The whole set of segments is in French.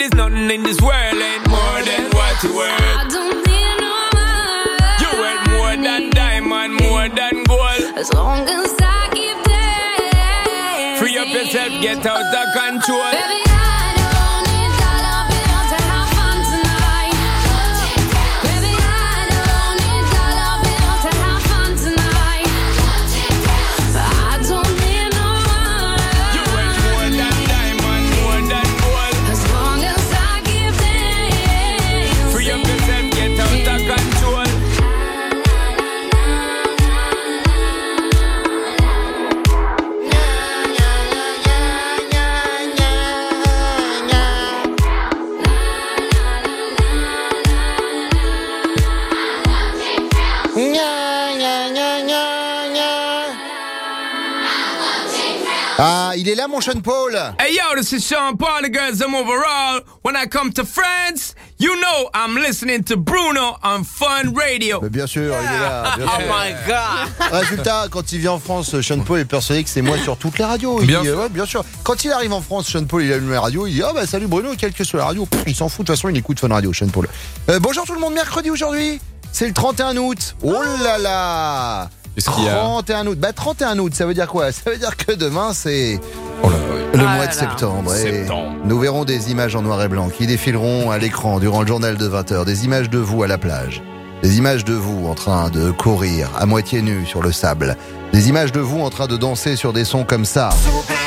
there's nothing in this world ain't more than what you worth. I don't need no man. You worth more than diamond, more than gold. As long as I keep dancing. Free up yourself, get out of control. Baby, I don't need dollar bills to have fun tonight. Baby, I don't need dollar bills to have fun tonight. I don't need no You worth more than diamond, more than gold. as long as I keep dancing. Free up yourself, get out of control. Ah, il est là mon Sean Paul. Hey yo, this is Sean Paul, the girls I'm overall. When I come to France, you know I'm listening to Bruno on Fun Radio. Mais bien sûr, il est là. Bien Oh sûr. my god. Résultat, quand il vient en France, Sean Paul est persuadé que c'est moi sur toutes les radios. Il Bien dit, sûr. ouais, bien sûr. Quand il arrive en France, Sean Paul, il allume la radio, il dit bah salut Bruno, quelle que soit la radio. Pff, il s'en fout, de toute façon, il écoute Fun Radio, Sean Paul. Bonjour tout le monde, mercredi aujourd'hui. C'est le 31 août. Oh là là. Qu'est-ce qu'il y a 31 août. Bah 31 août, ça veut dire quoi? Ça veut dire que demain c'est le mois de septembre. Et Septembre. nous verrons des images en noir et blanc qui défileront à l'écran durant le journal de 20h. Des images de vous à la plage. Des images de vous en train de courir à moitié nu sur le sable. Des images de vous en train de danser sur des sons comme ça.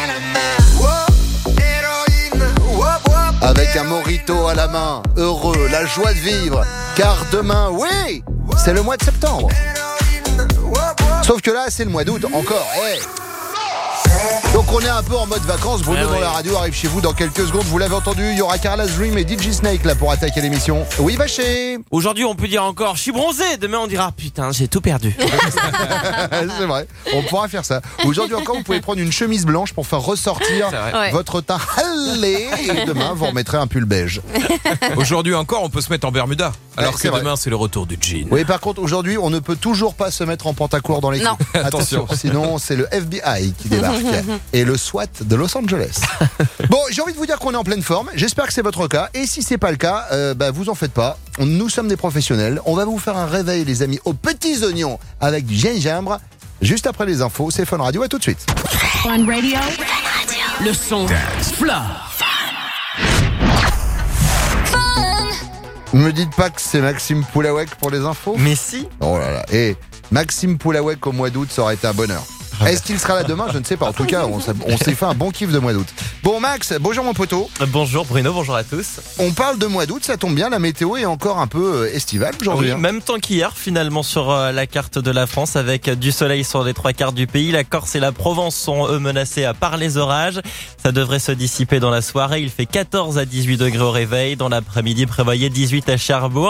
Avec un mojito à la main, heureux, la joie de vivre. Car demain, oui, c'est le mois de septembre. Sauf que là, c'est le mois d'août, encore. Hey. Donc on est un peu en mode vacances. Bruno dans la radio arrive chez vous dans quelques secondes. Vous l'avez entendu, il y aura Carla's Dream et DJ Snake là pour attaquer l'émission. Oui, Vaché. Aujourd'hui, on peut dire encore, je suis bronzé. Demain, on dira, putain, j'ai tout perdu. C'est vrai, on pourra faire ça. Aujourd'hui encore, vous pouvez prendre une chemise blanche pour faire ressortir vrai. votre teint hâlé. Et demain, vous remettrez un pull beige. Aujourd'hui encore, on peut se mettre en Bermuda. Alors Ouais, que c'est vrai. demain, c'est le retour du jean. Oui, par contre, aujourd'hui, on ne peut toujours pas se mettre en pantacourt dans l'équipe. Non. Attention, sinon c'est le FBI qui débarque et le SWAT de Los Angeles. Bon, j'ai envie de vous dire qu'on est en pleine forme. J'espère que c'est votre cas. Et si c'est pas le cas, vous en faites pas. Nous sommes des professionnels. On va vous faire un réveil, les amis, aux petits oignons avec du gingembre. Juste après les infos, c'est Fun Radio. À tout de suite. Fun Radio. Le son. Me dites pas que c'est Maxime Poulawek pour les infos. Mais si. Oh là là. Et Maxime Poulawek au mois d'août, ça aurait été un bonheur. Est-ce qu'il sera là demain? Je ne sais pas. En tout cas, on s'est fait un bon kiff de mois d'août. Bon, Max, bonjour mon poteau. Bonjour Bruno, bonjour à tous. On parle de mois d'août, ça tombe bien, la météo est encore un peu estivale aujourd'hui. Oui, même temps qu'hier finalement sur la carte de la France avec du soleil sur les 3/4 du pays. La Corse et la Provence sont eux menacés par les orages. Ça devrait se dissiper dans la soirée. Il fait 14 à 18 degrés au réveil. Dans l'après-midi, prévoyez 18 à Cherbourg,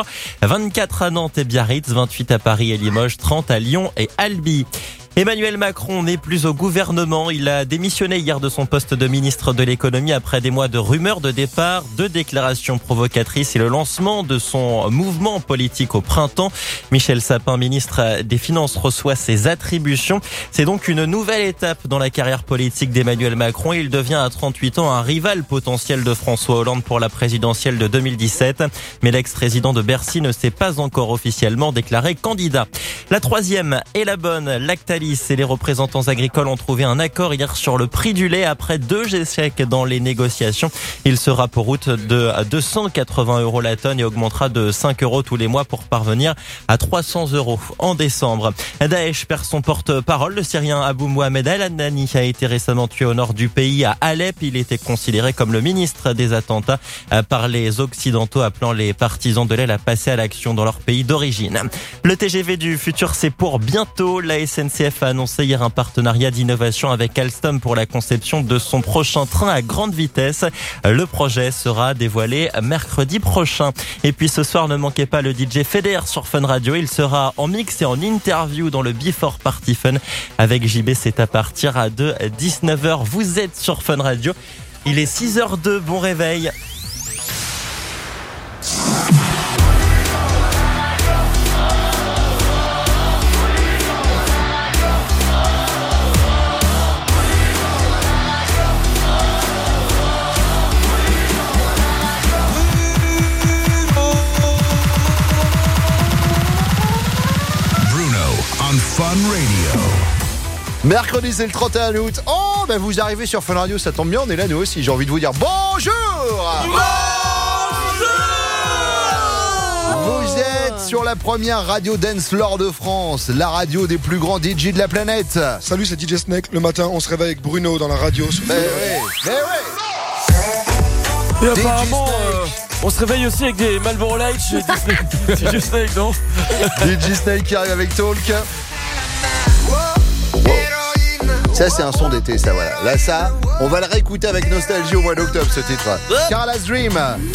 24 à Nantes et Biarritz, 28 à Paris et Limoges, 30 à Lyon et Albi. Emmanuel Macron n'est plus au gouvernement. Il a démissionné hier de son poste de ministre de l'économie après des mois de rumeurs de départ, de déclarations provocatrices et le lancement de son mouvement politique au printemps. Michel Sapin, ministre des Finances, reçoit ses attributions. C'est donc une nouvelle étape dans la carrière politique d'Emmanuel Macron. Il devient à 38 ans un rival potentiel de François Hollande pour la présidentielle de 2017. Mais l'ex-président de Bercy ne s'est pas encore officiellement déclaré candidat. La troisième est la bonne. Lactalis et les représentants agricoles ont trouvé un accord hier sur le prix du lait après 2 échecs dans les négociations. Il sera pour août de 280 € la tonne et augmentera de 5 € tous les mois pour parvenir à 300 € en décembre. Daesh perd son porte-parole. Le Syrien Abou Mohamed Al-Adnani a été récemment tué au nord du pays à Alep. Il était considéré comme le ministre des attentats par les Occidentaux, appelant les partisans de l'aile à passer à l'action dans leur pays d'origine. Le TGV du futur, c'est pour bientôt. La SNCF a annoncé hier un partenariat d'innovation avec Alstom pour la conception de son prochain train à grande vitesse. Le projet sera dévoilé mercredi prochain. Et puis ce soir, ne manquez pas le DJ Feder sur Fun Radio. Il sera en mix et en interview dans le Before Party Fun avec JB. C'est à partir de 19h. Vous êtes sur Fun Radio. Il est 6h02. Bon réveil. Mercredi, c'est le 31 août. Oh, ben vous arrivez sur Fun Radio, ça tombe bien, on est là nous aussi. J'ai envie de vous dire bonjour. Vous êtes sur la première radio dance floor de France, la radio des plus grands DJ de la planète. Salut, c'est DJ Snake. Le matin, on se réveille avec Bruno dans la radio. Mais ouais. Et DJ apparemment, Snake. on se réveille aussi avec des Marlboro Lights chez DJ Snake, non? DJ Snake qui arrive avec Talk. Ça, c'est un son d'été, ça, voilà. Là, ça, on va le réécouter avec nostalgie au mois d'octobre, ce titre. Carla's Dream.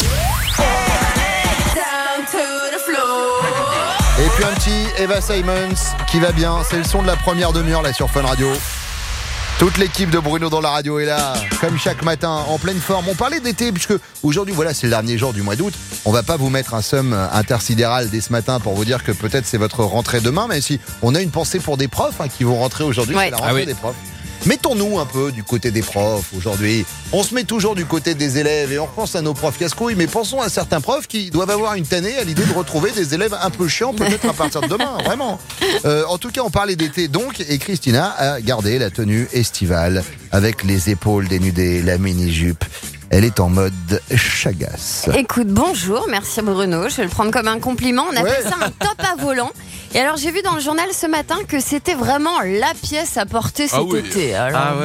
Et puis un petit Eva Simons qui va bien. C'est le son de la première demi-heure, là, sur Fun Radio. Toute l'équipe de Bruno dans la radio est là, comme chaque matin, en pleine forme. On parlait d'été, puisque aujourd'hui, voilà, c'est le dernier jour du mois d'août. On va pas vous mettre un somme intersidéral dès ce matin pour vous dire que peut-être c'est votre rentrée demain, mais si on a une pensée pour des profs qui vont rentrer aujourd'hui, Ouais. c'est la rentrée des profs. Mettons-nous un peu du côté des profs aujourd'hui. On se met toujours du côté des élèves et on repense à nos profs casse-couilles, mais pensons à certains profs qui doivent avoir une tannée à l'idée de retrouver des élèves un peu chiants peut-être à partir de demain, vraiment. En tout cas, on parlait d'été donc, et Christina a gardé la tenue estivale avec les épaules dénudées, la mini-jupe. Elle est en mode chagasse. Écoute, bonjour, merci Bruno, je vais le prendre comme un compliment. On appelle ça un top à volant. Et alors j'ai vu dans le journal ce matin que c'était vraiment la pièce à porter cet été. Alors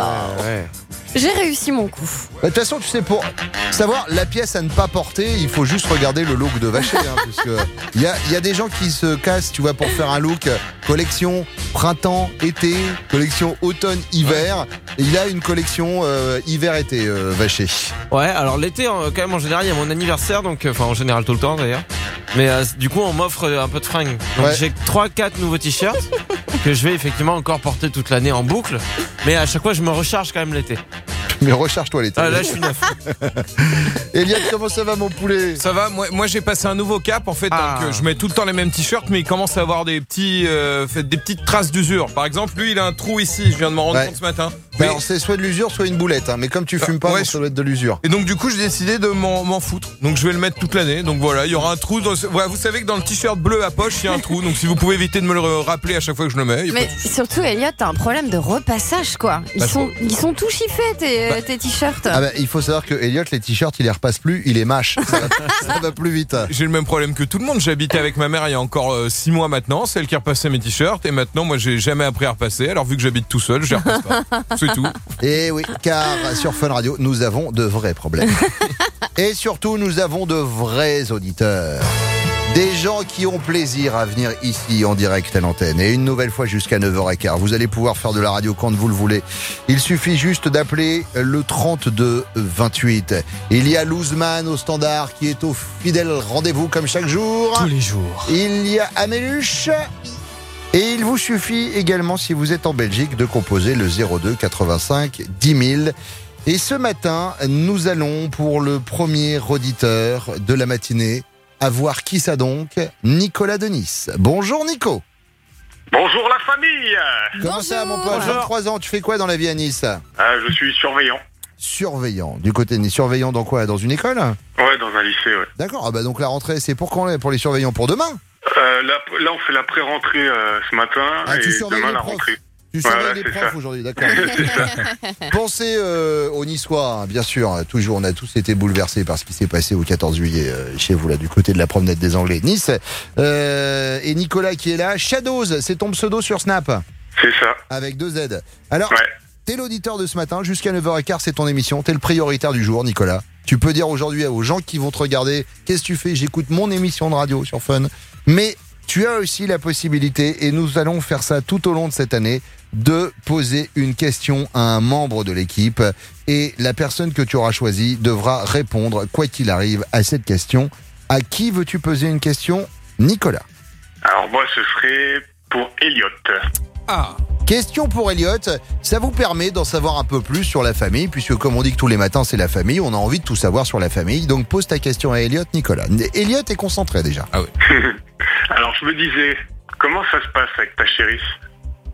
j'ai réussi mon coup. De toute façon, tu sais, pour savoir la pièce à ne pas porter, il faut juste regarder le look de Vacher. Parce que il y a des gens qui se cassent, tu vois, pour faire un look collection printemps-été, collection automne-hiver. Et il a une collection hiver-été, Vacher. Ouais, alors l'été, quand même, en général, il y a mon anniversaire, donc, enfin, en général, tout le temps d'ailleurs. Mais du coup, on m'offre un peu de fringues. Donc, j'ai 3-4 nouveaux t-shirts que je vais effectivement encore porter toute l'année en boucle. Mais à chaque fois, je me recharge quand même l'été. Mais recharge-toi l'été. Ah, là, je suis neuf. Eliott, comment ça va, mon poulet? Ça va, moi j'ai passé un nouveau cap en fait, donc je mets tout le temps les mêmes t-shirts, mais il commence à avoir des petites traces d'usure. Par exemple, lui il a un trou ici, je viens de m'en rendre compte ce matin. Mais... Alors c'est soit de l'usure, soit une boulette, mais comme tu fumes pas, donc ça doit être de l'usure. Et donc du coup j'ai décidé de m'en foutre, donc je vais le mettre toute l'année. Donc voilà, il y aura un trou. Voilà, vous savez que dans le t-shirt bleu à poche il y a un trou, donc si vous pouvez éviter de me le rappeler à chaque fois que je le mets. Mais surtout Eliott, t'as un problème de repassage quoi. Ils sont tout chiffés tes t-shirts. Ah bah, il faut savoir que Eliott, les t-shirts, il les repasse plus, il les mâche. Ça va plus vite. J'ai le même problème que tout le monde. J'habitais avec ma mère il y a encore 6 mois maintenant. C'est elle qui repassait mes t-shirts. Et maintenant, moi, j'ai jamais appris à repasser. Alors, vu que j'habite tout seul, je les repasse pas. C'est tout. Et oui, car sur Fun Radio, nous avons de vrais problèmes. Et surtout, nous avons de vrais auditeurs. Des gens qui ont plaisir à venir ici en direct à l'antenne. Et une nouvelle fois jusqu'à 9h15. Vous allez pouvoir faire de la radio quand vous le voulez. Il suffit juste d'appeler le 3228. Il y a Louzman au standard qui est au fidèle rendez-vous comme chaque jour. Tous les jours. Il y a Améluche. Et il vous suffit également, si vous êtes en Belgique, de composer le 02 85 10 000. Et ce matin, nous allons pour le premier auditeur de la matinée à voir qui ça donc, Nicolas de Nice. Bonjour Nico. Bonjour la famille. Comment ça mon pote? 23 ans, tu fais quoi dans la vie à Nice? Je suis surveillant. Surveillant, du côté de Nice. Surveillant dans quoi? Dans une école? Ouais, dans un lycée, ouais. D'accord, donc la rentrée c'est pour quand? Pour les surveillants? Pour demain? Là on fait la pré-rentrée ce matin et demain la rentrée. Tu surveilles les profs aujourd'hui, d'accord. Pensez aux Niçois, bien sûr. Toujours, on a tous été bouleversés par ce qui s'est passé au 14 juillet chez vous, là, du côté de la promenade des Anglais de Nice. Et Nicolas qui est là. Shadows, c'est ton pseudo sur Snap? C'est ça. Avec 2 Z. Alors, t'es l'auditeur de ce matin. Jusqu'à 9h15, c'est ton émission. T'es le prioritaire du jour, Nicolas. Tu peux dire aujourd'hui aux gens qui vont te regarder, qu'est-ce que tu fais? J'écoute mon émission de radio sur Fun. Mais tu as aussi la possibilité, et nous allons faire ça tout au long de cette année, de poser une question à un membre de l'équipe. Et la personne que tu auras choisie devra répondre, quoi qu'il arrive, à cette question. À qui veux-tu poser une question, Nicolas? Alors moi, ce serait pour Eliott. Question pour Eliott. Ça vous permet d'en savoir un peu plus sur la famille, puisque comme on dit que tous les matins c'est la famille, on a envie de tout savoir sur la famille. Donc pose ta question à Eliott, Nicolas. Eliott est concentré déjà. Alors je me disais, comment ça se passe avec ta chérie?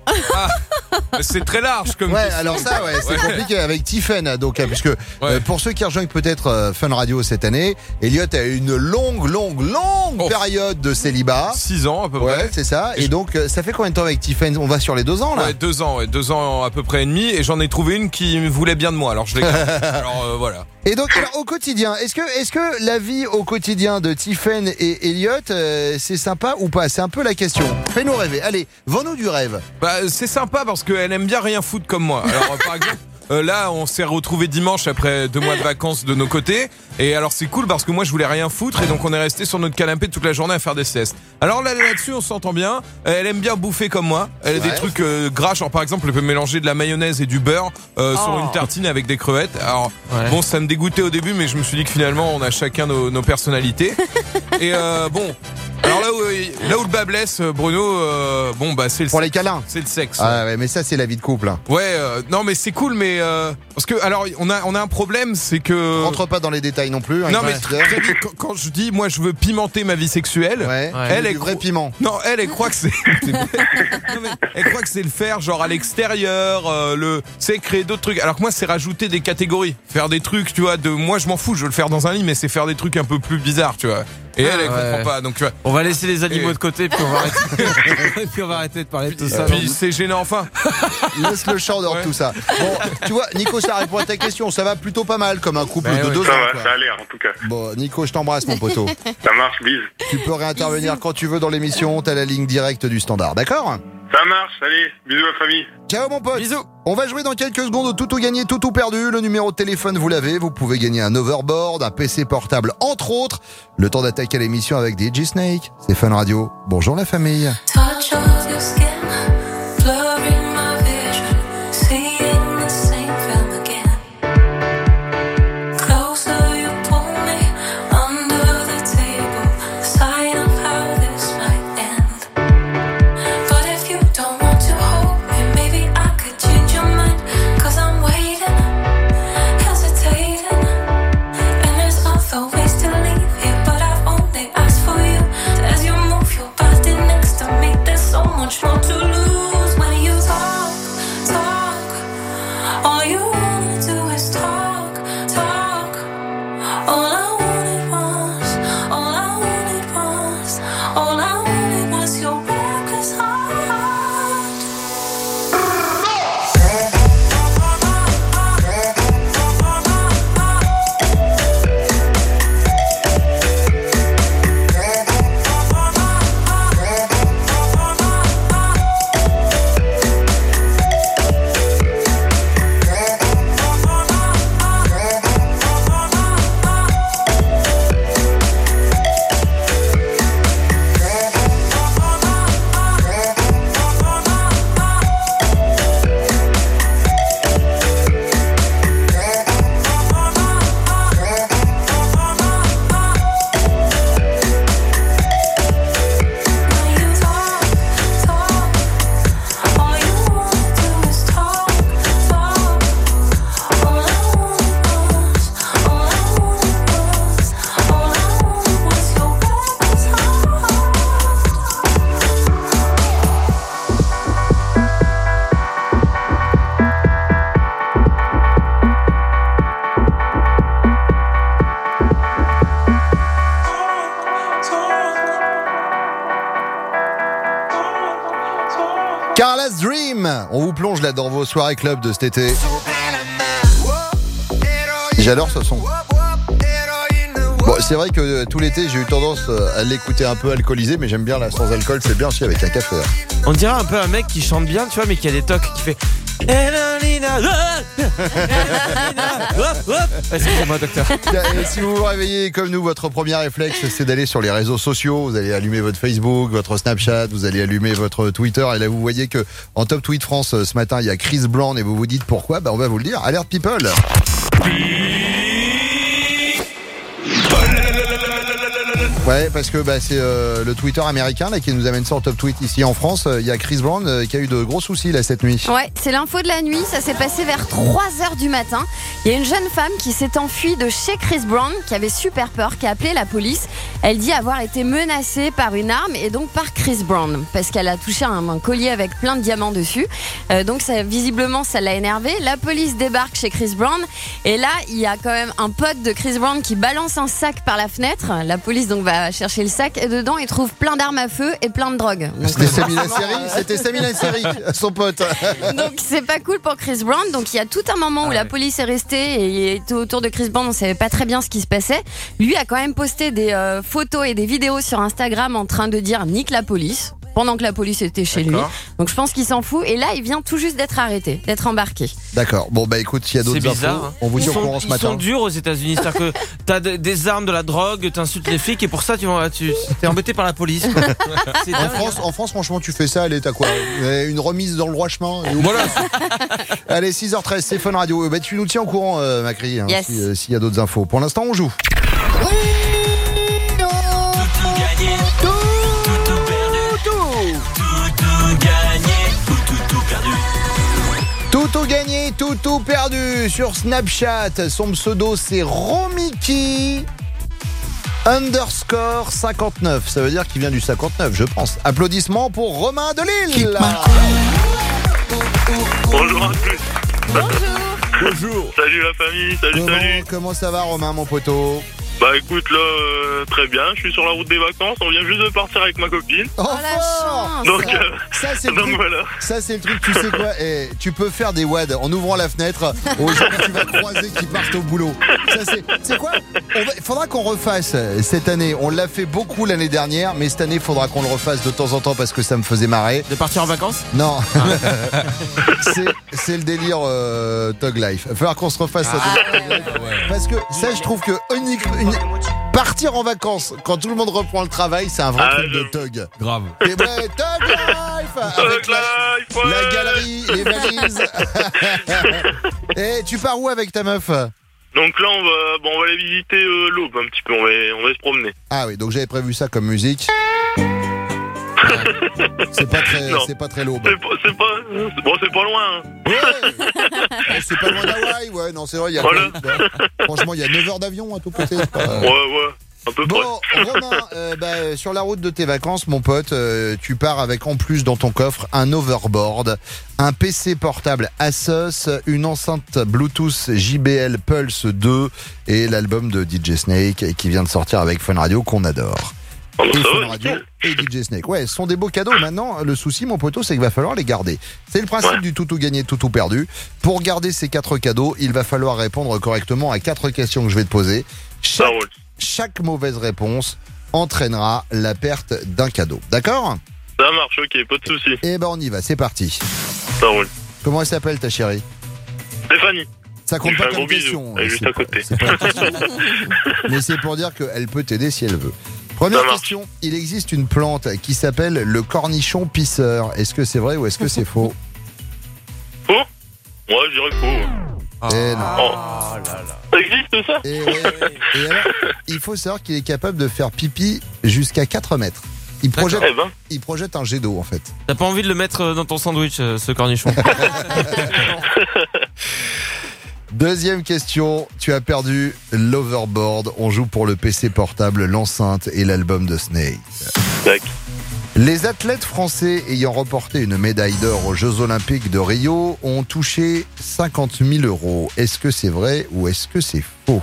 C'est très large comme question. Alors ça, c'est compliqué avec Tiffen. Donc, puisque pour ceux qui rejoignent peut-être Fun Radio cette année, Elliot a eu une longue période de célibat. 6 ans à peu près. Ouais, c'est ça. Et donc, ça fait combien de temps avec Tiffen? On va sur les 2 ans là. 2 ans, 2 ans à peu près et demi. Et j'en ai trouvé une qui voulait bien de moi. Alors je l'ai. Alors voilà. Et donc, alors, au quotidien, est-ce que la vie au quotidien de Tiffen et Elliot, c'est sympa ou pas? C'est un peu la question. Fais-nous rêver. Allez, vends-nous du rêve. C'est sympa parce qu'elle aime bien rien foutre comme moi. Alors, par exemple. Là, on s'est retrouvés dimanche après 2 mois de vacances de nos côtés. Et alors, c'est cool parce que moi, je voulais rien foutre. Et donc, on est resté sur notre canapé toute la journée à faire des siestes. Alors là-dessus, on s'entend bien. Elle aime bien bouffer comme moi. Elle a des trucs gras. Genre, par exemple, elle peut mélanger de la mayonnaise et du beurre sur une tartine avec des crevettes. Alors, bon, ça me dégoûtait au début, mais je me suis dit que finalement, on a chacun nos personnalités. Et bon... Alors là où le bas blesse, Bruno, c'est le pour les câlins. C'est le sexe. Ah ouais, mais ça c'est la vie de couple. Hein. Ouais, non mais c'est cool, mais parce que alors on a un problème, c'est que rentre pas dans les détails non plus. Hein, non mais très vite, quand je dis moi je veux pimenter ma vie sexuelle, elle est vrai piment. Non, elle croit que c'est. Elle croit que c'est le faire genre à l'extérieur, c'est créer d'autres trucs. Alors que moi c'est rajouter des catégories, faire des trucs, tu vois. Moi je m'en fous, je veux le faire dans un lit, mais c'est faire des trucs un peu plus bizarres, tu vois. Et elle comprend pas, donc tu vois. On va laisser les animaux de côté, puis on va arrêter de parler de tout ça. Puis c'est gênant, enfin. Laisse le champ dehors tout ça. Bon, tu vois, Nico, ça répond à ta question. Ça va plutôt pas mal comme un couple de 2 ans. Ça a l'air, en tout cas. Bon, Nico, je t'embrasse, mon poteau. Ça marche, bise. Tu peux réintervenir quand tu veux dans l'émission. T'as la ligne directe du standard, d'accord? Ça marche, allez, bisous la famille. Ciao mon pote. Bisous. On va jouer dans quelques secondes au tout ou gagné, tout ou perdu. Le numéro de téléphone, vous l'avez. Vous pouvez gagner un overboard, un PC portable, entre autres. Le temps d'attaquer l'émission avec DJ Snake. C'est Fun Radio. Bonjour la famille. Carla's Dream. On vous plonge là dans vos soirées club de cet été. J'adore ce son. Bon, c'est vrai que tout l'été j'ai eu tendance à l'écouter un peu alcoolisé, mais j'aime bien là sans alcool, c'est bien aussi avec un café. On dirait un peu un mec qui chante bien, tu vois, mais qui a des tocs, qui fait. Excusez-moi, docteur. Et si vous vous réveillez comme nous, votre premier réflexe, c'est d'aller sur les réseaux sociaux. Vous allez allumer votre Facebook, votre Snapchat, vous allez allumer votre Twitter. Et là, vous voyez que en Top Tweet France, ce matin, il y a Chris Brown et vous vous dites pourquoi. On va vous le dire. Alert People. Ouais, parce que c'est le Twitter américain là qui nous amène ça en top tweet ici en France. Il y a Chris Brown qui a eu de gros soucis là cette nuit. Ouais, c'est l'info de la nuit. Ça s'est passé vers 3h du matin. Il y a une jeune femme qui s'est enfuie de chez Chris Brown, qui avait super peur, qui a appelé la police. Elle dit avoir été menacée par une arme et donc par Chris Brown parce qu'elle a touché un collier avec plein de diamants dessus. Donc ça, visiblement ça l'a énervée. La police débarque chez Chris Brown et là il y a quand même un pote de Chris Brown qui balance un sac par la fenêtre. La police donc va chercher le sac et dedans il trouve plein d'armes à feu et plein de drogue. Donc, C'était Samina Seri, son pote. donc c'est pas cool pour Chris Brown. Donc il y a tout un moment où la police est restée et il était autour de Chris Brown, on savait pas très bien ce qui se passait. Lui a quand même posté des photos et des vidéos sur Instagram en train de dire nique la police pendant que la police était chez lui. Donc je pense qu'il s'en fout et là il vient tout juste d'être arrêté, d'être embarqué. D'accord. Bon bah écoute, s'il y a d'autres infos, hein. on vous dit au courant ce matin. Ils sont durs aux États-Unis, c'est-à-dire que t'as des armes, de la drogue, t'insultes les flics et pour ça tu t'es embêté par la police. Quoi. En France, franchement, tu fais ça, allez, t'as quoi? Une remise dans le droit chemin. Voilà. Allez, 6h13, c'est Fun Radio. Bah, tu nous tiens au courant, Macri, hein, Yes. s'il y a d'autres infos. Pour l'instant, on joue. Tout gagné, tout perdu sur Snapchat. Son pseudo c'est Romiki _59. Ça veut dire qu'il vient du 59, je pense. Applaudissements pour Romain de Lille. Bonjour à tous. Bonjour. Salut la famille, salut. Comment ça va, Romain, mon poteau? Bah écoute là, très bien, je suis sur la route des vacances, on vient juste de partir avec ma copine. Oh la chance. Donc, ça c'est le donc truc. voilà. Ça c'est le truc, tu sais quoi, tu peux faire des wads en ouvrant la fenêtre aux gens que tu vas croiser qui partent au boulot. Ça c'est quoi? Faudra qu'on refasse cette année. On l'a fait beaucoup l'année dernière, mais cette année faudra qu'on le refasse de temps en temps parce que ça me faisait marrer. De partir en vacances? Non. c'est le délire Tug Life. Il va falloir qu'on se refasse ça. Parce que ça, je trouve que partir en vacances quand tout le monde reprend le travail, c'est un vrai truc de Tug. Grave. Et ouais, Tug Life avec la galerie, les valises. Et tu pars où avec ta meuf? Donc là on va aller visiter l'Aube un petit peu, on va se promener. Ah oui, donc j'avais prévu ça comme musique. C'est pas très l'aube. C'est pas loin. Hein. Ouais. C'est pas loin d'Hawaï, ouais, non, c'est vrai, il y a franchement, il y a 9 heures d'avion à tout côté. Ouais, à peu près. Bon, Romain, sur la route de tes vacances, mon pote, tu pars avec en plus dans ton coffre un overboard, un PC portable Asus, une enceinte Bluetooth JBL Pulse 2 et l'album de DJ Snake qui vient de sortir avec Fun Radio qu'on adore. Et Fun Radio et DJ Snake. Ouais, ce sont des beaux cadeaux. Maintenant, le souci, mon poteau, c'est qu'il va falloir les garder. C'est le principe du tout gagné, tout perdu. Pour garder ces 4 cadeaux, il va falloir répondre correctement à 4 questions que je vais te poser. Chaque mauvaise réponse entraînera la perte d'un cadeau. D'accord? Ça marche, ok, pas de soucis. Eh ben, on y va, c'est parti. Ça roule. Comment elle s'appelle, ta chérie? Stéphanie. Ça compte pas un comme gros question. bisou. Elle est juste à côté. C'est pas une question. Mais c'est pour dire qu'elle peut t'aider si elle veut. Première question, il existe une plante qui s'appelle le cornichon pisseur. Est-ce que c'est vrai ou est-ce que c'est faux? Faux? Ouais, je dirais faux. Eh non. Oh là là. Ça existe ça? Et alors, il faut savoir qu'il est capable de faire pipi jusqu'à 4 mètres. Il projette un jet d'eau en fait. T'as pas envie de le mettre dans ton sandwich, ce cornichon? Deuxième question, tu as perdu l'overboard. On joue pour le PC portable, l'enceinte et l'album de Snake. D'accord. Les athlètes français ayant remporté une médaille d'or aux Jeux Olympiques de Rio ont touché 50 000 €. Est-ce que c'est vrai ou est-ce que c'est faux?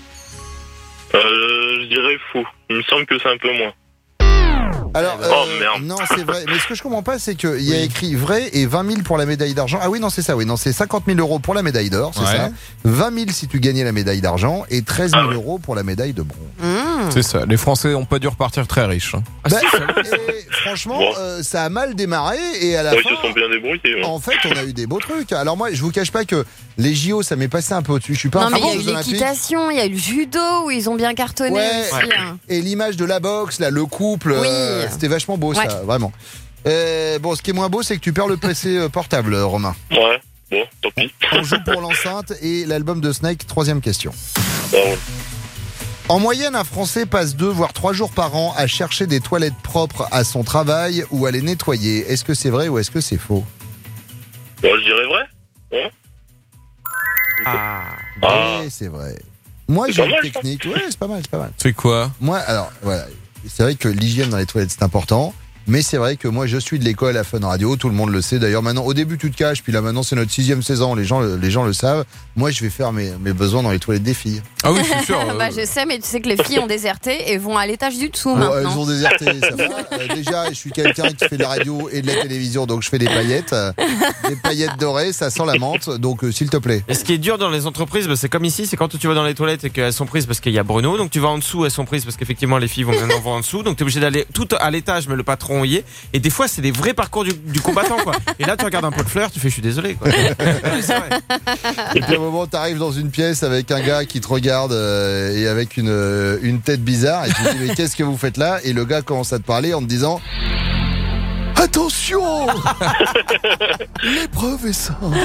Je dirais faux. Il me semble que c'est un peu moins. Alors, merde. non, c'est vrai. Mais ce que je comprends pas, c'est qu'il y a écrit vrai et 20 000 pour la médaille d'argent. Ah oui, non, c'est ça. Oui, non, c'est 50 000 € pour la médaille d'or, c'est ça. 20 000 si tu gagnais la médaille d'argent et 13 000 € pour la médaille de bronze. C'est ça. Les Français ont pas dû repartir très riches. Hein. Et franchement, ça a mal démarré et à la fin, ils se sont bien débrouillés. Ouais. En fait, on a eu des beaux trucs. Alors moi, je vous cache pas que les JO, ça m'est passé un peu au-dessus. Je suis pas non, un mais il y a fan eu des Olympiques. l'équitation, il y a eu le judo où ils ont bien cartonné aussi. Hein. Et l'image de la boxe, là, le couple, c'était vachement beau, ça, vraiment. Bon, ce qui est moins beau, c'est que tu perds le PC portable, Romain. Ouais, bon, tant pis. On joue pour l'enceinte et l'album de Snake. Troisième question. Ouais. En moyenne, un Français passe 2 voire 3 jours par an à chercher des toilettes propres à son travail ou à les nettoyer. Est-ce que c'est vrai ou est-ce que c'est faux? Bon, je dirais vrai. Ouais. Oui, c'est vrai. Moi, C'est j'ai pas une mal, technique. Ouais, c'est pas mal, c'est pas mal. C'est quoi? Moi, alors, voilà. C'est vrai que l'hygiène dans les toilettes, c'est important. Mais c'est vrai que moi, je suis de l'école à Fun Radio. Tout le monde le sait. D'ailleurs, maintenant, au début, tu te caches. Puis là, maintenant, c'est notre 6e saison. Les gens le savent. Moi, je vais faire mes besoins dans les toilettes des filles. Ah oui, je suis sûr. Bah, je sais, mais tu sais que les filles ont déserté et vont à l'étage du dessous Bon, maintenant. elles ont déserté, ça va. Déjà, je suis quelqu'un qui fait de la radio et de la télévision, donc je fais des paillettes. Des paillettes dorées, ça sent la menthe. Donc, s'il te plaît. Et ce qui est dur dans les entreprises, bah, c'est comme ici, c'est quand tu vas dans les toilettes et qu'elles sont prises parce qu'il y a Bruno, donc tu vas en dessous, elles sont prises parce qu'effectivement les filles vont maintenant voir en dessous, donc t'es obligé d'aller tout à l'étage, mais le patron y est. Et des fois, c'est des vrais parcours du combattant, quoi. Et là, tu regardes un peu de fleurs, tu fais, je suis désolé, quoi. Ouais, c'est vrai. Et puis à un moment, t'arrives dans une pièce avec un gars qui te regarde et avec une tête bizarre. Et tu te dis, mais qu'est-ce que vous faites là? Et le gars commence à te parler en te disant, attention, l'épreuve est simple.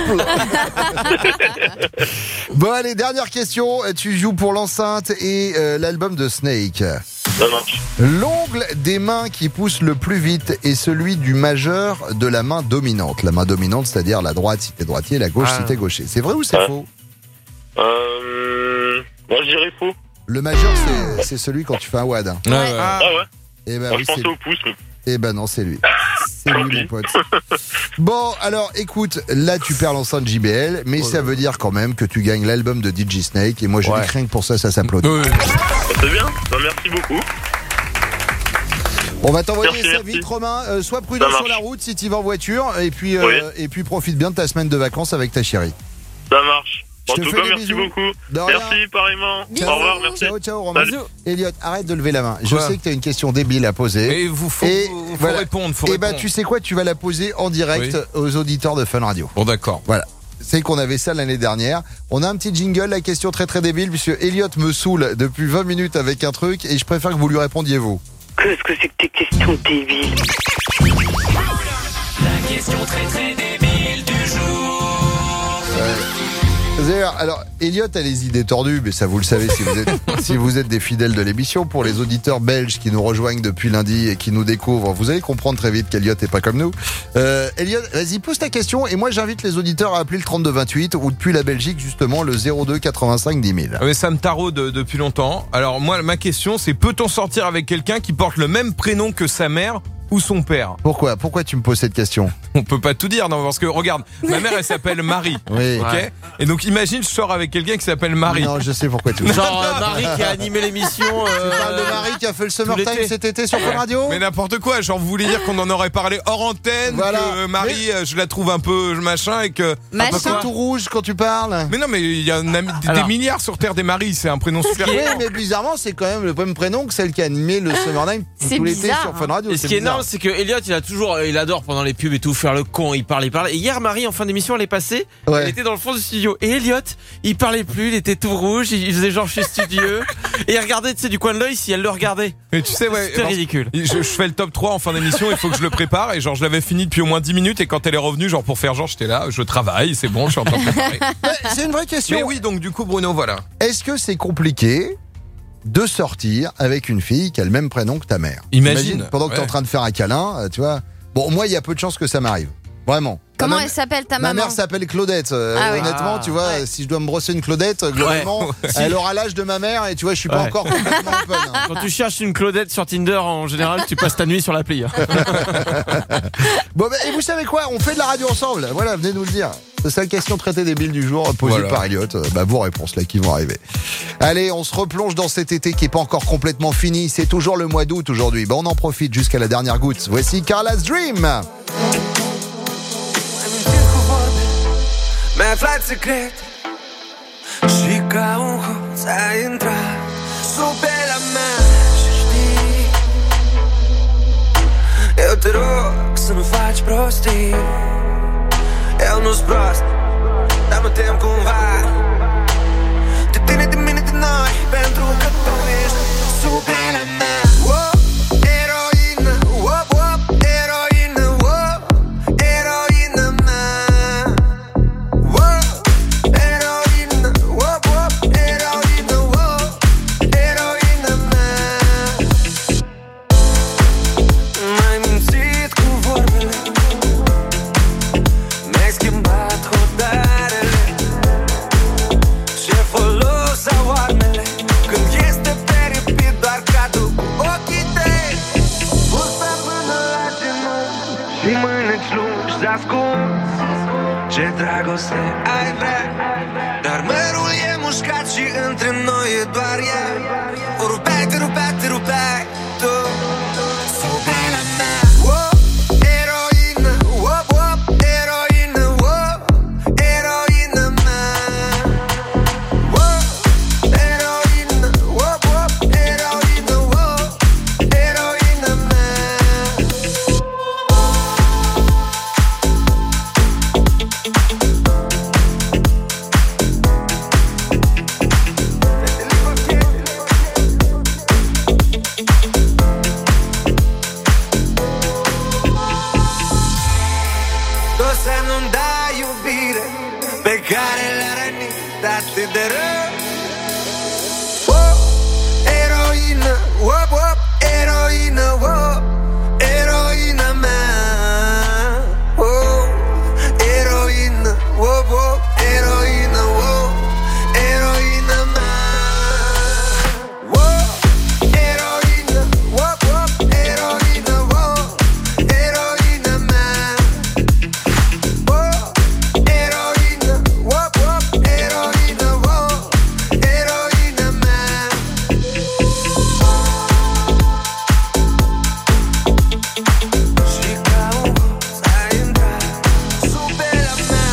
Bon, allez, dernière question. Tu joues pour l'enceinte et l'album de Snake. Ça marche. L'ongle des mains qui pousse le plus vite est celui du majeur de la main dominante. La main dominante, c'est-à-dire la droite si t'es droitier, la gauche si t'es gaucher. C'est vrai ou c'est faux? Moi, je dirais faux. Le majeur, c'est celui quand tu fais un wad. Ouais. Ah ouais. Eh ben Moi, oui, je pensais c'est au pouce. Mais... Eh ben non, c'est lui. C'est lui, mon pote. Bon, alors écoute, là tu perds l'enceinte JBL, mais ça veut dire quand même que tu gagnes l'album de DJ Snake. Et moi, je dis rien que pour ça s'applaudit. C'est bien. Bah, merci beaucoup. On va t'envoyer Merci, ça merci. vite, Romain. Sois prudent Ça marche. sur la route si tu vas en voiture. Et puis, Oui. et puis profite bien de ta semaine de vacances avec ta chérie. Ça marche. En Je te tout fais cas, des merci bisous. beaucoup. De rien. Merci, pareillement. Bisous. Au revoir, merci. Ciao, ciao, Romain. Salut. Elliot, arrête de lever la main. Je Ouais. sais que tu as une question débile à poser. Et faut voilà. répondre, faut Et ben, répondre. tu sais quoi, tu vas la poser en direct aux auditeurs de Fun Radio. Bon, d'accord. Voilà. C'est qu'on avait ça l'année dernière. On a un petit jingle, la question très très débile, puisque Elliot me saoule depuis 20 minutes avec un truc et je préfère que vous lui répondiez vous. Qu'est-ce que c'est que tes questions débiles? La question très très débile du jour. Alors, Elliot a les idées tordues, mais ça vous le savez si vous êtes des fidèles de l'émission. Pour les auditeurs belges qui nous rejoignent depuis lundi et qui nous découvrent, vous allez comprendre très vite qu'Elliot n'est pas comme nous. Elliot, vas-y, pose ta question et moi j'invite les auditeurs à appeler le 3228 ou depuis la Belgique justement le 02 85 10 000. Ah, mais ça me taraude depuis longtemps. Alors moi, ma question, c'est peut-on sortir avec quelqu'un qui porte le même prénom que sa mère ou son père? Pourquoi tu me poses cette question? On peut pas tout dire, non, parce que regarde, ma mère elle s'appelle Marie. Oui. Ok. Ouais. Et donc imagine, je sors avec quelqu'un qui s'appelle Marie. Non, je sais pourquoi tu me Genre Marie qui a animé l'émission. Tu parles de Marie qui a fait le Summertime l'été. cet été sur Fun Radio? Mais n'importe quoi, genre vous voulez dire qu'on en aurait parlé hors antenne, Voilà. que Marie, je la trouve un peu machin et que... Machin. C'est tout rouge quand tu parles. Mais non, mais il y a des Alors. milliards sur Terre des Maries, c'est un prénom super. Oui, mais bizarrement, c'est quand même le même prénom que celle qui a animé le Summertime C'est tout l'été bizarre, sur Fun Radio. Et ce C'est qui est bizarre. énorme, c'est que Elliot, il adore pendant les pubs et tout faire le con, il parle. Et hier, Marie, en fin d'émission, elle est passée, Ouais. elle était dans le fond du studio. Et Elliot, il parlait plus, il était tout rouge, il faisait genre je suis studieux. Et il regardait, tu sais, du coin de l'œil si elle le regardait. Mais tu sais, ouais, C'était ridicule. Je fais le top 3 en fin d'émission, il faut que je le prépare et genre je l'avais fini depuis au moins 10 minutes et quand elle est revenue, genre pour faire genre j'étais là, je travaille, c'est bon, je suis en train de préparer. C'est une vraie question. Mais oui, donc du coup Bruno, voilà. Est-ce que c'est compliqué de sortir avec une fille qui a le même prénom que ta mère? Imagine. Pendant que t'es Ouais. en train de faire un câlin, tu vois. Bon, moi, il y a peu de chances que ça m'arrive. Vraiment. Comment Ma- elle s'appelle ta Ma maman? mère s'appelle Claudette. Ah oui. Honnêtement, tu vois, Ouais. si je dois me brosser une Claudette, globalement, elle aura l'âge de ma mère et tu vois, je suis pas Ouais. encore complètement open. hein. Quand tu cherches une Claudette sur Tinder, en général, tu passes ta nuit sur l'appli. hein. Bon, et vous savez quoi? On fait de la radio ensemble. Voilà, venez nous le dire. C'est ça la question traitée débile du jour posée Voilà. par Elliot. Vos réponses là qui vont arriver. Allez, on se replonge dans cet été qui est pas encore complètement fini. C'est toujours le mois d'août aujourd'hui. On en profite jusqu'à la dernière goutte. Voici Carla's Dream. Mi-ai aflat secret și ca un hoț ai intrat sub pe la mea și știi eu te rog să nu faci prostii eu nu-s prost, dar mă tem cumva de tine, de mine, de noi pentru că tu ești sub pe la mea. Oh, eroină, oh, oh, eroină, oh, eroină mea. Oh, eroină, oh, oh, eroină, oh, eroină mea. M-ai mințit cu vorbele, mi-ai schimbat hotarele. Ce folos au armele Ce dragoste ai vrea, dar mărul e mușcat și între noi e doar ea. O rupeai, te rupeai, te rupeai tu. Iubire mea, oh, eroină, oh, oh, eroină, oh, eroină mea. Oh, eroină, oh, oh, eroină, oh, eroină mea. Tu să nu-mi dai iubire pe care le-a rănit atât de rău. Oh, eroină, oh, oh, eroină, oh, eroină mea. Oh, eroină, oh, oh, eroină, oh, eroină mea. Oh, eroină, oh, oh, eroină, oh, eroină mea. Oh, eroină, oh, oh, eroină, oh, eroină mea. Și ca un hoț ai intrat sub pielea mea.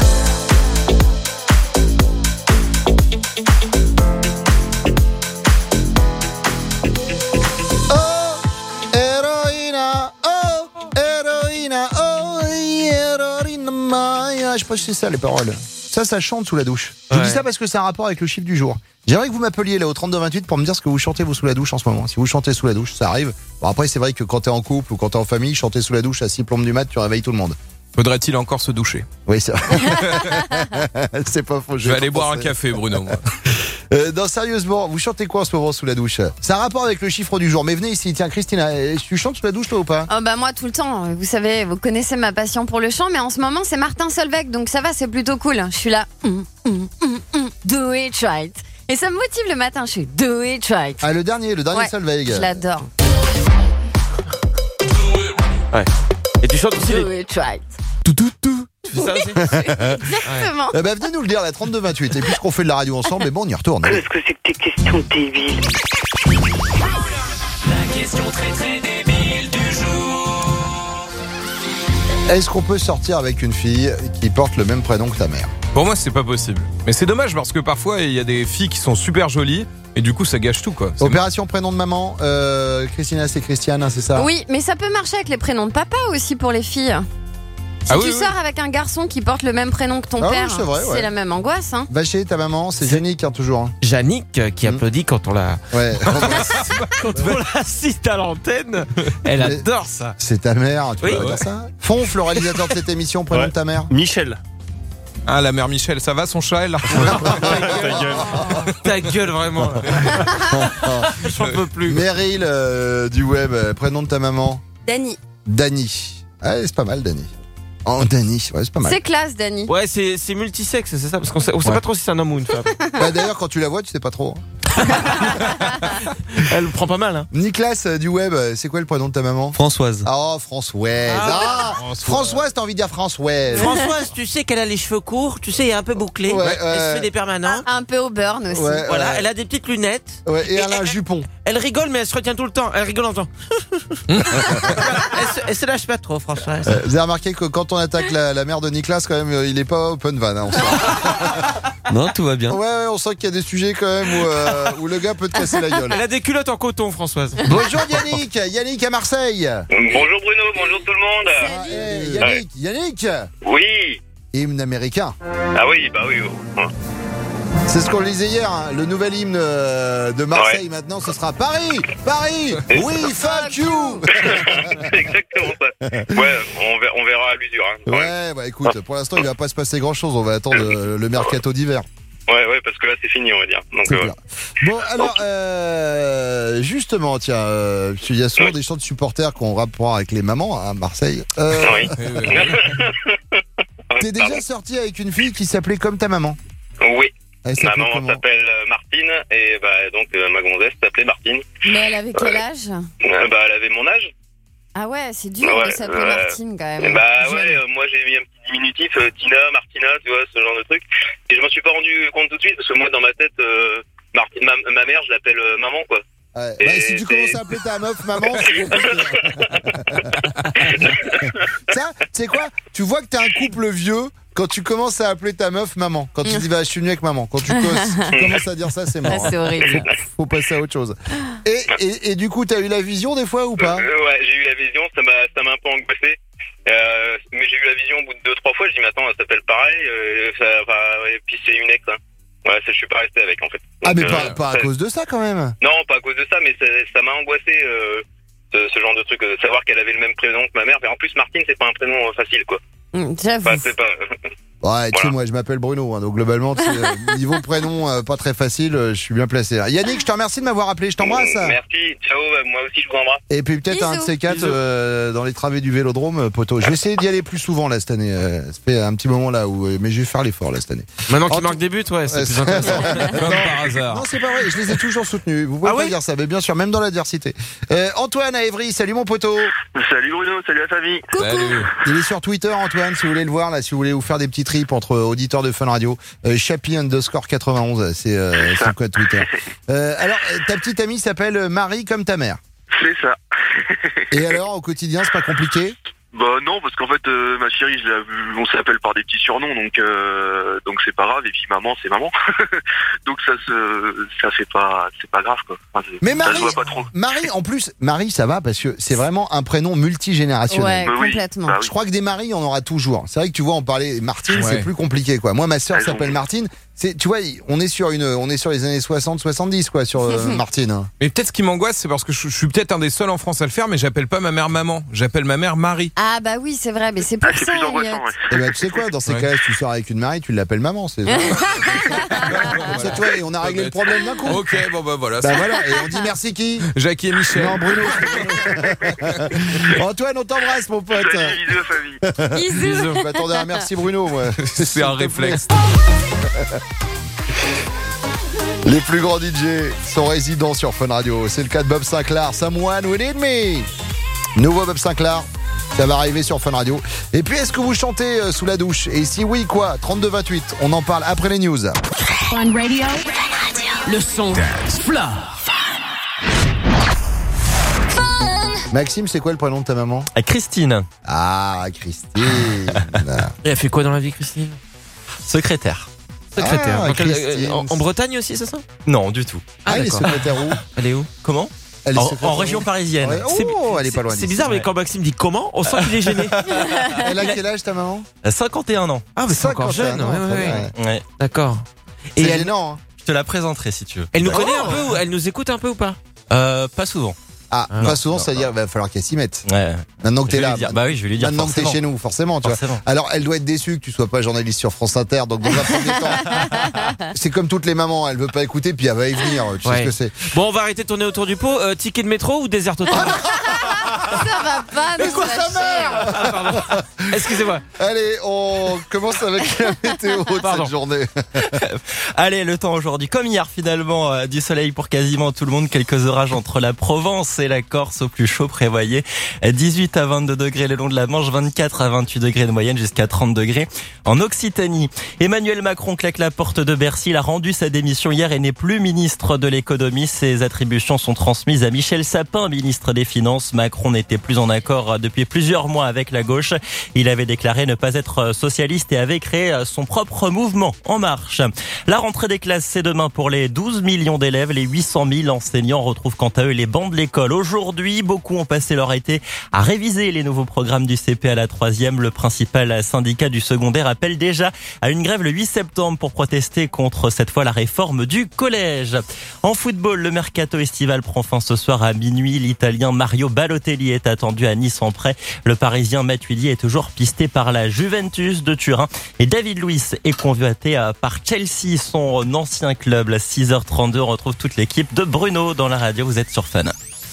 Oh, eroina, oh, eroina, oh, eroina Maya. Je sais pas si c'est ça les paroles. Ça chante sous la douche. Je vous dis ça parce que c'est un rapport avec le chiffre du jour. J'aimerais que vous m'appeliez là au 3228 pour me dire ce que vous chantez vous sous la douche en ce moment. Si vous chantez sous la douche, ça arrive. Bon après c'est vrai que quand t'es en couple ou quand t'es en famille, chanter sous la douche à 6 plombes du mat, tu réveilles tout le monde. Faudrait-il encore se doucher? Oui, c'est vrai. C'est pas faux. Je vais aller boire un café, Bruno. moi. Non, sérieusement, vous chantez quoi en ce moment sous la douche? C'est un rapport avec le chiffre du jour. Mais venez ici, tiens, Christina, tu chantes sous la douche toi ou pas? Oh bah moi tout le temps, vous savez, vous connaissez ma passion pour le chant, mais en ce moment c'est Martin Solveig, donc ça va, c'est plutôt cool. Je suis là, do it right. Et ça me motive le matin, je suis do it right. Ah, le dernier Ouais, Solveig. je l'adore. Ouais. Et tu chantes aussi Do les... it right. Tu fais ça aussi? Exactement. Bah venez nous le dire, la 3228. Et puisqu'on fait de la radio ensemble, mais bon, on y retourne. Qu'est-ce que c'est que tes questions débiles? La question très très débile du jour. Est-ce qu'on peut sortir avec une fille qui porte le même prénom que ta mère? Pour moi, c'est pas possible. Mais c'est dommage parce que parfois, il y a des filles qui sont super jolies et du coup, ça gâche tout, quoi. C'est Opération prénom de maman, Christina c'est Christiane, hein, c'est ça? Oui, mais ça peut marcher avec les prénoms de papa aussi pour les filles. Si Ah tu oui, oui. sors avec un garçon qui porte le même prénom que ton Ah oui, père, c'est vrai, ouais. la même angoisse. Hein. Va chez ta maman, c'est Yannick hein, toujours. Hein. Yannick qui applaudit quand on la Ouais. quand on la cite à l'antenne. Elle Mais- adore ça. C'est ta mère, tu Oui. peux pas dire ça? Fonf, le réalisateur de cette émission, prénom Ouais. de ta mère? Michel. Ah, la mère Michel, ça va son chat, elle l'a retrouvé? Ta gueule vraiment. J'en peux plus. Meryl du web, prénom de ta maman? Dany. Dany. Ah, c'est pas mal, Dany. Oh, Dany, ouais, c'est pas mal. C'est classe, Dany. Ouais, c'est multisexe, c'est ça, parce qu'on sait Ouais. pas trop si c'est un homme ou une femme. Bah, d'ailleurs, quand tu la vois, tu sais pas trop. Elle prend pas mal, hein. Nicolas du web, c'est quoi le prénom de ta maman? Françoise. Oh, Françoise. Ah, Françoise, t'as envie de dire Françoise. Françoise, tu sais qu'elle a les cheveux courts, tu sais, et un peu bouclés. Ouais, Elle se fait des permanents. Un peu au burn aussi. Ouais, Voilà, ouais. elle a des petites lunettes. Ouais, et elle a un jupon. Elle rigole, mais elle se retient tout le temps. Elle rigole en temps. Elle se lâche pas trop, Françoise. Vous avez remarqué que quand on attaque la mère de Nicolas, quand même, il est pas open van. Hein, on sent. Non, tout va bien. Ouais, on sent qu'il y a des sujets quand même où le gars peut te casser la gueule. Elle a des culottes en coton, Françoise. Bonjour Yannick, Yannick à Marseille. Bonjour Bruno, bonjour tout le monde. Hey, Yannick, Oui. hymne américain. Ah oui, bah oui. C'est ce qu'on lisait hier, hein, le nouvel hymne de Marseille. Maintenant, ce sera Paris, Paris, we fuck you. C'est exactement ça. Ouais, on verra à l'usure. Hein, quand même. Ouais, bah écoute, pour l'instant, il va pas se passer grand chose. On va attendre le mercato d'hiver. Ouais, parce que là c'est fini, on va dire. Donc, C'est clair. Bon, alors, justement, tiens, il y a souvent des chants de supporters qu'on rapport avec les mamans à Marseille. Oui. T'es déjà sorti avec une fille qui s'appelait comme ta maman? Oui. Elle Ma s'appelait maman comment? s'appelle Martine et bah donc ma gonzesse s'appelait Martine. Mais elle avait quel âge? Bah elle avait mon âge. Ah ouais, c'est dur Ouais, de s'appeler ouais. Martine quand même. Bah Jeune. ouais, moi j'ai mis un petit diminutifs, Tina, Martina, tu vois, ce genre de truc. Et je m'en suis pas rendu compte tout de suite parce que moi dans ma tête, ma mère, je l'appelle maman quoi. Ouais. Bah, si tu commences à appeler ta meuf maman, c'est compliqué. Ça, tu sais quoi? Tu vois que t'es un couple vieux quand tu commences à appeler ta meuf maman. Quand tu dis bah je suis venu avec maman. Quand tu commences à dire ça, c'est mort. C'est horrible. Faut passer à autre chose. Et du coup, t'as eu la vision des fois ou pas? Ouais, j'ai eu la vision, ça m'a un peu angoissé. Mais j'ai eu la vision au bout de 2-3 fois, je dis mais attends, ça s'appelle pareil, et puis c'est une ex, hein. Ouais, ça je suis pas resté avec en fait. Donc, mais pas à cause de ça quand même. Non, pas à cause de ça, mais ça m'a angoissé ce genre de truc, de savoir qu'elle avait le même prénom que ma mère. Et en plus, Martine, c'est pas un prénom facile quoi. J'avoue. Enfin, c'est pas... Ouais, tu sais, moi je m'appelle Bruno, hein, donc globalement, niveau prénom pas très facile, je suis bien placé. Yannick, je te remercie de m'avoir appelé, je t'embrasse. Merci, ciao, moi aussi je vous embrasse. Et puis peut-être un de ces quatre dans les travées du Vélodrome, poteau. Je vais essayer d'y aller plus souvent là cette année. Ça fait un petit moment là où, mais je vais faire l'effort là cette année. Maintenant qu'il marque des buts, ouais, c'est plus intéressant. Comme par hasard. Non, c'est pas vrai, je les ai toujours soutenus. Vous pouvez pas dire ça, mais bien sûr, même dans l'adversité. Antoine à Évry, salut mon poteau. Salut Bruno, salut la famille. Salut. Il est sur Twitter, Antoine, si vous voulez le voir là, si vous voulez vous faire des petits trips entre auditeurs de Fun Radio. Chappy_91, c'est le code Twitter. Alors, ta petite amie s'appelle Marie comme ta mère. C'est ça. Et alors, au quotidien, c'est pas compliqué? Bah non, parce qu'en fait, ma chérie, on s'appelle par des petits surnoms, donc c'est pas grave. Et puis maman, c'est maman. Donc ça fait pas, c'est pas grave quoi. Enfin, mais Marie, ça se voit pas trop. Marie, en plus, Marie, ça va parce que c'est vraiment un prénom multigénérationnel. Ouais, complètement. Bah Je crois que des Marie, on aura toujours. C'est vrai que tu vois, on parlait Martine, c'est plus compliqué quoi. Moi, ma sœur s'appelle Martine. Tu vois, on est sur les années 60-70 quoi, sur Martine. Hein. Mais peut-être ce qui m'angoisse, c'est parce que je suis peut-être un des seuls en France à le faire, mais j'appelle pas ma mère maman, j'appelle ma mère Marie. Ah bah oui, c'est vrai, mais c'est pour ça. C'est plus angoissant, ouais. Et bah tu sais quoi, dans ces cas-là, si tu sors avec une Marie, tu l'appelles maman, c'est ça. C'est toi, et on a réglé le problème d'un coup. Ok, bon bah voilà. Bah voilà, et on dit merci qui? Jackie et Michel. Non, Bruno. Antoine, on t'embrasse mon pote. Salut, bisous famille. Bisous. Je m'attendais à merci Bruno, moi. C'est un réflexe. Les plus grands DJ sont résidents sur Fun Radio. C'est le cas de Bob Sinclair, Someone Who Need Me. Nouveau Bob Sinclair, ça va arriver sur Fun Radio. Et puis, est-ce que vous chantez sous la douche? Et si oui, quoi? 32-28, on en parle après les news. Fun Radio. Le son. Maxime, c'est quoi le prénom de ta maman? Christine. Ah, Christine. Et elle fait quoi dans la vie, Christine? Secrétaire. Secrétaire. Ah, Donc, Christine. en Bretagne aussi, c'est ça? Non, du tout. Ah, elle est secrétaire où? Elle est où? Comment? Elle est En secrétaire région où? parisienne. Ouais. Oh, elle est pas loin. C'est bizarre, mais quand Maxime dit comment, on sent qu'il est gêné. Elle a quel âge ta maman? 51 ans. Ah, mais c'est encore 51 jeune. ans, Ouais. Ouais. D'accord. C'est Et elle, gênant, hein. Je te la présenterai si tu veux. elle nous connaît un peu ou elle nous écoute un peu ou pas? Pas souvent. Ah, non, pas souvent, non, c'est-à-dire il va falloir qu'elle s'y mette. Ouais. Maintenant que Je t'es vais là. lui dire. Bah oui, je vais lui dire. Maintenant que t'es forcément. chez nous, forcément, tu vois. Forcément. Alors, elle doit être déçue que tu sois pas journaliste sur France Inter, donc dans un premier temps, c'est comme toutes les mamans, elle veut pas écouter, puis elle va y venir, tu sais ce que c'est. Bon, on va arrêter de tourner autour du pot. Ticket de métro ou désert total? Ça va pas, Mais quoi, sa mère? Ah, pardon. Excusez-moi. Allez, on commence avec la météo de cette journée. Allez, le temps aujourd'hui, comme hier finalement, du soleil pour quasiment tout le monde. Quelques orages entre la Provence et la Corse au plus chaud, prévoyez 18 à 22 degrés le long de la Manche, 24 à 28 degrés de moyenne, jusqu'à 30 degrés en Occitanie. Emmanuel Macron claque la porte de Bercy. Il a rendu sa démission hier et n'est plus ministre de l'économie. Ses attributions sont transmises à Michel Sapin, ministre des Finances. Macron n'était plus en accord depuis plusieurs mois avec la gauche. Il avait déclaré ne pas être socialiste et avait créé son propre mouvement En Marche. La rentrée des classes, c'est demain pour les 12 millions d'élèves. Les 800 000 enseignants retrouvent quant à eux les bancs de l'école. Aujourd'hui, beaucoup ont passé leur été à réviser les nouveaux programmes du CP à la 3e. Le principal syndicat du secondaire appelle déjà à une grève le 8 septembre pour protester contre cette fois la réforme du collège. En football, le mercato estival prend fin ce soir à minuit. L'Italien Mario Balotelli est attendu à Nice en prêt. Le Parisien Matuidi est toujours pisté par la Juventus de Turin. Et David Luiz est convoité par Chelsea, son ancien club. À 6h32, on retrouve toute l'équipe de Bruno dans la radio. Vous êtes sur Fun.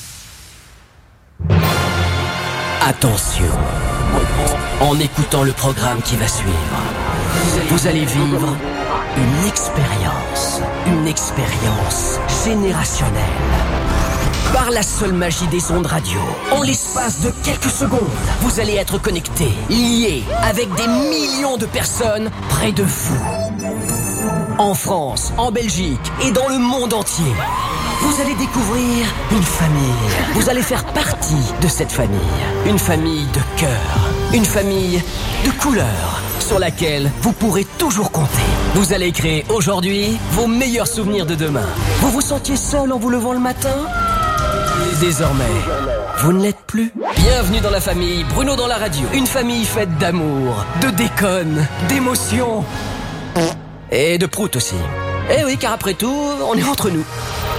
Attention, en écoutant le programme qui va suivre, vous allez vivre une expérience générationnelle. Par la seule magie des ondes radio. En l'espace de quelques secondes, vous allez être connecté, lié avec des millions de personnes près de vous. En France, en Belgique et dans le monde entier. Vous allez découvrir une famille. Vous allez faire partie de cette famille. Une famille de cœur. Une famille de couleurs sur laquelle vous pourrez toujours compter. Vous allez créer aujourd'hui vos meilleurs souvenirs de demain. Vous vous sentiez seul en vous levant le matin ? Désormais, vous ne l'êtes plus. Bienvenue dans la famille Bruno dans la radio. Une famille faite d'amour, de déconne, d'émotions et de prout aussi. Eh oui, car après tout, on est entre nous.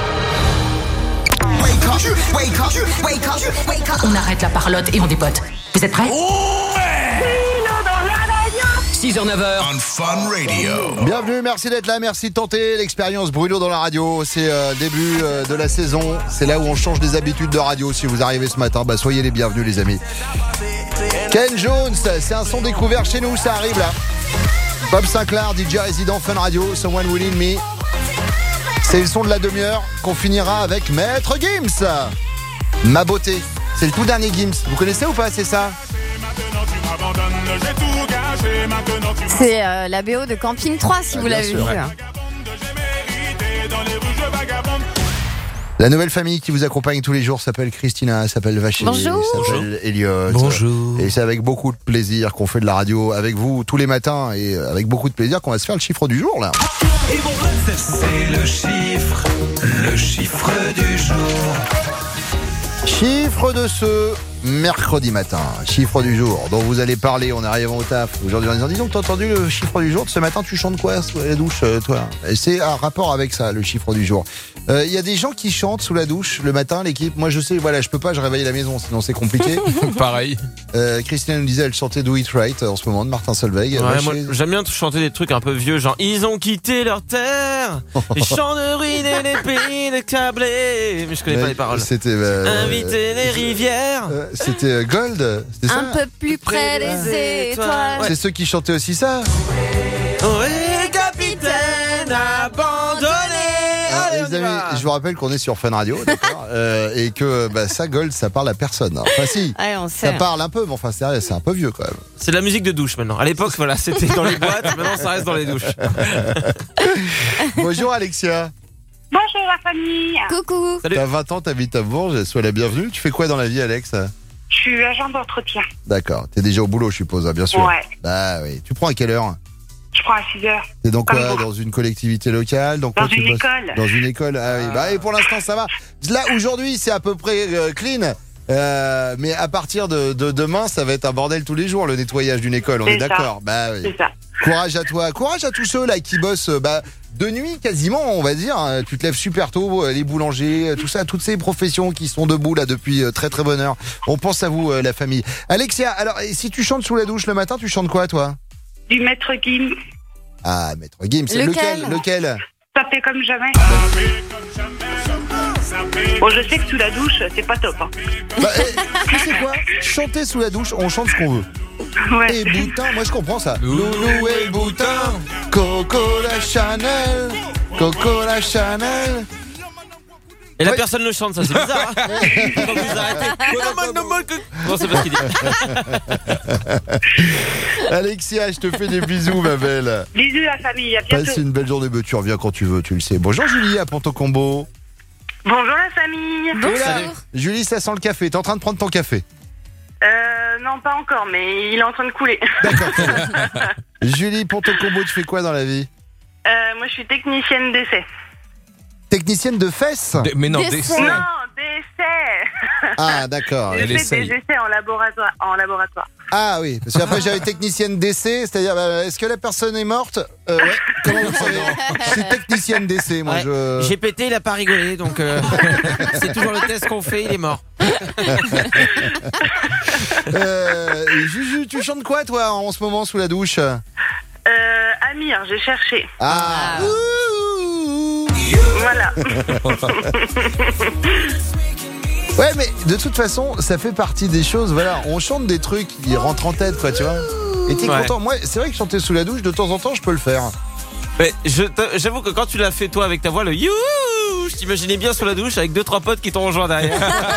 On arrête la parlotte et on dépote. Vous êtes prêts? 6h, 9h. On Fun Radio. Bienvenue, merci d'être là, merci de tenter l'expérience Bruno dans la radio. C'est début de la saison, c'est là où on change les habitudes de radio. Si vous arrivez ce matin, soyez les bienvenus les amis. Ken Jones, c'est un son découvert chez nous, ça arrive là. Bob Sinclair, DJ résident Fun Radio, Someone Will Need Me. C'est le son de la demi-heure qu'on finira avec Maître Gims. Ma beauté, c'est le tout dernier Gims. Vous connaissez ou pas, c'est ça? C'est la BO de Camping 3 si vous l'avez vu. Ouais. La nouvelle famille qui vous accompagne tous les jours s'appelle Christina, s'appelle Vacher, s'appelle Elliot. Bonjour. Et c'est avec beaucoup de plaisir qu'on fait de la radio avec vous tous les matins et avec beaucoup de plaisir qu'on va se faire le chiffre du jour là. Et bon, c'est le chiffre du jour. Chiffre de ce mercredi matin, chiffre du jour dont vous allez parler en arrivant au taf aujourd'hui en disant dis donc t'as entendu le chiffre du jour de ce matin, tu chantes quoi sous la douche toi? Et c'est un rapport avec ça, le chiffre du jour. Il y a des gens qui chantent sous la douche le matin, l'équipe. Moi je sais, voilà, je peux pas, je réveille la maison sinon c'est compliqué. Pareil. Christine nous disait elle chantait Do It Right en ce moment de Martin Solveig. Ouais, moi, j'aime bien chanter des trucs un peu vieux, genre ils ont quitté leur terre, les champs de ruines et les pays de câblés. Mais je connais pas les paroles. C'était inviter les rivières. C'était Gold, c'était ça? Un peu plus près des étoiles. C'est ceux qui chantaient aussi ça? Oui, capitaine abandonné. Les amis, je vous rappelle qu'on est sur Fun Radio, d'accord, et que ça Gold, ça parle à personne. Enfin si, ouais, on sait. Ça parle un peu, mais enfin c'est un peu vieux quand même. C'est de la musique de douche maintenant. À l'époque, voilà, c'était dans les boîtes. Maintenant, ça reste dans les douches. Bonjour Alexia. Bonjour la famille. Coucou. Salut. T'as 20 ans, t'habites à Bourges, sois la bienvenue. Tu fais quoi dans la vie, Alex? Je suis agent d'entretien. D'accord. T'es déjà au boulot, je suppose, bien sûr. Ouais. Bah oui. Tu prends à quelle heure? Je prends à 6h. T'es dans quoi? Dans une collectivité locale? Dans une école. Dans une école, ah oui. Et pour l'instant, ça va. Là, aujourd'hui, c'est à peu près clean. Mais à partir de demain, ça va être un bordel tous les jours, le nettoyage d'une école. On est d'accord? Bah oui. C'est ça. Courage à toi. Courage à tous ceux là qui bossent de nuit quasiment, on va dire. Tu te lèves super tôt, les boulangers, tout ça, toutes ces professions qui sont debout là depuis très très bonne heure. On pense à vous, la famille. Alexia, alors si tu chantes sous la douche le matin, tu chantes quoi toi? Du Maître Gims. Ah, Maître Gims. Lequel? Ça fait comme jamais. Bon, je sais que sous la douche, c'est pas top. Hein. Tu sais quoi? Chanter sous la douche, on chante ce qu'on veut. Ouais. Et boutin, moi je comprends ça. Loulou et boutin, Coco la Chanel, Coco la Chanel. Et la personne le chante, ça c'est bizarre. Hein. Quand vous arrêtez. Non, c'est pas ce qu'il dit. Alexia, je te fais des bisous, ma belle. Bisous la famille, à bientôt. Passe une belle journée, tu reviens quand tu veux, tu le sais. Bonjour Julie à Ponto-Combo. Bonjour la famille. Bonjour. Julie, ça sent le café. T'es en train de prendre ton café? Non, pas encore, mais il est en train de couler. D'accord. Julie, Ponto-Combo, tu fais quoi dans la vie? Moi, je suis technicienne d'essai. Technicienne de fesses? Mais non, d'essai. Non, d'essai. Ah, d'accord. Je fais des essais en laboratoire. Ah oui, parce qu'après j'avais technicienne d'essai, c'est-à-dire est-ce que la personne est morte? Ouais. Comment vous savez? Je suis technicienne d'essai, moi. Ouais. J'ai pété, il a pas rigolé, donc c'est toujours le test qu'on fait, il est mort. Juju, tu chantes quoi toi en ce moment sous la douche? Amir, j'ai cherché. Ah. Voilà. Ouais, mais de toute façon, ça fait partie des choses. Voilà, on chante des trucs qui rentrent en tête, quoi, tu vois. Et t'es content. Moi, c'est vrai que chanter sous la douche, de temps en temps, je peux le faire. Mais j'avoue que quand tu l'as fait toi avec ta voix, le you, douche. T'imaginais bien sous la douche avec 2-3 potes qui t'ont rejoint derrière.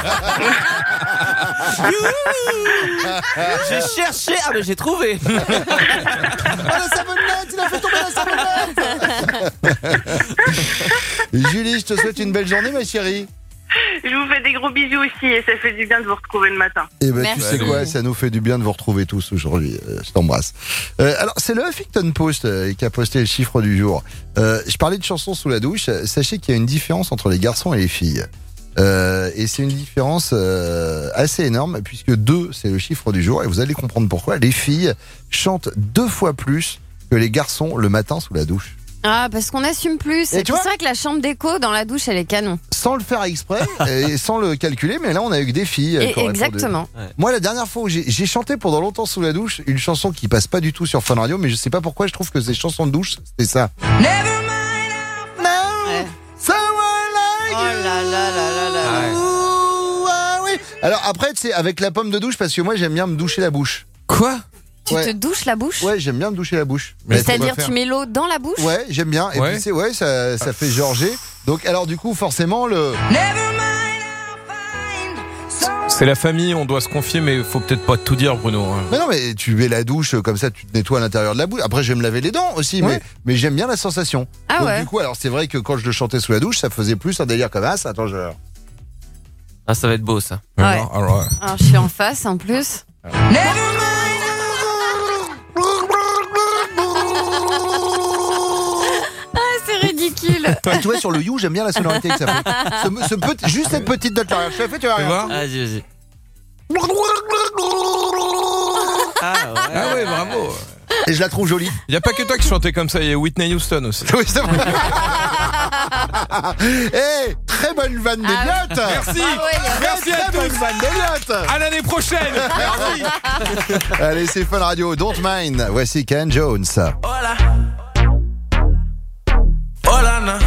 J'ai cherché, mais j'ai trouvé. Oh, la savonnette, il a fait tomber la savonnette. Julie, je te souhaite une belle journée, ma chérie. Je vous fais des gros bisous aussi et ça fait du bien de vous retrouver le matin. Et ben tu sais quoi, ça nous fait du bien de vous retrouver tous aujourd'hui. Je t'embrasse. Alors c'est le Huffington Post qui a posté le chiffre du jour. Je parlais de chansons sous la douche. Sachez qu'il y a une différence entre les garçons et les filles. Et c'est une différence assez énorme puisque 2 c'est le chiffre du jour et vous allez comprendre pourquoi. Les filles chantent 2 fois plus que les garçons le matin sous la douche. Ah, parce qu'on assume plus. Et Et tu c'est vois vrai que la chambre d'écho dans la douche, elle est canon. Sans le faire exprès et sans le calculer, mais là on a eu que des filles. Et qui ont exactement. répondu. Moi la dernière fois où j'ai chanté pendant longtemps sous la douche une chanson qui passe pas du tout sur Fun Radio, mais je sais pas pourquoi je trouve que ces chansons de douche c'était ça. Ouais. Oh là là là là là. Ah oui. Alors après c'est avec la pomme de douche parce que moi j'aime bien me doucher la bouche. Quoi? Tu te douches la bouche? Ouais, j'aime bien me doucher la bouche. C'est-à-dire tu mets l'eau dans la bouche? Ouais, j'aime bien. Et puis ça fait gorger. Donc alors du coup forcément le. C'est la famille, on doit se confier, mais faut peut-être pas tout dire, Bruno. Mais non, mais tu mets la douche comme ça, tu te nettoies à l'intérieur de la bouche. Après, je vais me laver les dents aussi, mais j'aime bien la sensation. Ah donc ouais. du coup, alors c'est vrai que quand je le chantais sous la douche, ça faisait plus un délire comme ça. Attends, je. Ah, ça va être beau ça. Ouais. Alors je suis en face en plus. C'est ridicule. Et tu vois, sur le you, j'aime bien la sonorité que ça fait. Juste cette petite note là. Je l'ai fait, tu vas rien. Vas-y. Ah ouais, bravo. Et je la trouve jolie. Il y a pas que toi qui chantais comme ça, il y a Whitney Houston aussi. Oui, c'est vrai. Très bonne vanne d'Eliott. Merci. Merci à tous. Bonne vanne d'Eliott. À l'année prochaine. Merci. Allez, c'est Fun Radio. Don't mind. Voici Ken Jones. Hola. Hola, na.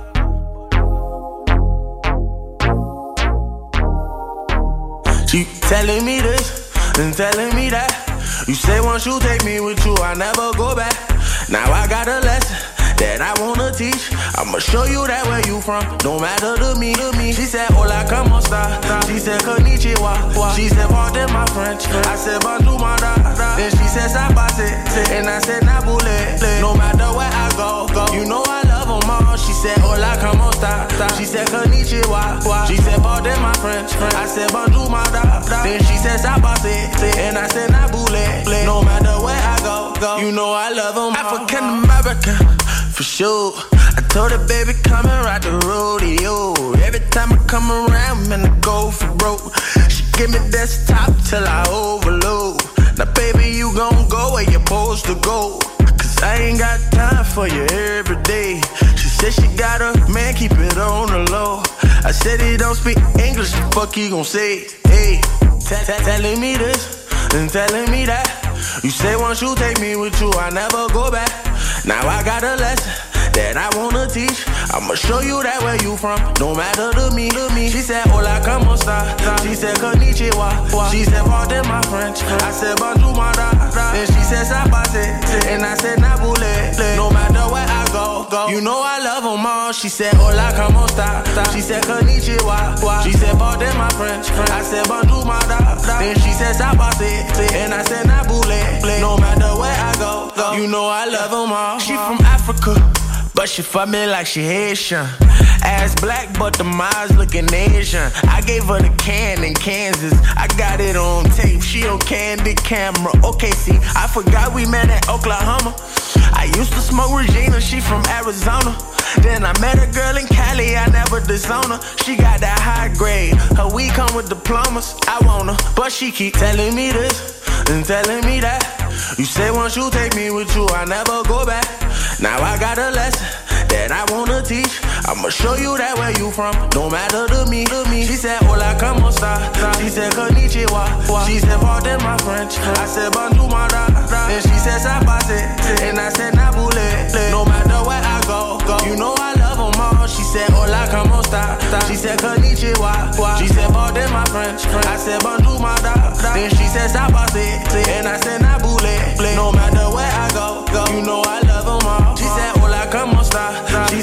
You telling me this and telling me that. You say once you take me with you, I never go back. Now I got a lesson that I wanna teach. I'ma show you that where you from, no matter to me. She said, hola, como esta? She said, konnichiwa. She said, pardon my French. I said, bonjour, mada. Then she said, sabase. And I said, nabule. No matter where I go, you know I love them all. She said, hola, como esta? She said, konnichiwa. She said, pardon my French. I said, bonjour, mada. Then she said, sabase. And I said, nabule. No matter where I go, you know I love them all. African American. For sure, I told her, baby, come and ride the rodeo. Every time I come around, man, I go for broke. She give me desktop till I overload. Now, baby, you gon' go where you're supposed to go. Cause I ain't got time for you every day. She said she got a man, keep it on the low. I said he don't speak English, the fuck he gon' say? Hey, telling me this and telling me that. You say once you take me with you, I never go back. Now I got a lesson that I wanna teach. I'ma show you that where you from, no matter to me. She said, hola, como esta? She said, konnichiwa. She said, pardon my French. I said, bonjour, mada. Then she said, sabase. And I said, nabule. No matter where I go, you know I love them all. She said, hola, como esta? She said, konnichiwa. She said, pardon my French. I said, bonjour, mada. Then she said, sabase. And I said, nabule. No matter where I go, you know I love them all. She from Africa, but she fuck me like she Haitian. Ass black, but the eyes looking Asian. I gave her the can in Kansas. I got it on tape. She on candid camera. Okay, see, I forgot we met in Oklahoma. I used to smoke Regina. She from Arizona. Then I met a girl in Cali. I never disown her. She got that high grade. Her weed come with diplomas. I want her, but she keep telling me this and telling me that. You say once you take me with you, I never go back. Now I got a lesson that I wanna teach. I'ma show you that where you from, no matter to me. She said, hola, como esta? She said, konnichiwa. She said, pardon my French. I said, bonjour, mada. Then she said, sabase. And I said, nabule. No matter where I go, you know I love them all. She said, hola, como esta? She said, konnichiwa. She said, pardon my French. I said, bonjour, mada. Then she said, sabase. And I said, nabule. No matter where I go, you know I love them all. She said, hola, como esta? She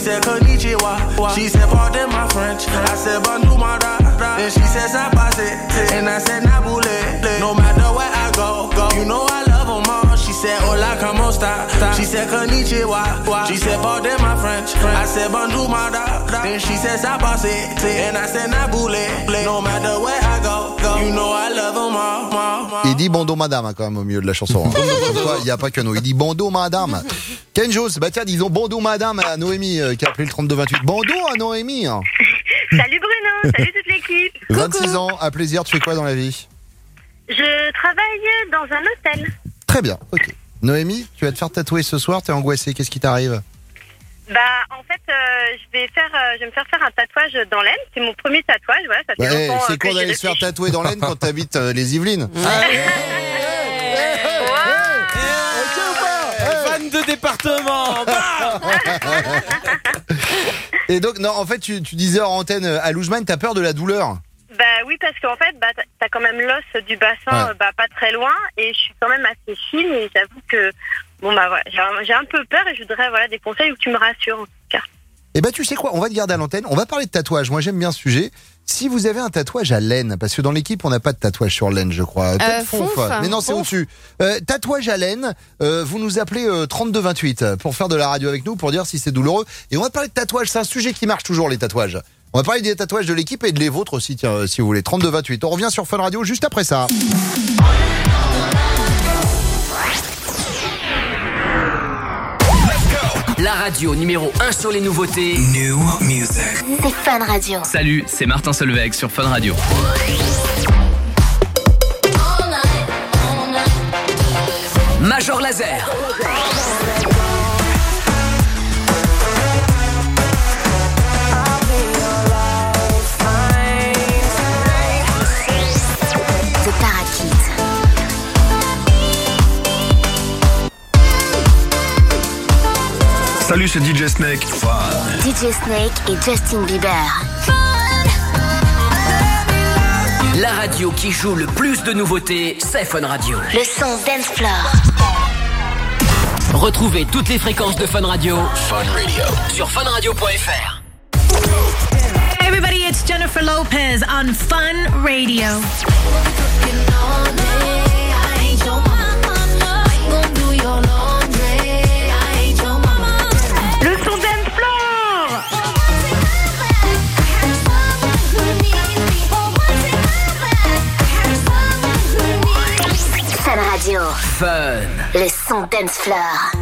said konnichiwa. She said pardon my French. I said bonjour my da. Then she said sabase. And I said nabule. No matter where I go, you know I love them all. She said hola como esta. She said konnichiwa. She said pardon my French. I said bonjour my da. Then she said sabase. And I said nabule. No matter where I go, you know I love them all. Il dit bandeau madame hein, quand même au milieu de la chanson. Il n'y a pas que nous. Il dit bandeau madame. Kenjos, bah tiens, disons bandeau madame à Noémie qui a appelé le 3228. Bandeau à Noémie. Salut Bruno, salut toute l'équipe. 26 ans, à plaisir, tu fais quoi dans la vie? Je travaille dans un hôtel. Très bien, ok. Noémie, tu vas te faire tatouer ce soir, t'es angoissée, qu'est-ce qui t'arrive? Bah en fait je vais me faire faire un tatouage dans l'aine. C'est mon premier tatouage, voilà, ça fait longtemps. C'est con d'aller se faire tatouer dans l'aine quand t'habites les Yvelines. Fan de département. Et donc non, en fait tu disais en antenne à Loujman, t'as peur de la douleur? Bah oui, parce qu'en fait t'as quand même l'os du bassin pas très loin et je suis quand même assez fine et j'avoue que bon bah voilà, j'ai un peu peur et je voudrais des conseils où tu me rassures en tout cas. Eh ben tu sais quoi, on va te garder à l'antenne, on va parler de tatouage. Moi j'aime bien ce sujet. Si vous avez un tatouage à laine, parce que dans l'équipe on n'a pas de tatouage sur laine je crois. Peut-être Fonf. Mais non c'est au-dessus. Tatouage à laine, vous nous appelez 3228 pour faire de la radio avec nous, pour dire si c'est douloureux. Et on va parler de tatouage, c'est un sujet qui marche toujours les tatouages. On va parler des tatouages de l'équipe et de les vôtres aussi, tiens, si vous voulez. 3228. On revient sur Fun Radio juste après ça. La radio numéro 1 sur les nouveautés. New music. C'est Fun Radio. Salut, c'est Martin Solveig sur Fun Radio. Major Laser. The Parakeet. Salut, c'est DJ Snake. DJ Snake et Justin Bieber. La radio qui joue le plus de nouveautés, c'est Fun Radio. Le son Dance Floor. Retrouvez toutes les fréquences de Fun Radio. Fun Radio. Sur funradio.fr. Hey everybody, it's Jennifer Lopez on Fun Radio. Le son Dance Floor. Fun Radio. Fun. Le son Dance Floor.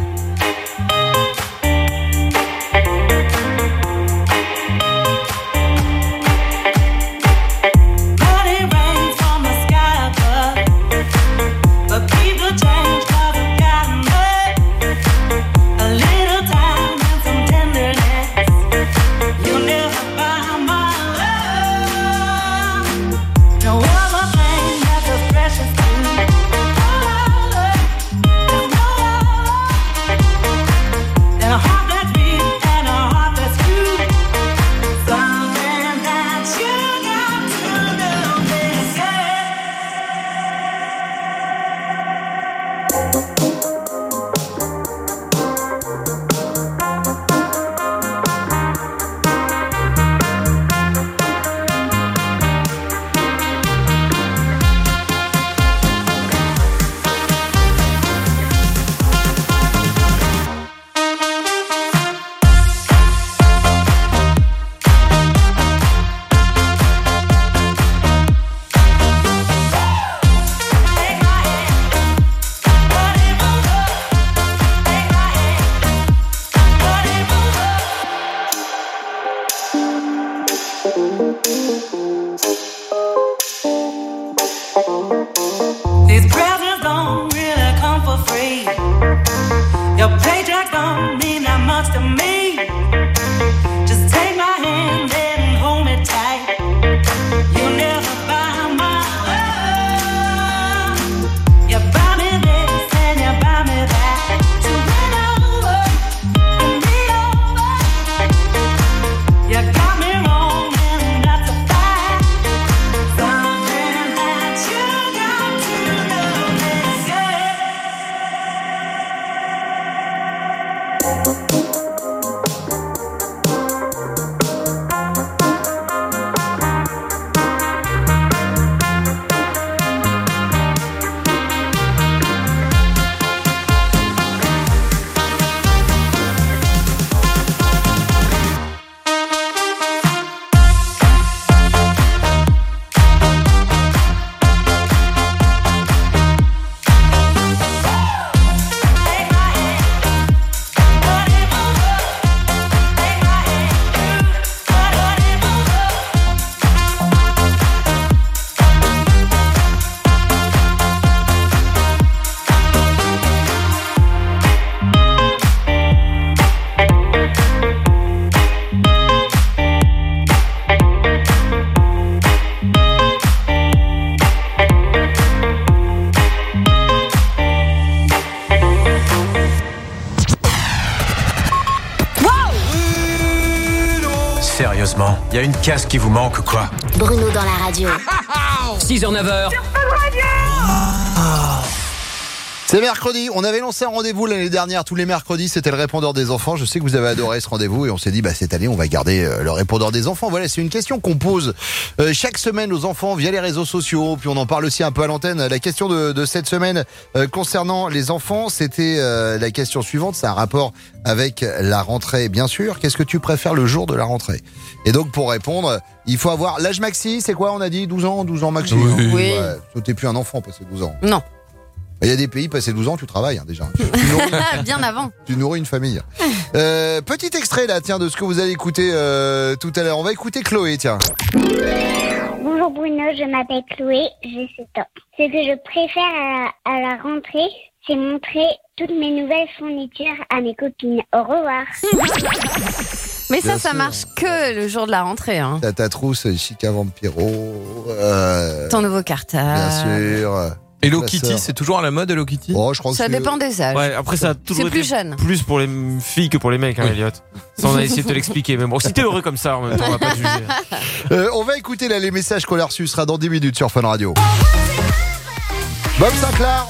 Il y a une case qui vous manque, quoi. Bruno dans la radio. 6h, 9h. C'est mercredi, on avait lancé un rendez-vous l'année dernière, tous les mercredis, c'était le répondeur des enfants. Je sais que vous avez adoré ce rendez-vous et on s'est dit, cette année, on va garder le répondeur des enfants. Voilà, c'est une question qu'on pose chaque semaine aux enfants via les réseaux sociaux, puis on en parle aussi un peu à l'antenne. La question de cette semaine concernant les enfants, c'était la question suivante, c'est un rapport avec la rentrée, bien sûr. Qu'est-ce que tu préfères le jour de la rentrée? Et donc, pour répondre, il faut avoir l'âge maxi, c'est quoi, on a dit 12 ans maxi? Oui. Ouais, toi, t'es plus un enfant passé 12 ans. Non. Il y a des pays, passé 12 ans, tu travailles déjà. Bien avant. Tu nourris une famille. Petit extrait là, tiens, de ce que vous allez écouter tout à l'heure. On va écouter Chloé, tiens. Bonjour Bruno, je m'appelle Chloé, j'ai 7 ans. Ce que je préfère à la rentrée, c'est montrer toutes mes nouvelles fournitures à mes copines. Au revoir. Mais Bien ça sûr. marche que le jour de la rentrée. Hein. T'as ta trousse Chica Vampiro. Ton nouveau cartable. Bien sûr. Hello Kitty, c'est toujours à la mode Hello Kitty? Oh, je crois que Ça dépend des âges. Ouais, après ça a toujours C'est plus été jeune. plus pour les filles que pour les mecs, hein, Elliot. Ça, on a essayé de te l'expliquer, mais bon, si t'es heureux comme ça, en même temps, on va pas te juger. On va écouter là les messages qu'on a reçus. Ce sera dans 10 minutes sur Fun Radio. Bob Sinclair.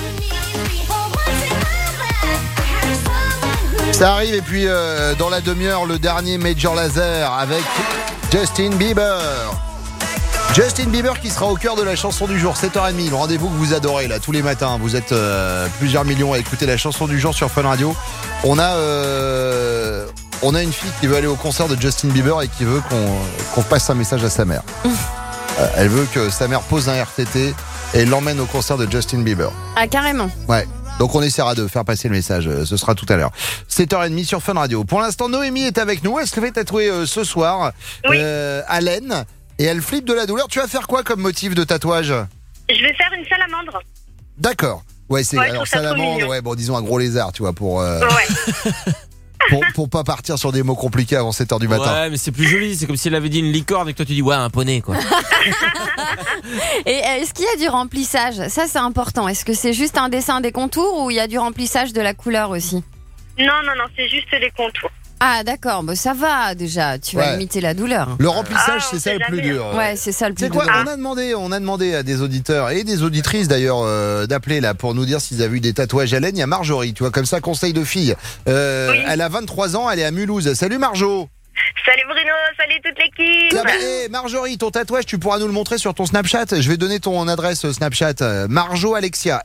Ça arrive et puis dans la demi-heure le dernier Major Lazer avec Justin Bieber. Justin Bieber qui sera au cœur de la chanson du jour, 7h30, le rendez-vous que vous adorez là tous les matins. Vous êtes plusieurs millions à écouter la chanson du jour sur Fun Radio. On a une fille qui veut aller au concert de Justin Bieber et qui veut qu'on passe un message à sa mère. Elle veut que sa mère pose un RTT et l'emmène au concert de Justin Bieber. Ah, carrément. Ouais. Donc on essaiera de faire passer le message, ce sera tout à l'heure. 7h30 sur Fun Radio. Pour l'instant, Noémie est avec nous. Elle se fait tatouer ce soir à l'aine et elle flippe de la douleur. Tu vas faire quoi comme motif de tatouage? Je vais faire une salamandre. D'accord. Ouais, c'est Ouais, je alors trouve ça trop salamandre, mignon. ouais, bon disons un gros lézard, tu vois, pour pour pas partir sur des mots compliqués avant 7h du matin. Ouais, mais c'est plus joli, c'est comme si elle avait dit une licorne et que toi tu dis ouais, un poney quoi. Et est-ce qu'il y a du remplissage? Ça, c'est important. Est-ce que c'est juste un dessin des contours ou il y a du remplissage de la couleur aussi? Non, c'est juste les contours. Ah, d'accord. Bah, ça va déjà. Tu vas Ouais. limiter la douleur. Le remplissage, Ah, c'est on ça sait le plus jamais, dur. Ouais, c'est ça le plus C'est quoi? dur. On a demandé à des auditeurs et des auditrices d'ailleurs d'appeler là pour nous dire s'ils avaient eu des tatouages à laine. Il y a Marjorie, tu vois, comme ça, conseil de fille. Elle a 23 ans, elle est à Mulhouse. Salut Marjo. Salut Bruno, salut toute l'équipe. Ah bah, Marjorie, ton tatouage, tu pourras nous le montrer sur ton Snapchat. Je vais donner ton adresse Snapchat. Marjo Alexia,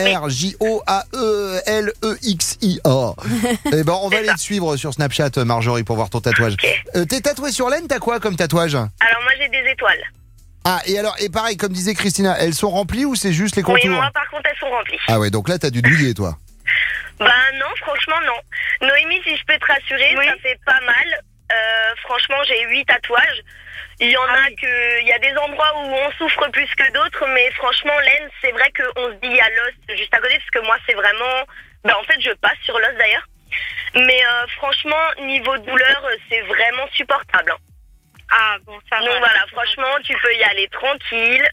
MarjoAlexia. Eh ben, on va aller te suivre sur Snapchat, Marjorie, pour voir ton tatouage. T'es tatoué sur laine, t'as quoi comme tatouage? Alors moi j'ai des étoiles. Ah, et pareil, comme disait Christina, elles sont remplies ou c'est juste les contours? Oui, moi par contre elles sont remplies. Ah ouais, donc là t'as dû douiller, toi. Bah non, franchement non. Noémie, si je peux te rassurer, ça fait pas mal. Franchement, j'ai 8 tatouages. Il y en a il y a des endroits où on souffre plus que d'autres, mais franchement, l'aine, c'est vrai qu'on se dit il y a l'os juste à côté, parce que moi, c'est vraiment... en fait, je passe sur l'os d'ailleurs. Mais franchement, niveau douleur, c'est vraiment supportable. Ah bon, ça va. Donc voilà, franchement, tu peux y aller tranquille.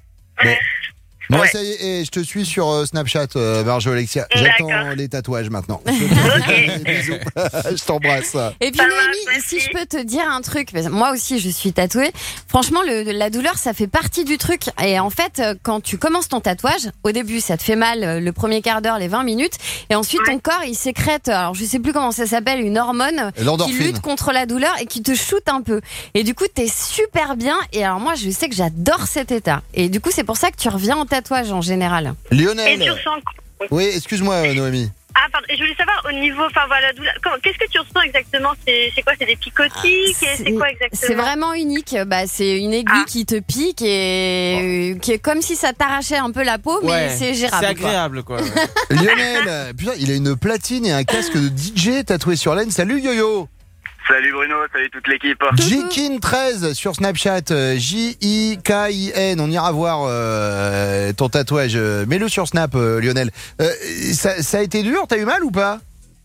Moi, ça y est, et je te suis sur Snapchat, Marjo Alexia. J'attends les tatouages maintenant. Bisous. Je t'embrasse. Et puis Noémie, si je peux te dire un truc, parce que moi aussi je suis tatouée, franchement la douleur ça fait partie du truc. Et en fait quand tu commences ton tatouage, au début ça te fait mal le premier quart d'heure, les 20 minutes, et ensuite ton corps il sécrète, alors je sais plus comment ça s'appelle, une hormone qui lutte contre la douleur et qui te shoot un peu. Et du coup t'es super bien, et alors moi je sais que j'adore cet état. Et du coup c'est pour ça que tu reviens en tatouage en général. Lionel. Et tu ressens... Oui, excuse-moi Noémie. Ah pardon, je voulais savoir au niveau, la douleur, qu'est-ce que tu ressens exactement? C'est quoi? C'est des picotis? C'est quoi exactement? C'est vraiment unique. C'est une aiguille qui te pique et qui est comme si ça t'arrachait un peu la peau, mais c'est gérable. C'est agréable quoi. Lionel, putain, il a une platine et un casque de DJ tatoué sur l'aine. Salut Yo-Yo. Salut Bruno, salut toute l'équipe. Jikin13 sur Snapchat, Jikin. On ira voir ton tatouage. Mets-le sur Snap, Lionel. Ça a été dur, t'as eu mal ou pas?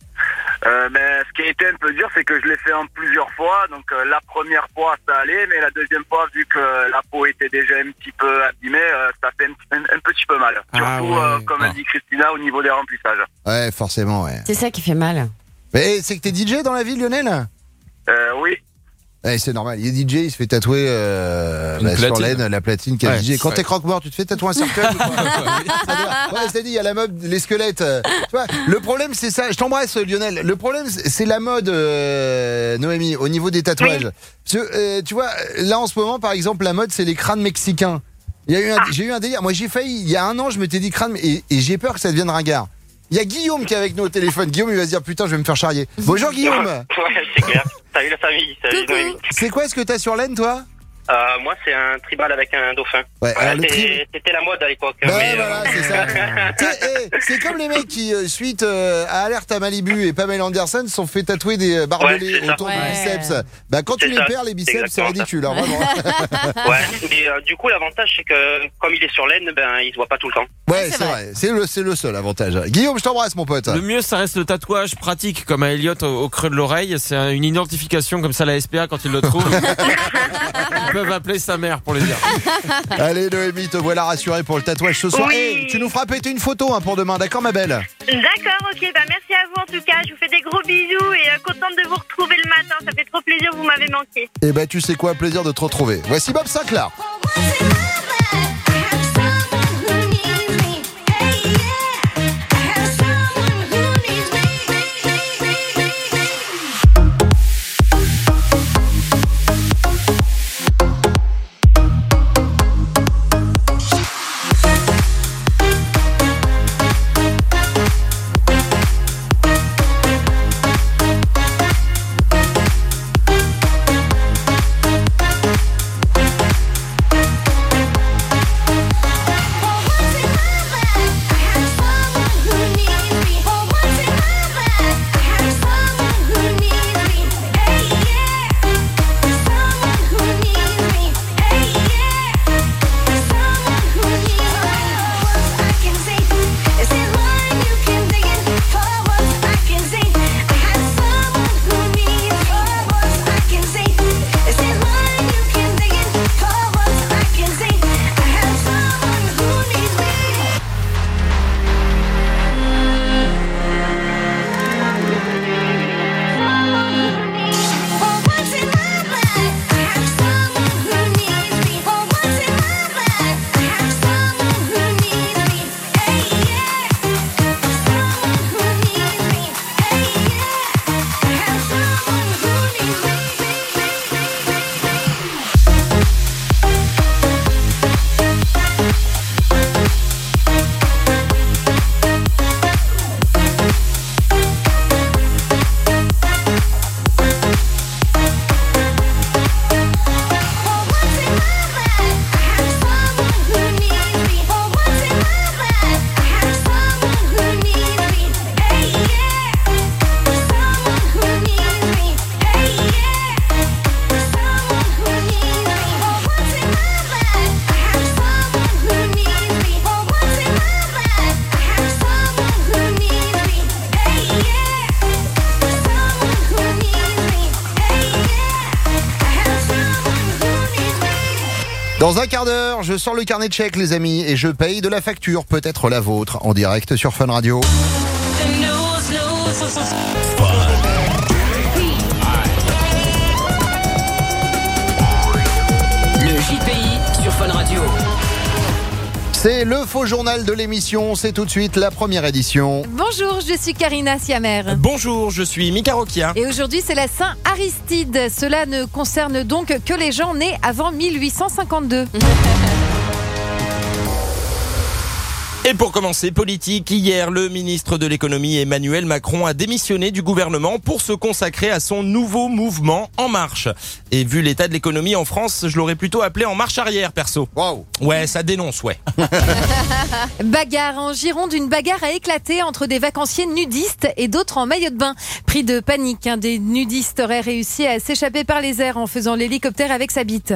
Ce qui a été un peu dur, c'est que je l'ai fait en plusieurs fois. Donc la première fois ça allait, mais la deuxième fois, vu que la peau était déjà un petit peu abîmée, ça fait un petit peu mal. Surtout, comme a dit Christina, au niveau des remplissages. Ouais, forcément, ouais. C'est ça qui fait mal. Mais c'est que t'es DJ dans la vie, Lionel? Oui. Ouais, c'est normal. Il est DJ, il se fait tatouer sur l'aine, la platine qu'il y a DJ. Quand t'es croque-mort, tu te fais tatouer un cercueil. Ouais, c'est-à-dire, il y a la mode, les squelettes. Tu vois, le problème, c'est ça. Je t'embrasse, Lionel. Le problème, c'est la mode, Noémie, au niveau des tatouages. Parce que, tu vois, là, en ce moment, par exemple, la mode, c'est les crânes mexicains. J'ai eu un délire. Moi, j'ai failli, il y a un an, je m'étais dit crâne, et j'ai peur que ça devienne ringard. Il y a Guillaume qui est avec nous au téléphone. Guillaume, il va se dire putain, je vais me faire charrier. Bonjour Guillaume. Ouais, c'est clair. Salut la famille. Salut Noémie. C'est quoi ce que t'as sur l'aine, toi? Moi, c'est un tribal avec un dauphin. Ouais, c'était la mode à l'époque. Voilà, c'est ça. C'est comme les mecs qui, suite à Alerte à Malibu et Pamela Anderson, se sont fait tatouer des barbelés autour du biceps. Bah, quand tu les perds, les biceps, c'est ridicule, hein, vraiment. Ouais, mais du coup, l'avantage, c'est que comme il est sur l'aine, il se voit pas tout le temps. Ouais, c'est vrai. C'est le seul avantage. Guillaume, je t'embrasse, mon pote. Le mieux, ça reste le tatouage pratique, comme à Elliot au creux de l'oreille. C'est une identification, comme ça, la SPA, quand il le trouve. Ils peuvent appeler sa mère pour les dire. Allez Noémie, te voilà rassurée pour le tatouage ce soir. Oui. Tu nous feras péter une photo pour demain, d'accord ma belle? D'accord, ok, merci à vous en tout cas. Je vous fais des gros bisous et contente de vous retrouver le matin. Ça fait trop plaisir, vous m'avez manqué. Eh ben tu sais quoi, plaisir de te retrouver. Voici Bob Sinclair. Dans un quart d'heure, je sors le carnet de chèques, les amis, et je paye de la facture, peut-être la vôtre, en direct sur Fun Radio. Le JPI sur Fun Radio. C'est le faux journal de l'émission, c'est tout de suite la première édition. Bonjour, je suis Karina Siamer. Bonjour, je suis Mika Rokia. Et aujourd'hui, c'est la Saint-Aristide. Cela ne concerne donc que les gens nés avant 1852. Et pour commencer, politique, hier, le ministre de l'économie Emmanuel Macron a démissionné du gouvernement pour se consacrer à son nouveau mouvement En Marche. Et vu l'état de l'économie en France, je l'aurais plutôt appelé En Marche Arrière, perso. Wow. Ouais, ça dénonce, ouais. Bagarre en Gironde, une bagarre a éclaté entre des vacanciers nudistes et d'autres en maillot de bain. Pris de panique, un des nudistes aurait réussi à s'échapper par les airs en faisant l'hélicoptère avec sa bite.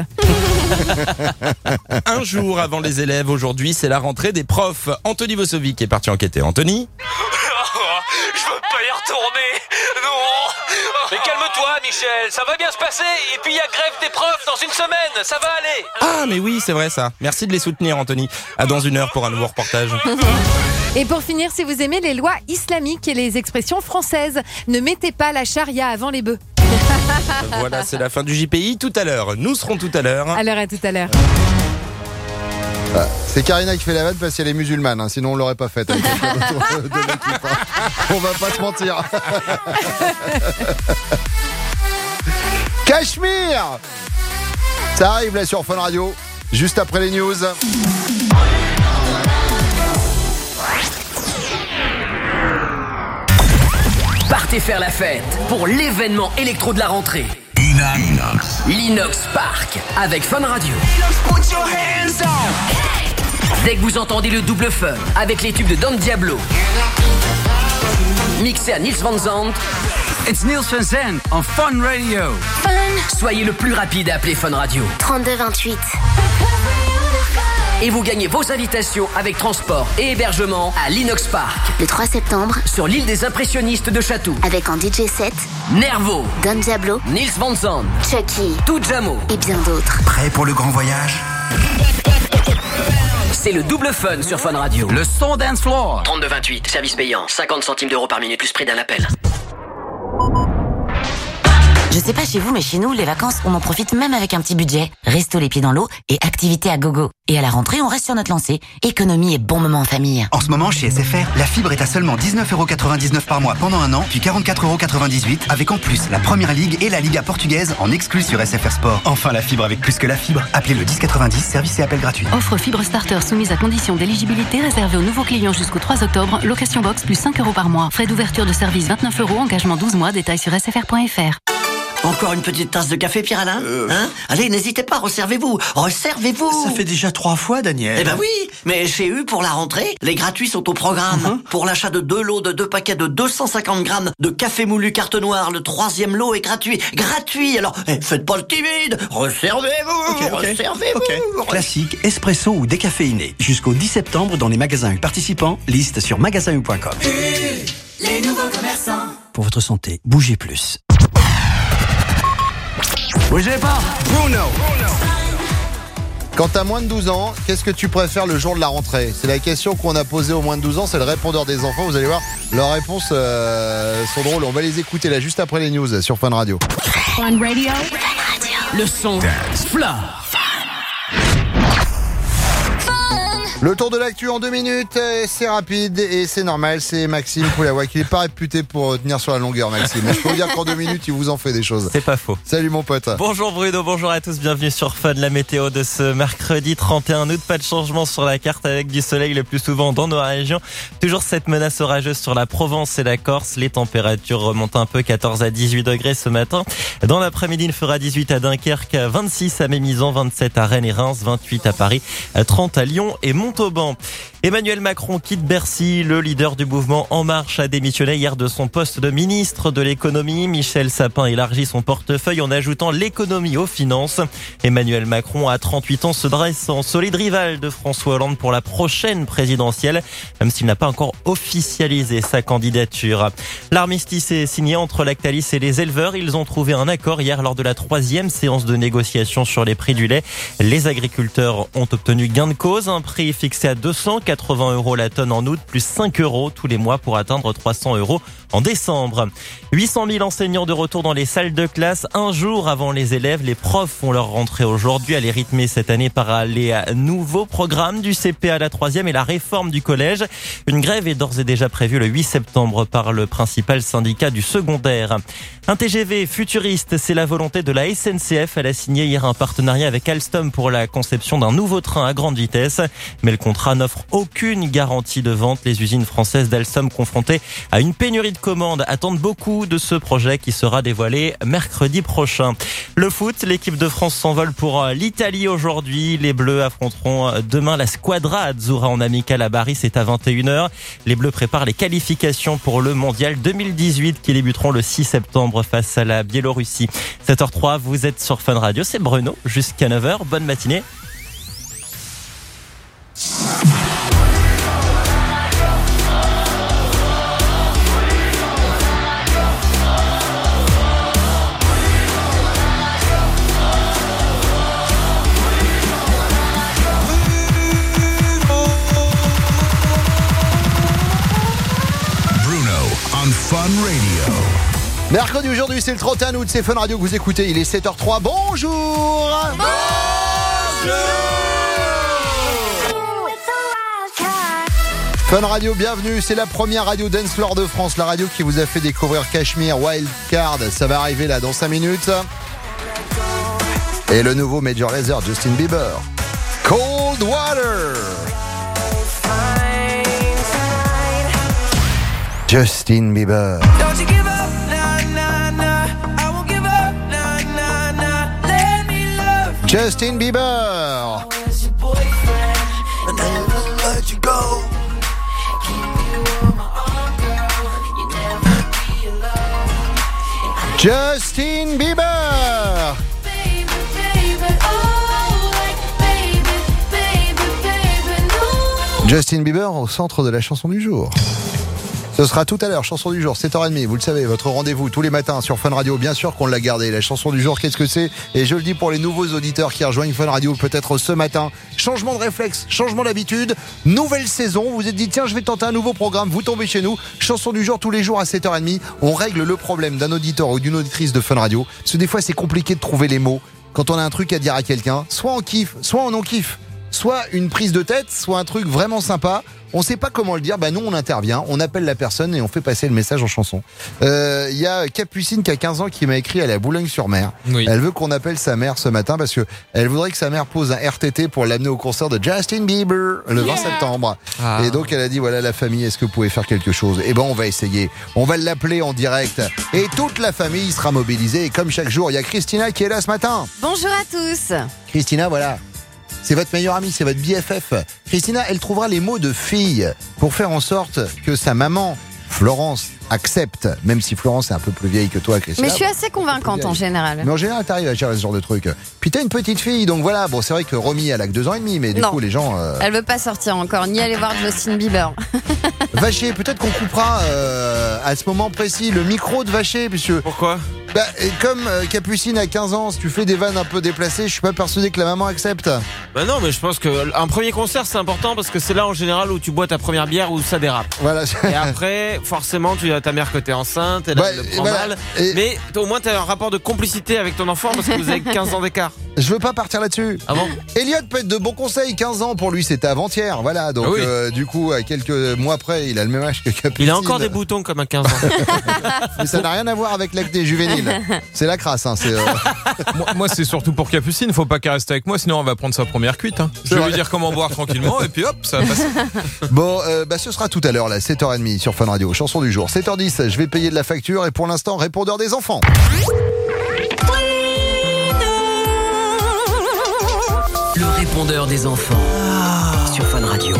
Un jour avant les élèves, aujourd'hui, c'est la rentrée des profs. Anthony Vosovic est parti enquêter. Anthony ? Je veux pas y retourner. Non. Mais calme-toi, Michel. Ça va bien se passer. Et puis il y a grève des profs dans une semaine. Ça va aller. Ah, mais oui, c'est vrai ça. Merci de les soutenir, Anthony. À dans une heure pour un nouveau reportage. Et pour finir, si vous aimez les lois islamiques et les expressions françaises, ne mettez pas la charia avant les bœufs. Voilà, c'est la fin du JPI. Tout à l'heure, nous serons tout à l'heure. Alors à tout à l'heure. C'est Karina qui fait la vanne parce qu'elle est musulmane, hein, sinon on l'aurait pas faite avec de l'équipe. Hein. On va pas se mentir. Cachemire, ça arrive là sur Fun Radio, juste après les news. Partez faire la fête pour l'événement électro de la rentrée. L'Inox Park avec Fun Radio. Dès que vous entendez le double fun avec les tubes de Don Diablo, mixé à Niels Van Zandt. It's Niels Van Zandt on Fun Radio. Soyez le plus rapide à appeler Fun Radio. 3228. Et vous gagnez vos invitations avec transport et hébergement à l'Inox Park. Le 3 septembre, sur l'île des impressionnistes de Chatou. avec en DJ set, Nervo, Don Diablo, Niels Van Zandt, Chucky Tujamo et bien d'autres. Prêt pour le grand voyage? C'est le double fun sur Fun Radio. Le son dance floor. 3228, service payant, 50 centimes d'euros par minute plus prix d'un appel. Je sais pas chez vous, mais chez nous, les vacances, on en profite même avec un petit budget. Resto les pieds dans l'eau et activités à gogo. Et à la rentrée, on reste sur notre lancée. Économie et bon moment en famille. En ce moment, chez SFR, la fibre est à seulement 19,99€ par mois pendant un an, puis 44,98€ avec en plus la Première Ligue et la Liga portugaise en exclu sur SFR Sport. Enfin, la fibre avec plus que la fibre. Appelez le 1090, service et appel gratuit. Offre fibre starter soumise à condition d'éligibilité réservée aux nouveaux clients jusqu'au 3 octobre. Location box plus 5€ par mois. Frais d'ouverture de service 29€. Engagement 12 mois. Détails sur sfr.fr. Encore une petite tasse de café, Pierre-Alain hein? Allez, n'hésitez pas, resservez-vous. Ça fait déjà 3 fois, Daniel. Eh ben oui, mais chez U, pour la rentrée, les gratuits sont au programme. Pour l'achat de 2 lots de 2 paquets de 250 grammes de café moulu carte noire, le 3e lot est gratuit. Gratuit. Alors, faites pas le timide. Resservez-vous. Resservez-vous. Classique, espresso ou décaféiné. Jusqu'au 10 septembre dans les magasins U participants. Liste sur magasin-u.com. Les nouveaux commerçants. Pour votre santé, bougez plus. Bougez pas. Bruno. Quand t'as moins de 12 ans, qu'est-ce que tu préfères le jour de la rentrée? C'est la question qu'on a posée aux moins de 12 ans, c'est le répondeur des enfants. Vous allez voir, leurs réponses sont drôles. On va les écouter là juste après les news sur Fun Radio. Fun Radio. Le son dance floor. Le tour de l'actu en 2 minutes, c'est rapide et c'est normal, c'est Maxime Poulawak. Il n'est pas réputé pour tenir sur la longueur, Maxime. Mais je peux vous dire qu'en 2 minutes, il vous en fait des choses. C'est pas faux. Salut mon pote. Bonjour Bruno, bonjour à tous, bienvenue sur Fun, la météo de ce mercredi 31 août. Pas de changement sur la carte avec du soleil le plus souvent dans nos régions. Toujours cette menace orageuse sur la Provence et la Corse. Les températures remontent un peu, 14 à 18 degrés ce matin. Dans l'après-midi, il fera 18 à Dunkerque, 26 à Mémizan, 27 à Rennes et Reims, 28 à Paris, 30 à Lyon et Montauban. Emmanuel Macron quitte Bercy. Le leader du mouvement En Marche a démissionné hier de son poste de ministre de l'économie. Michel Sapin élargit son portefeuille en ajoutant l'économie aux finances. Emmanuel Macron, à 38 ans, se dresse en solide rival de François Hollande pour la prochaine présidentielle, même s'il n'a pas encore officialisé sa candidature. L'armistice est signé entre Lactalis et les éleveurs. Ils ont trouvé un accord hier lors de la 3e séance de négociation sur les prix du lait. Les agriculteurs ont obtenu gain de cause, un prix fixé à 280 € la tonne en août, plus 5 € tous les mois pour atteindre 300 € en décembre. 800 000 enseignants de retour dans les salles de classe un jour avant les élèves. Les profs font leur rentrée aujourd'hui. Elle est rythmée cette année par les nouveaux programmes du CP à la 3e et la réforme du collège. Une grève est d'ores et déjà prévue le 8 septembre par le principal syndicat du secondaire. Un TGV futuriste, c'est la volonté de la SNCF. Elle a signé hier un partenariat avec Alstom pour la conception d'un nouveau train à grande vitesse. Mais le contrat n'offre aucune garantie de vente. Les usines françaises d'Alstom, confrontées à une pénurie de commandes, attendent beaucoup de ce projet qui sera dévoilé mercredi prochain. Le foot, l'équipe de France s'envole pour l'Italie aujourd'hui. Les Bleus affronteront demain la Squadra Azzurra en amical à Bari. C'est à 21h. Les Bleus préparent les qualifications pour le Mondial 2018 qui débuteront le 6 septembre face à la Biélorussie. 7h03, vous êtes sur Fun Radio. C'est Bruno jusqu'à 9h. Bonne matinée. Fun Radio. Mercredi aujourd'hui, c'est le 31 août, c'est Fun Radio que vous écoutez, il est 7h03. Bonjour. Fun Radio, bienvenue, c'est la première radio dance floor de France, la radio qui vous a fait découvrir Cashmere, Wildcard, ça va arriver là dans 5 minutes. Et le nouveau Major Lazer, Justin Bieber, Cold Water. Justin Bieber. Justin Bieber. Justin Bieber. Justin Bieber au centre de la chanson du jour. Ce sera tout à l'heure, chanson du jour, 7h30, vous le savez, votre rendez-vous tous les matins sur Fun Radio, bien sûr qu'on l'a gardé. La chanson du jour, qu'est-ce que c'est? Et je le dis pour les nouveaux auditeurs qui rejoignent Fun Radio peut-être ce matin, changement de réflexe, changement d'habitude, nouvelle saison, vous vous êtes dit tiens je vais tenter un nouveau programme, vous tombez chez nous, chanson du jour tous les jours à 7h30, on règle le problème d'un auditeur ou d'une auditrice de Fun Radio, parce que des fois c'est compliqué de trouver les mots quand on a un truc à dire à quelqu'un, soit on kiffe, soit on en kiffe. Soit une prise de tête, soit un truc vraiment sympa. On sait pas comment le dire, nous on intervient, on appelle la personne et on fait passer le message en chanson. Il y a Capucine qui a 15 ans qui m'a écrit, elle est à Boulogne-sur-Mer. Oui. Elle veut qu'on appelle sa mère ce matin parce que elle voudrait que sa mère pose un RTT pour l'amener au concert de Justin Bieber le 20 septembre. Ah. Et donc elle a dit voilà la famille, est-ce que vous pouvez faire quelque chose? Et on va essayer. On va l'appeler en direct et toute la famille sera mobilisée. Et comme chaque jour, il y a Christina qui est là ce matin. Bonjour à tous. Christina, voilà. C'est votre meilleure amie, c'est votre BFF. Christina, elle trouvera les mots de fille pour faire en sorte que sa maman, Florence, accepte, même si Florence est un peu plus vieille que toi, Christina. Mais je suis assez convaincante en général. Mais en général, t'arrives à gérer ce genre de truc. Puis t'as une petite fille, donc voilà. Bon, c'est vrai que Romy, elle a que 2 ans et demi, mais du coup, les gens... Elle veut pas sortir encore, ni aller voir Justin Bieber. Vacher, peut-être qu'on coupera à ce moment précis le micro de Vacher, puisque... Pourquoi ? Comme Capucine a 15 ans, si tu fais des vannes un peu déplacées, je suis pas persuadé que la maman accepte. Non, mais je pense qu'un premier concert c'est important parce que c'est là en général où tu bois ta première bière où ça dérape. Voilà. Et après, forcément, tu as ta mère que t'es enceinte, elle le prend mal. Mais au moins t'as un rapport de complicité avec ton enfant parce que vous avez 15 ans d'écart. Je veux pas partir là-dessus. Ah bon ? Elliot peut être de bons conseils, 15 ans pour lui c'était avant-hier, voilà. Donc du coup, quelques mois après, il a le même âge que Capucine. Il a encore des boutons comme un 15 ans. Mais ça n'a rien à voir avec l'acné juvénile. C'est la crasse, hein. Moi, c'est surtout pour Capucine. Faut pas qu'elle reste avec moi, sinon elle va prendre sa première cuite. Hein. Je vais lui dire comment boire tranquillement et puis hop, ça va passer. Bon, ce sera tout à l'heure, là, 7h30 sur Fun Radio. Chanson du jour. 7h10, je vais payer de la facture et pour l'instant, répondeur des enfants. Le répondeur des enfants sur Fun Radio.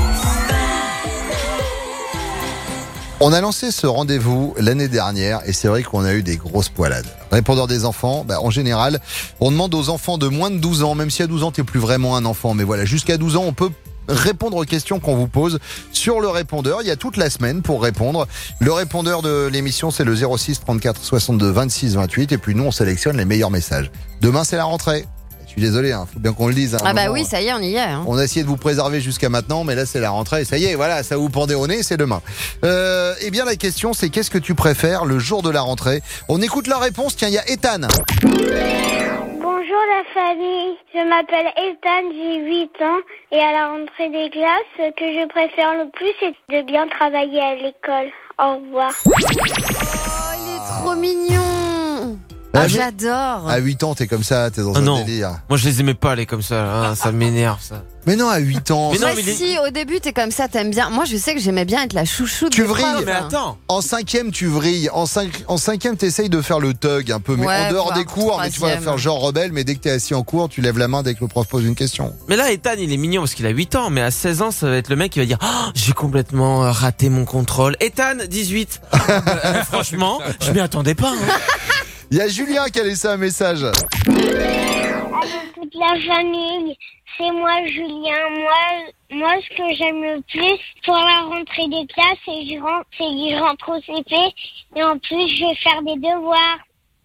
On a lancé ce rendez-vous l'année dernière et c'est vrai qu'on a eu des grosses poilades. Répondeur des enfants, en général, on demande aux enfants de moins de 12 ans, même si à 12 ans, t'es plus vraiment un enfant, mais voilà, jusqu'à 12 ans, on peut répondre aux questions qu'on vous pose sur le répondeur. Il y a toute la semaine pour répondre. Le répondeur de l'émission, c'est le 06 34 62 26 28 et puis nous, on sélectionne les meilleurs messages. Demain, c'est la rentrée. Je suis désolé, faut bien qu'on le dise. Oui, ça y est, on y est. On a essayé de vous préserver jusqu'à maintenant, mais là c'est la rentrée. Ça y est, voilà, ça vous pendait au nez, c'est demain. Eh bien la question c'est qu'est-ce que tu préfères le jour de la rentrée? On écoute la réponse, tiens, il y a Ethan. Bonjour la famille, je m'appelle Ethan, j'ai 8 ans et à la rentrée des classes, ce que je préfère le plus c'est de bien travailler à l'école. Au revoir. Oh, il est trop mignon. J'adore. À 8 ans, t'es comme ça, t'es dans un délire. Moi, je les aimais pas, les comme ça. Ça m'énerve, ça. Mais non, à 8 ans. Mais non, si, au début, t'es comme ça, t'aimes bien. Moi, je sais que j'aimais bien être la chouchoute. Tu vrilles. Profs. Mais attends. En 5e, tu vrilles. En 5e, t'essayes de faire le thug un peu. Mais en dehors des cours, mais tu vas faire genre rebelle. Mais dès que t'es assis en cours, tu lèves la main dès que le prof pose une question. Mais là, Ethan, il est mignon parce qu'il a 8 ans. Mais à 16 ans, ça va être le mec qui va dire j'ai complètement raté mon contrôle. Ethan, 18. Franchement, je m'y attendais pas. Il y a Julien qui a laissé un message. Avec toute la famille, c'est moi Julien. Moi ce que j'aime le plus pour la rentrée des classes, c'est que je rentre au CP et en plus je vais faire des devoirs.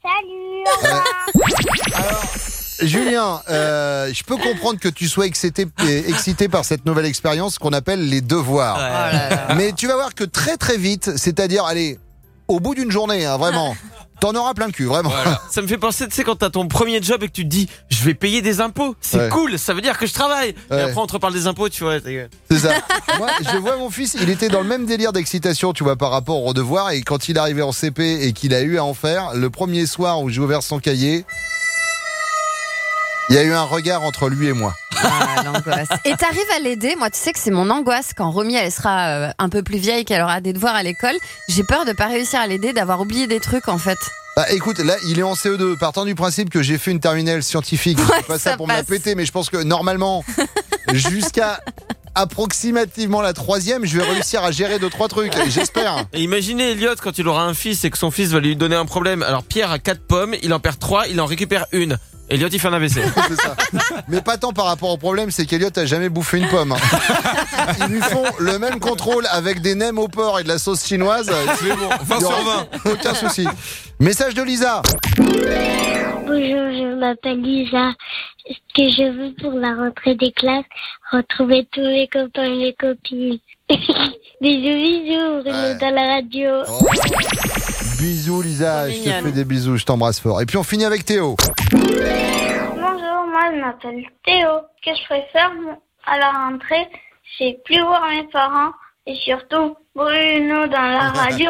Salut. Alors, Julien, je peux comprendre que tu sois excité par cette nouvelle expérience qu'on appelle les devoirs. Mais tu vas voir que très très vite, c'est-à-dire, allez, au bout d'une journée, vraiment. t'en auras plein le cul, vraiment. Voilà. Ça me fait penser, tu sais, quand t'as ton premier job et que tu te dis, je vais payer des impôts, c'est cool, ça veut dire que je travaille. Et après, on te reparle des impôts, tu vois. C'est ça. Moi, je vois mon fils, il était dans le même délire d'excitation, tu vois, par rapport au devoir. Et quand il est arrivé en CP et qu'il a eu à en faire, le premier soir où j'ai ouvert son cahier, il y a eu un regard entre lui et moi. Ah, l'angoisse. Et t'arrives à l'aider. Moi, tu sais que c'est mon angoisse quand Romy elle sera un peu plus vieille, qu'elle aura des devoirs à l'école. J'ai peur de pas réussir à l'aider, d'avoir oublié des trucs en fait. Bah écoute, là il est en CE2, partant du principe que j'ai fait une terminale scientifique. C'est pas ça pour me la péter, mais je pense que normalement, jusqu'à approximativement la 3e, je vais réussir à gérer 2-3 trucs, j'espère. Et imaginez Elliot quand il aura un fils et que son fils va lui donner un problème. Alors Pierre a 4 pommes, il en perd 3, il en récupère une. Elliot il fait un AVC. C'est ça. Mais pas tant par rapport au problème, c'est qu'Elliot a jamais bouffé une pomme. Ils lui font le même contrôle avec des nems au porc et de la sauce chinoise. C'est bon, 20 sur 20. Aucun souci. Message de Lisa. Bonjour, je m'appelle Lisa. Ce que je veux pour la rentrée des classes, retrouver tous les copains et les copines. Bisous, Bruno dans la radio. Bisous Lisa, je te fais des bisous, je t'embrasse fort. Et puis on finit avec Théo. Bonjour, moi je m'appelle Théo. Ce que je préfère à la rentrée, c'est plus voir mes parents et surtout Bruno dans la radio.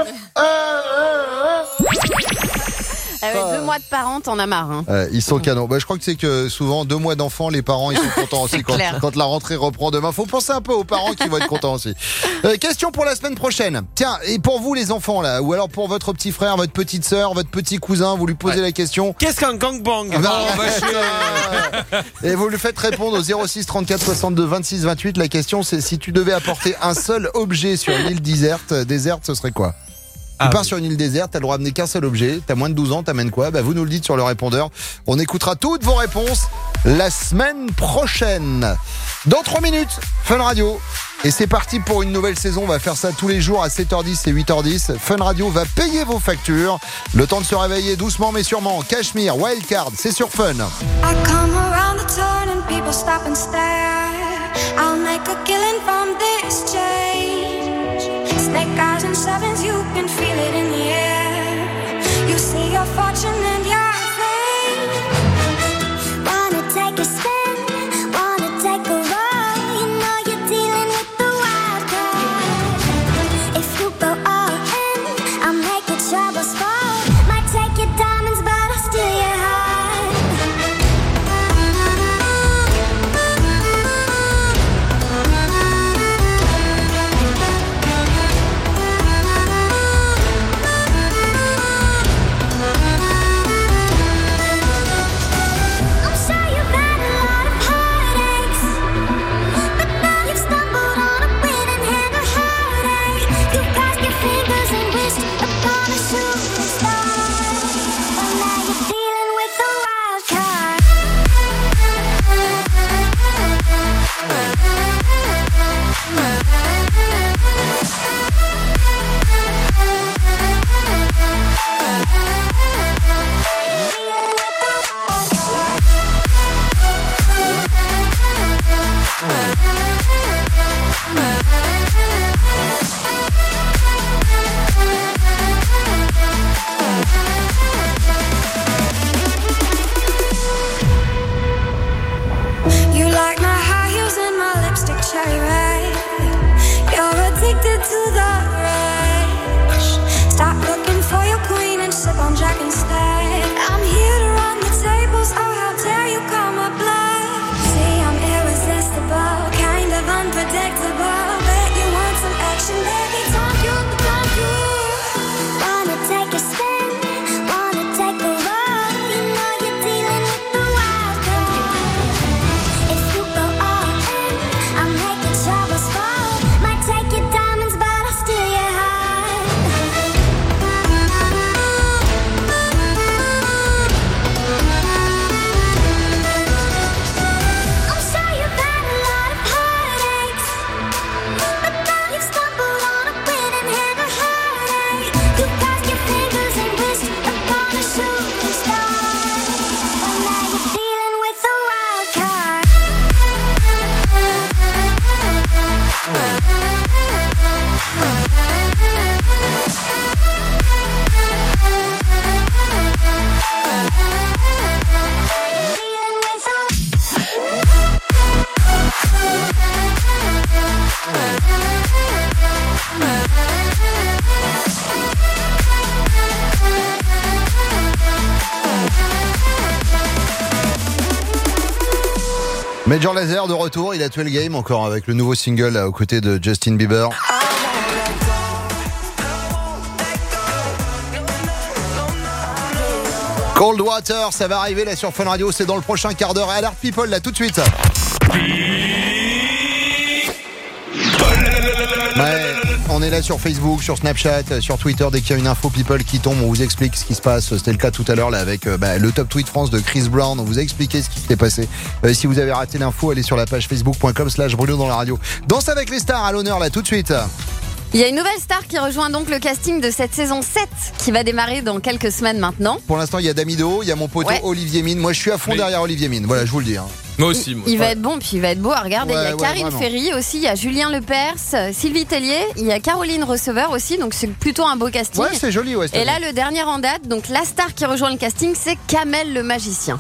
Avec 2 mois de parents, t'en as marre. Hein. Ils sont canons. Bah, je crois que c'est que souvent 2 mois d'enfants, les parents ils sont contents aussi quand la rentrée reprend demain. Faut penser un peu aux parents qui vont être contents aussi. Question pour la semaine prochaine. Tiens, et pour vous les enfants là, ou alors pour votre petit frère, votre petite sœur, votre petit cousin, vous lui posez la question. Qu'est-ce qu'un gangbang? Et vous lui faites répondre au 06 34 62 26 28. La question c'est si tu devais apporter un seul objet sur une île déserte, ce serait quoi? Tu pars sur une île déserte, t'as le droit d'amener qu'un seul objet, t'as moins de 12 ans, t'amènes quoi? Bah vous nous le dites sur le répondeur. On écoutera toutes vos réponses la semaine prochaine. Dans 3 minutes, Fun Radio. Et c'est parti pour une nouvelle saison. On va faire ça tous les jours à 7h10 et 8h10. Fun Radio va payer vos factures. Le temps de se réveiller doucement mais sûrement. Cachemire, Wildcard, c'est sur Fun. I come around the turn and people stop and stare. I'll make a killing from this change. Snake eyes and sevens, you can feel it in the air. You see your fortune and your fame. Wanna take a spin, wanna take a roll. You know you're dealing with the wild card. If you go all in, I'll make your troubles fall. Might take your diamonds, but I'll steal your heart. You like my high heels and my lipstick cherry red. You're addicted to the rush. Stop looking for your queen and sip on Jack instead. I'm here to run the tables, oh how dare you call my bluff. See I'm irresistible, kind of unpredictable. Bet you want some action, baby, don't you. Wanna take a spin, wanna take a roll. You know you're dealing with the wild card. If you go all in, I'll make your troubles fall. Might take your diamonds, but I'll steal your Major Lazer de retour, il a tué le game encore avec le nouveau single aux côtés de Justin Bieber. Cold Water, ça va arriver là sur Fun Radio, c'est dans le prochain quart d'heure. Alert People là tout de suite. Ouais, on est là sur Facebook, sur Snapchat, sur Twitter. Dès qu'il y a une info People qui tombe, on vous explique ce qui se passe. C'était le cas tout à l'heure là avec le Top Tweet France de Chris Brown. On vous a expliqué ce qui s'était passé. Si vous avez raté l'info, allez sur la page facebook.com/Bruno dans la radio. Danse avec les stars à l'honneur là tout de suite. Il y a une nouvelle star qui rejoint donc le casting de cette saison 7 qui va démarrer dans quelques semaines maintenant. Pour l'instant, il y a Damido, il y a mon poteau Olivier Mine. Moi, je suis à fond derrière Olivier Mine. Voilà, je vous le dis. Moi aussi. Il va être bon, puis il va être beau à regarder. Il y a Karine Ferry aussi, il y a Julien Lepers, Sylvie Tellier, il y a Caroline Receveur aussi, donc c'est plutôt un beau casting. Ouais, c'est joli. Et là, le dernier en date, donc la star qui rejoint le casting, c'est Kamel le magicien.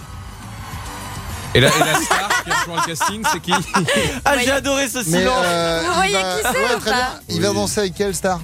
Et la star qui rejoint le casting, c'est qui? Ah, j'ai adoré ce silence. Vous voyez qui c'est ou pas? Il va danser avec quelle star?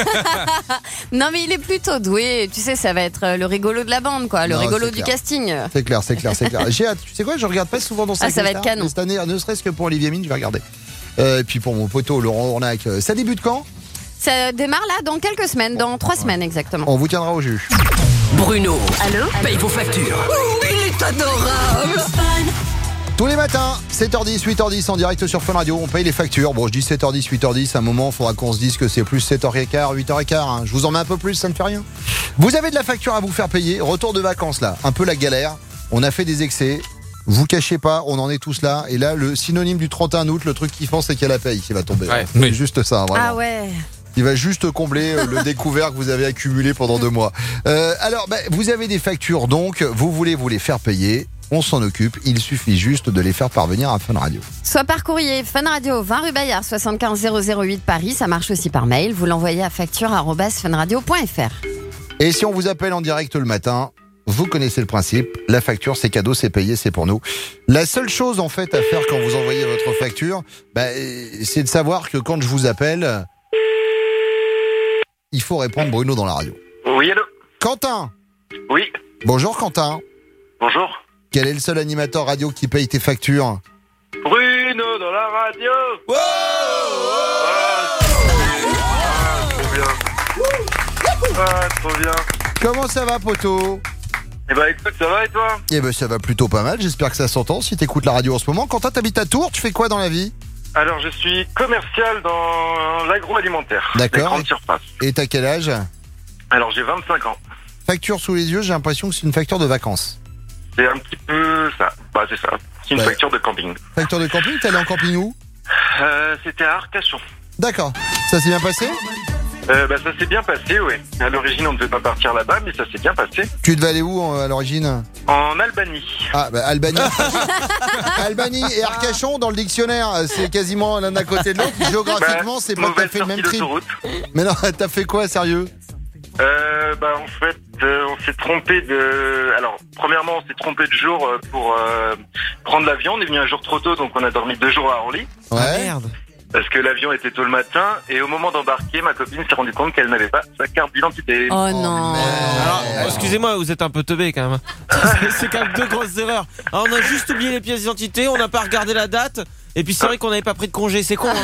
Non mais il est plutôt doué. Tu sais, ça va être le rigolo de la bande, quoi, le rigolo du casting. C'est clair. J'ai hâte. Tu sais quoi, je regarde pas souvent dans ça. Ça va être canon. Cette année, ne serait-ce que pour Olivier Mine, je vais regarder. Et puis pour mon poteau Laurent Ornac, ça débute quand? Ça démarre là dans quelques semaines, dans 3 semaines exactement. On vous tiendra au jus. Bruno, allô, paye vos factures. Il est adorable. Tous les matins, 7h10, 8h10 en direct sur Fun Radio, on paye les factures. Bon, je dis 7h10, 8h10, à un moment, il faudra qu'on se dise que c'est plus 7h15, 8h15. Je vous en mets un peu plus, ça ne fait rien. Vous avez de la facture à vous faire payer, retour de vacances là, un peu la galère. On a fait des excès, vous cachez pas, on en est tous là. Et là, le synonyme du 31 août, le truc kiffant, c'est qu'il y a la paye qui va tomber. Ouais, c'est juste ça, vraiment. Ah ouais. Il va juste combler le découvert que vous avez accumulé pendant 2 mois. Alors, vous avez des factures donc, vous voulez vous les faire payer. On s'en occupe, il suffit juste de les faire parvenir à Fun Radio. Soit par courrier, Fun Radio, 20 rue Bayard, 75 008 Paris. Ça marche aussi par mail. Vous l'envoyez à facture@funradio.fr. Et si on vous appelle en direct le matin, vous connaissez le principe. La facture, c'est cadeau, c'est payé, c'est pour nous. La seule chose en fait à faire quand vous envoyez votre facture, c'est de savoir que quand je vous appelle, il faut répondre Bruno dans la radio. Oui, allô? Quentin. Oui. Bonjour Quentin. Bonjour. Quel est le seul animateur radio qui paye tes factures? Bruno dans la radio. Wow, trop bien. Comment ça va, poteau? Eh ben écoute, ça va et toi? Eh ben ça va plutôt pas mal, j'espère que ça s'entend si t'écoutes la radio en ce moment. Quentin, t'habites à Tours, tu fais quoi dans la vie? Alors je suis commercial dans l'agroalimentaire. D'accord. Les grandes surfaces. Et t'as quel âge? Alors j'ai 25 ans. Facture sous les yeux, j'ai l'impression que c'est une facture de vacances. C'est un petit peu ça. C'est ça. C'est une facture de camping. Facture de camping, t'es allé en camping où? C'était à Arcachon. D'accord. Ça s'est bien passé? Ça s'est bien passé, oui. À l'origine, on ne devait pas partir là-bas, mais ça s'est bien passé. Tu devais aller où à l'origine? En Albanie. Ah, Albanie. Albanie et Arcachon, dans le dictionnaire, c'est quasiment l'un à côté de l'autre. Géographiquement, c'est pas tout à fait le même trip. Mais non, t'as fait quoi, sérieux? En fait, on s'est trompé de... Alors, premièrement, on s'est trompé de jour pour prendre l'avion. On est venu un jour trop tôt, donc on a dormi 2 jours à Orly. Ouais. Ah, merde. Parce que l'avion était tôt le matin, et au moment d'embarquer, ma copine s'est rendue compte qu'elle n'avait pas sa carte d'identité. Oh non. Alors, excusez-moi, vous êtes un peu teubé quand même. C'est quand même 2 grosses erreurs. Alors, on a juste oublié les pièces d'identité, on n'a pas regardé la date. Et puis c'est vrai qu'on n'avait pas pris de congé, c'est con.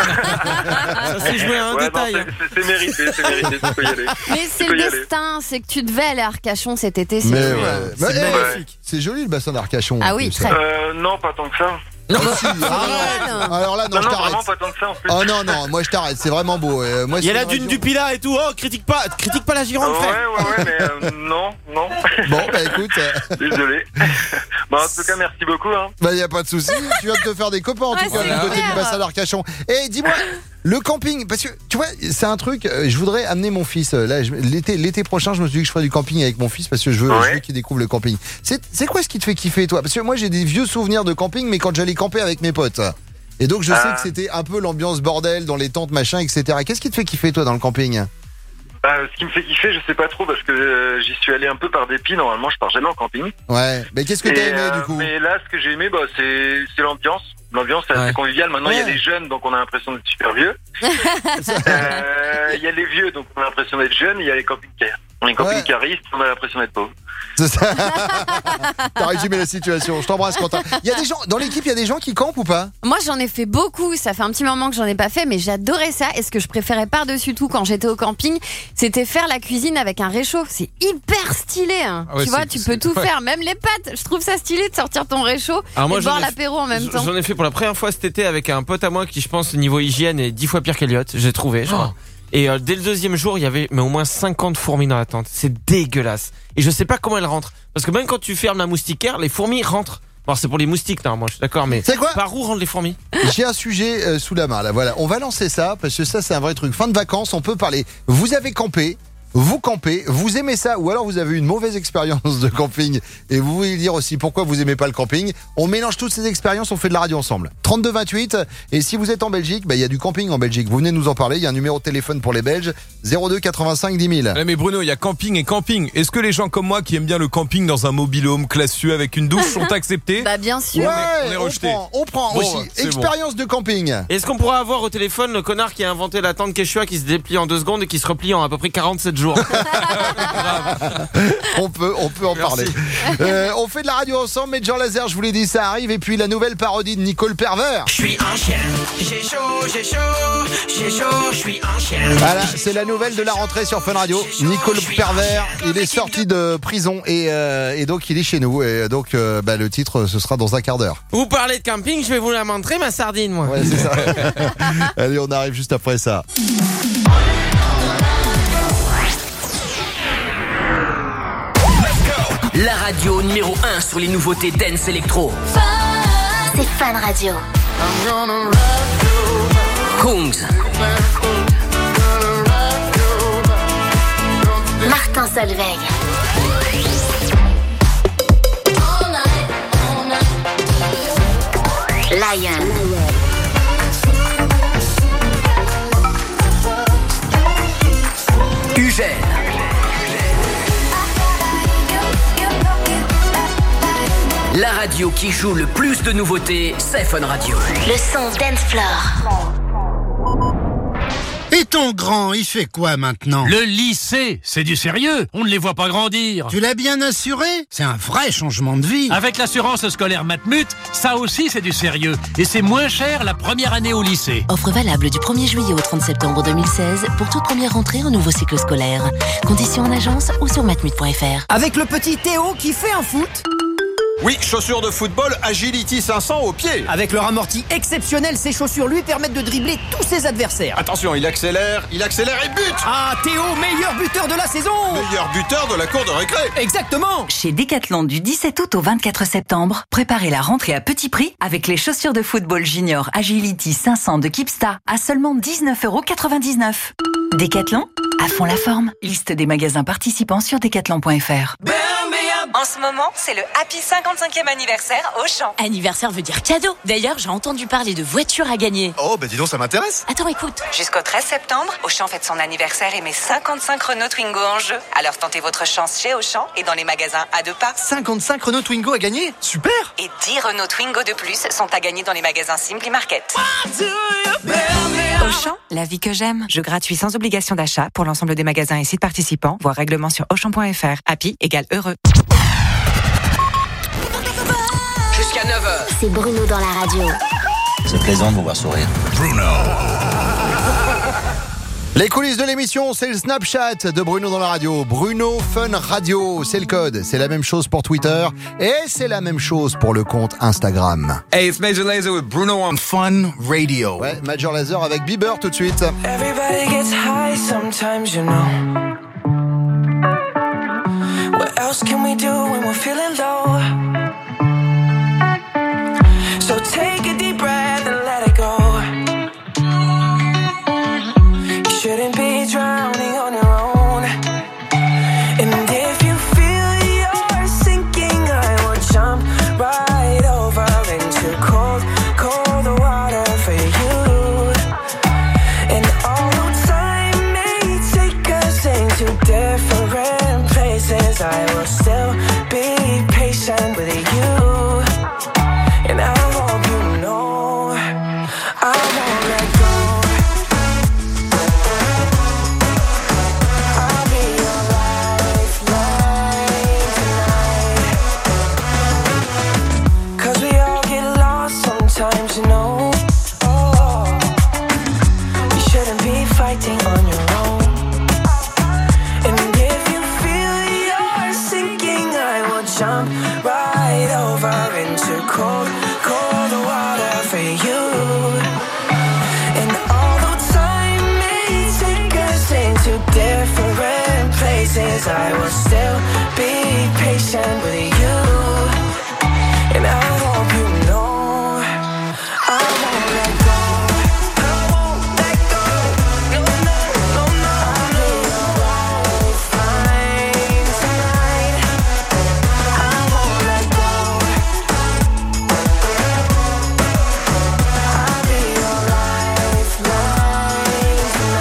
Ça s'est joué à un détail. Non, c'est mérité, tu peux y aller. Mais c'est le destin, c'est que tu devais aller à Arcachon cet été, c'est magnifique. C'est joli le bassin d'Arcachon. Ah oui, très. Non, pas tant que ça. Non, alors là, non, je t'arrête. Vraiment pas tant que ça en fait. Oh non, moi je t'arrête, c'est vraiment beau. Moi, il y a la dune du Pilat et tout. Oh, critique pas la Gironde, frère. Ouais, mais non. Bon, écoute. Désolé. En tout cas, merci beaucoup. Y a pas de souci. Tu viens de te faire des copains en tout cas du côté du bassin d'Arcachon. Et dis-moi, le camping, parce que tu vois, c'est un truc. Je voudrais amener mon fils. Là, l'été prochain, je me suis dit que je ferais du camping avec mon fils parce que je veux qu'il découvre le camping. C'est quoi ce qui te fait kiffer, toi? Parce que moi, j'ai des vieux souvenirs de camping, mais quand j'allais camper avec mes potes. Et donc, je sais que c'était un peu l'ambiance bordel dans les tentes, machin, etc. Qu'est-ce qui te fait kiffer, toi, dans le camping? Ce qui me fait kiffer, je sais pas trop parce que j'y suis allé un peu par dépit. Normalement, je pars jamais en camping. Ouais, mais qu'est-ce que t'as aimé du coup? Mais là, ce que j'ai aimé, c'est l'ambiance. L'ambiance, c'est assez convivial. Maintenant, il y a les jeunes, donc on a l'impression d'être super vieux. Il y a les vieux, donc on a l'impression d'être jeunes. Il y a les camping-cars. On a une copine cariste, on a l'impression d'être pauvre. C'est ça. T'as résumé la situation. Je t'embrasse, Quentin. Il y a des gens dans l'équipe, il y a des gens qui campent ou pas? Moi, j'en ai fait beaucoup. Ça fait un petit moment que j'en ai pas fait, mais j'adorais ça. Et ce que je préférais par-dessus tout quand j'étais au camping, c'était faire la cuisine avec un réchaud. C'est hyper stylé. Hein. Ah ouais, tu vois, tu peux tout faire, même les pâtes. Je trouve ça stylé de sortir ton réchaud et boire l'apéro en même temps. J'en ai fait pour la première fois cet été avec un pote à moi qui, je pense, niveau hygiène est 10 fois pire qu'Eliott. J'ai trouvé. Genre. Et dès le deuxième jour, il y avait au moins 50 fourmis dans la tente. C'est dégueulasse. Et je sais pas comment elles rentrent. Parce que même quand tu fermes la moustiquaire, les fourmis rentrent. Bon, c'est pour les moustiques, normalement, je suis d'accord, mais c'est quoi? Par où rentrent les fourmis? J'ai un sujet sous la main, là, voilà. On va lancer ça, parce que ça, c'est un vrai truc. Fin de vacances, on peut parler. Vous avez campé, vous campez, vous aimez ça, ou alors vous avez eu une mauvaise expérience de camping, et vous voulez dire aussi pourquoi vous aimez pas le camping. On mélange toutes ces expériences, on fait de la radio ensemble. 32-28, et si vous êtes en Belgique, il y a du camping en Belgique. Vous venez nous en parler, il y a un numéro de téléphone pour les Belges, 02 85 10 000. Mais Bruno, il y a camping et camping. Est-ce que les gens comme moi qui aiment bien le camping dans un mobil-home classieux avec une douche sont acceptés? Bah bien sûr. Ouais, on est rejeté. On prend Bon, aussi. c'est Expérience de camping. Est-ce qu'on pourra avoir au téléphone le connard qui a inventé la tente Quechua qui se déplie en 2 secondes et qui se replie en à peu près 47 jours? On peut en parler. On fait de la radio ensemble, Major Lazer, je vous l'ai dit, ça arrive. Et puis la nouvelle parodie de Nicole Pervers. Je suis un chien, j'ai chaud, je suis un chien. Voilà, c'est la nouvelle de la rentrée sur Fun Radio. Nicole Pervers, il est sorti de prison et donc il est chez nous. Et donc le titre, ce sera dans un quart d'heure. Vous parlez de camping, je vais vous la montrer, ma sardine, moi. Ouais, c'est ça. Allez, on arrive juste après ça. La radio numéro 1 sur les nouveautés dance électro. C'est Fun Radio. Kungs. Martin Solveig. Lion. Ugel. La radio qui joue le plus de nouveautés, c'est Fun Radio. Le son Dance Floor. Et ton grand, il fait quoi maintenant? Le lycée, c'est du sérieux. On ne les voit pas grandir. Tu l'as bien assuré? C'est un vrai changement de vie. Avec l'assurance scolaire Matmut, ça aussi c'est du sérieux. Et c'est moins cher la première année au lycée. Offre valable du 1er juillet au 30 septembre 2016 pour toute première rentrée en nouveau cycle scolaire. Conditions en agence ou sur matmut.fr. Avec le petit Théo qui fait un foot. Oui, chaussures de football Agility 500 au pied. Avec leur amorti exceptionnel, ces chaussures lui permettent de dribbler tous ses adversaires. Attention, il accélère et bute. Ah, Théo, meilleur buteur de la saison. Meilleur buteur de la cour de récré. Exactement. Chez Decathlon du 17 août au 24 septembre, préparez la rentrée à petit prix avec les chaussures de football junior Agility 500 de Kipsta à seulement 19,99 €. Decathlon, à fond la forme. Liste des magasins participants sur decathlon.fr. En ce moment, c'est le Happy 55e anniversaire Auchan. Anniversaire veut dire cadeau. D'ailleurs, j'ai entendu parler de voitures à gagner. Oh, dis donc, ça m'intéresse. Attends, écoute. Jusqu'au 13 septembre, Auchan fête son anniversaire et met 55 Renault Twingo en jeu. Alors tentez votre chance chez Auchan et dans les magasins à 2 pas. 55 Renault Twingo à gagner. Super. Et 10 Renault Twingo de plus sont à gagner dans les magasins Simply Market. Auchan, la vie que j'aime. Jeu gratuit sans obligation d'achat pour l'ensemble des magasins et sites participants. Voir règlement sur Auchan.fr. Happy égale heureux. Jusqu'à 9h. C'est Bruno dans la radio. C'est plaisant de vous voir sourire. Bruno. Les coulisses de l'émission, c'est le Snapchat de Bruno dans la radio. Bruno Fun Radio, c'est le code. C'est la même chose pour Twitter et c'est la même chose pour le compte Instagram. Hey, it's Major Lazer with Bruno on Fun Radio. Ouais, Major Lazer avec Bieber tout de suite. Everybody gets high sometimes, you know. What else can we do when we're feeling low? So take a deep breath and let it go. Shouldn't be drowning on your own. And if you feel you're sinking, I will jump right over into cold, cold water for you. And although time may take us into different places, I will still be patient with you. And I hope you know I won't let go. I'll be your light. places, I will still be patient with you. And I hope you know I won't let go. I won't let go. No, no, no, no. I'll be your lifeline tonight. I won't let go. I'll be your lifeline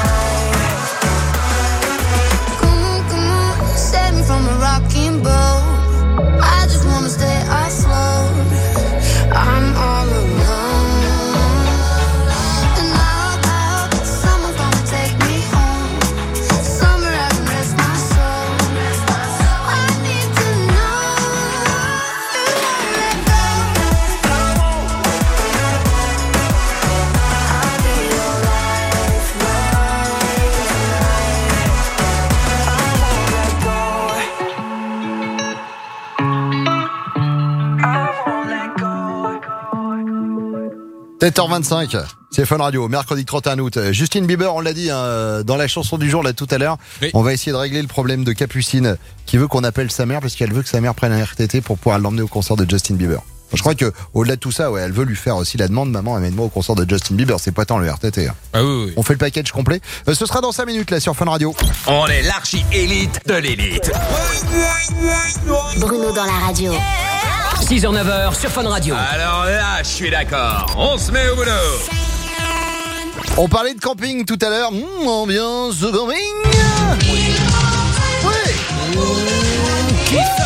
tonight. Come on, save me from a rocking boat. I just wanna stay afloat. I'm all alone. And I hope someone's gonna take me home. Somewhere I can rest my soul. I need to know you won't let go. I'll be your lifeline tonight. 7h25, c'est Fun Radio, mercredi 31 août. Justin Bieber, on l'a dit dans la chanson du jour là tout à l'heure, on va essayer de régler le problème de Capucine qui veut qu'on appelle sa mère parce qu'elle veut que sa mère prenne un RTT pour pouvoir l'emmener au concert de Justin Bieber. Je crois que au-delà de tout ça, elle veut lui faire aussi la demande, maman, amène-moi au concert de Justin Bieber, c'est pas tant le RTT. Ah oui. On fait le package complet. Ce sera dans 5 minutes là sur Fun Radio. On est l'archi-élite de l'élite. Bruno dans la radio. 6h, 9h sur Fun Radio. Alors là, je suis d'accord. On se met au boulot. On parlait de camping tout à l'heure. Ambiance de camping. Oui. Qui ça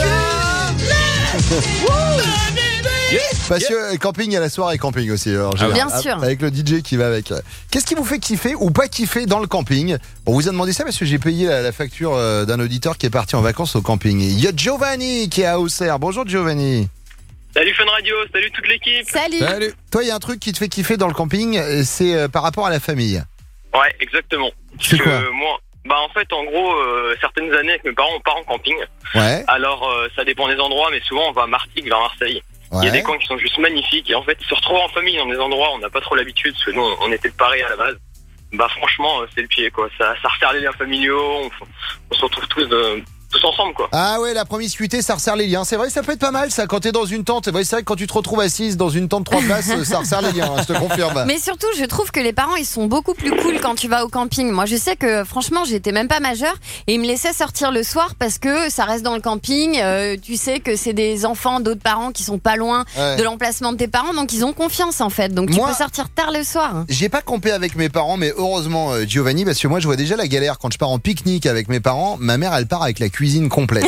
Parce que camping, il y a la soirée camping aussi. Alors, bien sûr. Avec le DJ qui va avec. Qu'est-ce qui vous fait kiffer ou pas kiffer dans le camping? On vous a demandé ça parce que j'ai payé la facture d'un auditeur qui est parti en vacances au camping. Il y a Giovanni qui est à Auxerre. Bonjour Giovanni. Salut Fun Radio, salut toute l'équipe. Salut. Toi, il y a un truc qui te fait kiffer dans le camping, c'est par rapport à la famille. Ouais, exactement. C'est quoi? Moi, en fait, en gros, certaines années avec mes parents, on part en camping. Ouais. Alors, ça dépend des endroits, mais souvent on va à Martigues, vers Marseille. Ouais. Il y a des camps qui sont juste magnifiques et en fait, se retrouver en famille dans des endroits où on n'a pas trop l'habitude, parce que nous, on était de Paris à la base. Franchement, c'est le pied, quoi. Ça resserre les liens familiaux, on se retrouve tous ensemble, quoi. Ah ouais, la promiscuité, ça resserre les liens. C'est vrai, ça peut être pas mal, ça, quand t'es dans une tente. C'est vrai que quand tu te retrouves assise dans une tente 3 places, ça resserre les liens, je te confirme. Mais surtout, je trouve que les parents, ils sont beaucoup plus cool quand tu vas au camping. Moi, je sais que, franchement, j'étais même pas majeure et ils me laissaient sortir le soir parce que ça reste dans le camping. Tu sais que c'est des enfants d'autres parents qui sont pas loin de l'emplacement de tes parents, donc ils ont confiance, en fait. Donc, tu peux sortir tard le soir. J'ai pas campé avec mes parents, mais heureusement, Giovanni, parce que moi, je vois déjà la galère quand je pars en pique-nique avec mes parents. Ma mère, elle part avec la cuisine complète.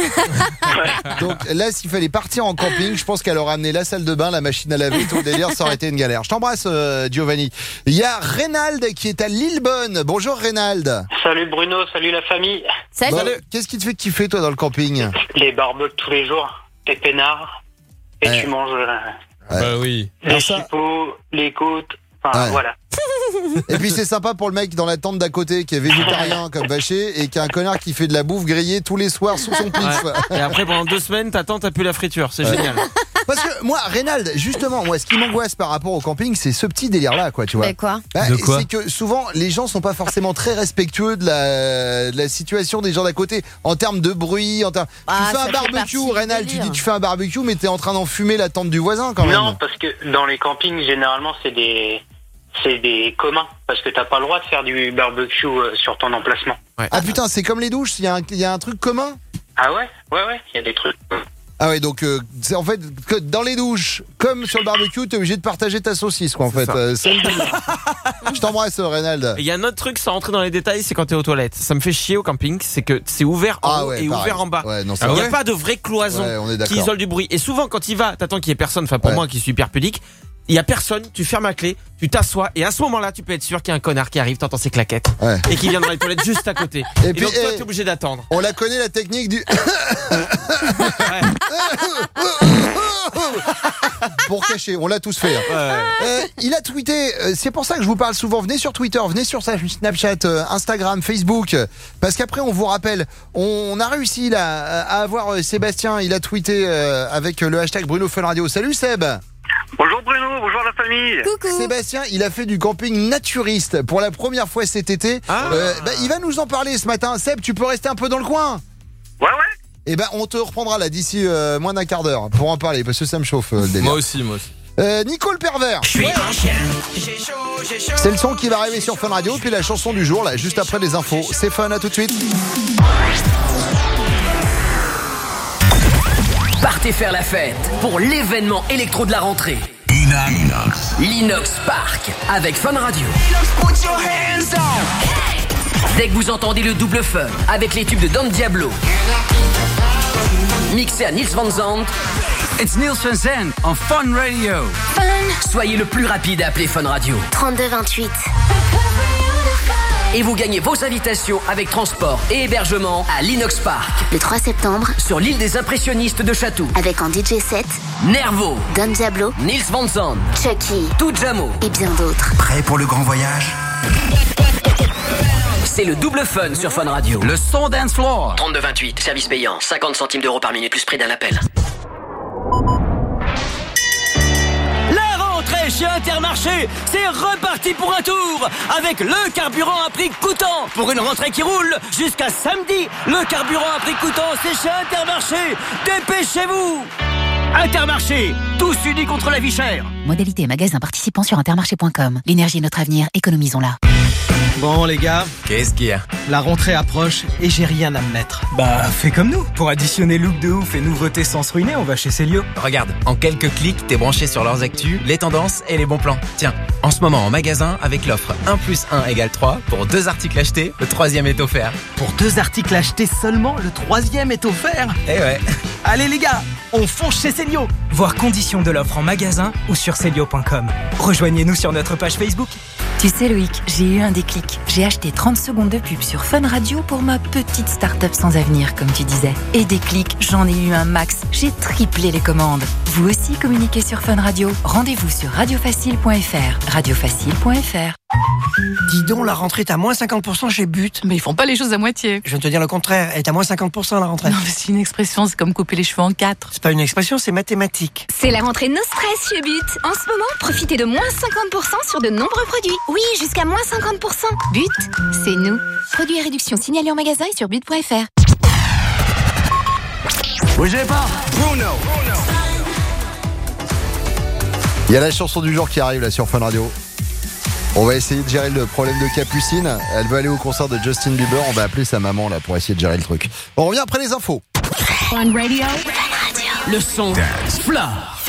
Donc là, s'il fallait partir en camping, je pense qu'elle aurait amené la salle de bain, la machine à laver, tout le délire, ça aurait été une galère. Je t'embrasse, Giovanni. Il y a Reynald qui est à Lillebonne. Bonjour Reynald. Salut Bruno, salut la famille. Salut. Bon, qu'est-ce qui te fait kiffer toi dans le camping? Les barbecues tous les jours, t'es peinard et tu manges oui. les chipots, les côtes, voilà. Et puis c'est sympa pour le mec dans la tente d'à côté qui est végétarien comme vacher et qui a un connard qui fait de la bouffe grillée tous les soirs sous son pif. Et après pendant 2 semaines ta tante a pu la friture, c'est génial. Parce que moi, Reynald, justement, ce qui m'angoisse par rapport au camping, c'est ce petit délire-là, quoi, tu vois. Mais quoi? De quoi? C'est que souvent, les gens sont pas forcément très respectueux de la situation des gens d'à côté, en termes de bruit, tu fais un barbecue, Reynald, tu dis tu fais un barbecue, mais t'es en train d'enfumer la tente du voisin, quand même. Non, parce que dans les campings, généralement, c'est des communs, parce que t'as pas le droit de faire du barbecue sur ton emplacement. Ouais. Ah putain, c'est comme les douches, il y a un truc commun? Ah ouais, il y a des trucs. Ah ouais, donc c'est en fait que dans les douches, comme sur le barbecue, t'es obligé de partager ta saucisse, quoi, en fait. Je t'embrasse, Reynald. Il y a un autre truc sans rentrer dans les détails, c'est quand t'es aux toilettes. Ça me fait chier au camping, c'est que c'est ouvert en haut et pareil. Ouvert en bas. Ouais, non, il n'y a pas de vraie cloison qui isole du bruit. Et souvent, quand il va, t'attends qu'il y ait personne. Enfin, pour moi qui suis hyper pudique, il y a personne, tu fermes la clé, tu t'assois et à ce moment-là, tu peux être sûr qu'il y a un connard qui arrive, t'entends ses claquettes et qui vient dans les toilettes juste à côté. Et puis, donc toi, t'es obligé d'attendre. On la connaît, la technique du pour cacher, on l'a tous fait. Il a tweeté, c'est pour ça que je vous parle souvent, venez sur Twitter, venez sur Snapchat, Instagram, Facebook, parce qu'après on vous rappelle, on a réussi là à avoir Sébastien, il a tweeté avec le hashtag Bruno Fun Radio. Salut Seb. Bonjour Bruno, bonjour la famille. Camille. Coucou. Sébastien, il a fait du camping naturiste pour la première fois cet été. Il va nous en parler ce matin. Seb, tu peux rester un peu dans le coin? Ouais. Eh ben, on te reprendra là d'ici moins d'un quart d'heure pour en parler parce que ça me chauffe le délire. Moi aussi. Nico le pervers. C'est le son qui va arriver sur Fun Radio, puis la chanson du jour là, juste après les infos. C'est Fun, à tout de suite. Partez faire la fête pour l'événement électro de la rentrée. L'Inox Park avec Fun Radio. Dès que vous entendez le double fun avec les tubes de Don Diablo, mixé à Niels Van Zandt. It's Niels Van Zandt on Fun Radio. Fun. Soyez le plus rapide à appeler Fun Radio. 3228. Et vous gagnez vos invitations avec transport et hébergement à l'Inox Park. Le 3 septembre, sur l'île des impressionnistes de Chatou. avec en DJ set, Nervo, Don Diablo, Niels Van Zandt, Chucky, Tujamo et bien d'autres. Prêt pour le grand voyage? C'est le double fun sur Fun Radio. Le son dance floor. 3228, service payant, 50 centimes d'euros par minute plus prix d'un appel. La rentrée chez Intermarché, c'est reparti pour un tour avec le carburant à prix coûtant. Pour une rentrée qui roule jusqu'à samedi, le carburant à prix coûtant, c'est chez Intermarché. Dépêchez-vous! Intermarché, tous unis contre la vie chère. Modalité magasin participant sur intermarché.com. L'énergie est notre avenir, économisons-la. Bon les gars, qu'est-ce qu'il y a? La rentrée approche et j'ai rien à me mettre. Bah fais comme nous. Pour additionner look de ouf et nouveautés sans se ruiner, on va chez Célio. Regarde, en quelques clics, t'es branché sur leurs actus, les tendances et les bons plans. Tiens, en ce moment en magasin, avec l'offre 1 + 1 = 3, pour 2 articles achetés, le 3e est offert. Pour 2 articles achetés seulement, le 3e est offert. Eh ouais. Allez les gars, on fonce chez Célio. Voir conditions de l'offre en magasin ou sur Célio.com. Rejoignez-nous sur notre page Facebook. Tu sais Loïc, j'ai eu un déclic. J'ai acheté 30 secondes de pub sur Fun Radio pour ma petite start-up sans avenir, comme tu disais. Et des clics, j'en ai eu un max. J'ai triplé les commandes. Vous aussi communiquez sur Fun Radio. Rendez-vous sur radiofacile.fr. Radiofacile.fr. Dis donc, la rentrée est à moins 50% chez But. Mais ils font pas les choses à moitié. Je viens de te dire le contraire, elle est à moins 50% la rentrée. Non mais c'est une expression, c'est comme couper les cheveux en 4. C'est pas une expression, c'est mathématique. C'est la rentrée No Stress chez But. En ce moment, profitez de moins 50% sur de nombreux produits. Oui, jusqu'à moins 50%. But, c'est nous. Produits et réductions signalés en magasin et sur but.fr. Bougez pas. Bruno. Il y a la chanson du jour qui arrive là sur Fun Radio. On va essayer de gérer le problème de Capucine. Elle veut aller au concert de Justin Bieber. On va appeler sa maman là pour essayer de gérer le truc. On revient après les infos. Fun Radio. Le son dance floor.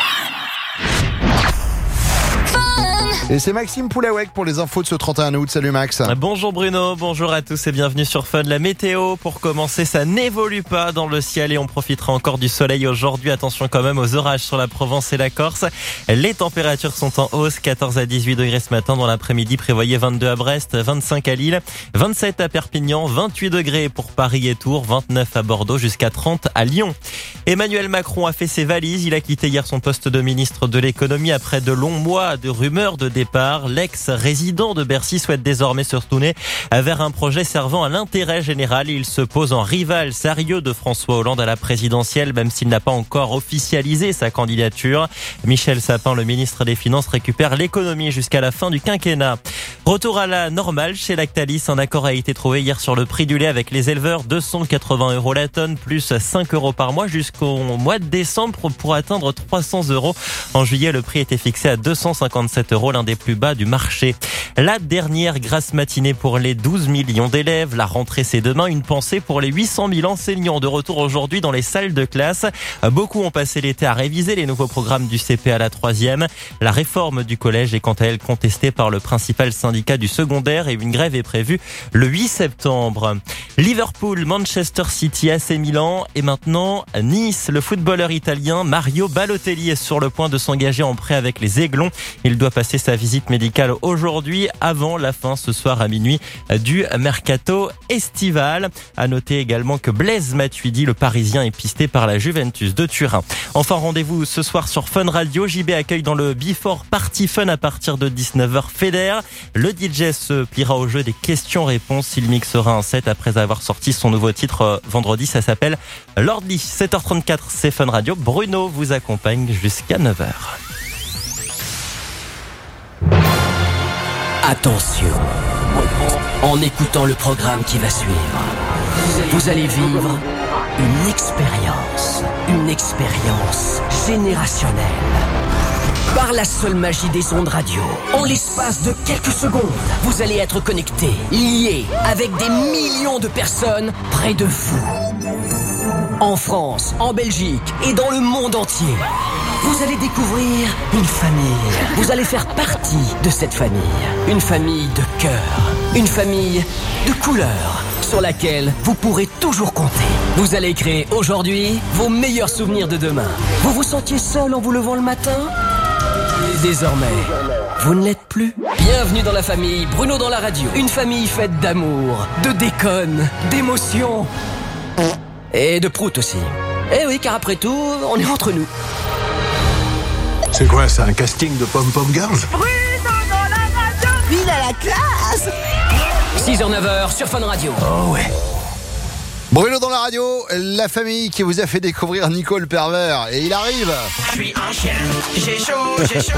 Et c'est Maxime Poulawek pour les infos de ce 31 août. Salut Max. Bonjour Bruno, bonjour à tous et bienvenue sur Fun. La météo, pour commencer, ça n'évolue pas dans le ciel et on profitera encore du soleil aujourd'hui. Attention quand même aux orages sur la Provence et la Corse. Les températures sont en hausse, 14 à 18 degrés ce matin. Dans l'après-midi, prévoyez 22 à Brest, 25 à Lille, 27 à Perpignan, 28 degrés pour Paris et Tours, 29 à Bordeaux, jusqu'à 30 à Lyon. Emmanuel Macron a fait ses valises. Il a quitté hier son poste de ministre de l'économie après de longs mois de rumeurs de départ. L'ex-résident de Bercy souhaite désormais se retourner vers un projet servant à l'intérêt général. Il se pose en rival sérieux de François Hollande à la présidentielle, même s'il n'a pas encore officialisé sa candidature. Michel Sapin, le ministre des Finances, récupère l'économie jusqu'à la fin du quinquennat. Retour à la normale chez Lactalis. Un accord a été trouvé hier sur le prix du lait avec les éleveurs. 280 € la tonne, plus 5 € par mois jusqu'au mois de décembre pour atteindre 300 €. En juillet, le prix était fixé à 257 €, l'un des plus bas du marché. La dernière grasse matinée pour les 12 millions d'élèves. La rentrée, c'est demain. Une pensée pour les 800 000 enseignants de retour aujourd'hui dans les salles de classe. Beaucoup ont passé l'été à réviser les nouveaux programmes du CP à la 3e. La réforme du collège est quant à elle contestée par le principal syndicat du secondaire et une grève est prévue le 8 septembre. Liverpool, Manchester City, AC Milan et maintenant Nice. Le footballeur italien Mario Balotelli est sur le point de s'engager en prêt avec les Aiglons. Il doit passer sa visite médicale aujourd'hui avant la fin ce soir à minuit du mercato estival. À noter également que Blaise Matuidi, le Parisien, est pisté par la Juventus de Turin. Enfin, rendez-vous ce soir sur Fun Radio. JB accueille dans le Before Party Fun à partir de 19h Feder. Le DJ se pliera au jeu des questions-réponses. Il mixera un set après avoir sorti son nouveau titre vendredi. Ça s'appelle Lordly. 7h34, c'est Fun Radio. Bruno vous accompagne jusqu'à 9h. Attention, en écoutant le programme qui va suivre, vous allez vivre une expérience générationnelle. Par la seule magie des ondes radio, en l'espace de quelques secondes, vous allez être connecté, lié avec des millions de personnes près de vous. En France, en Belgique et dans le monde entier, vous allez découvrir une famille. Vous allez faire partie de cette famille. Une famille de cœur, une famille de couleurs, sur laquelle vous pourrez toujours compter. Vous allez créer aujourd'hui vos meilleurs souvenirs de demain. Vous vous sentiez seul en vous levant le matin ? Et désormais, vous ne l'êtes plus. Bienvenue dans la famille Bruno dans la radio. Une famille faite d'amour, de déconne, d'émotions et de prout aussi. Eh oui, car après tout, on est entre nous. C'est quoi, c'est un casting de Pom-Pom Girls ? Il a la classe. 6h-9h sur Fun Radio. Oh ouais. Bruno dans la radio, la famille qui vous a fait découvrir Nico le pervers. Et il arrive. Je suis un chien, j'ai chaud.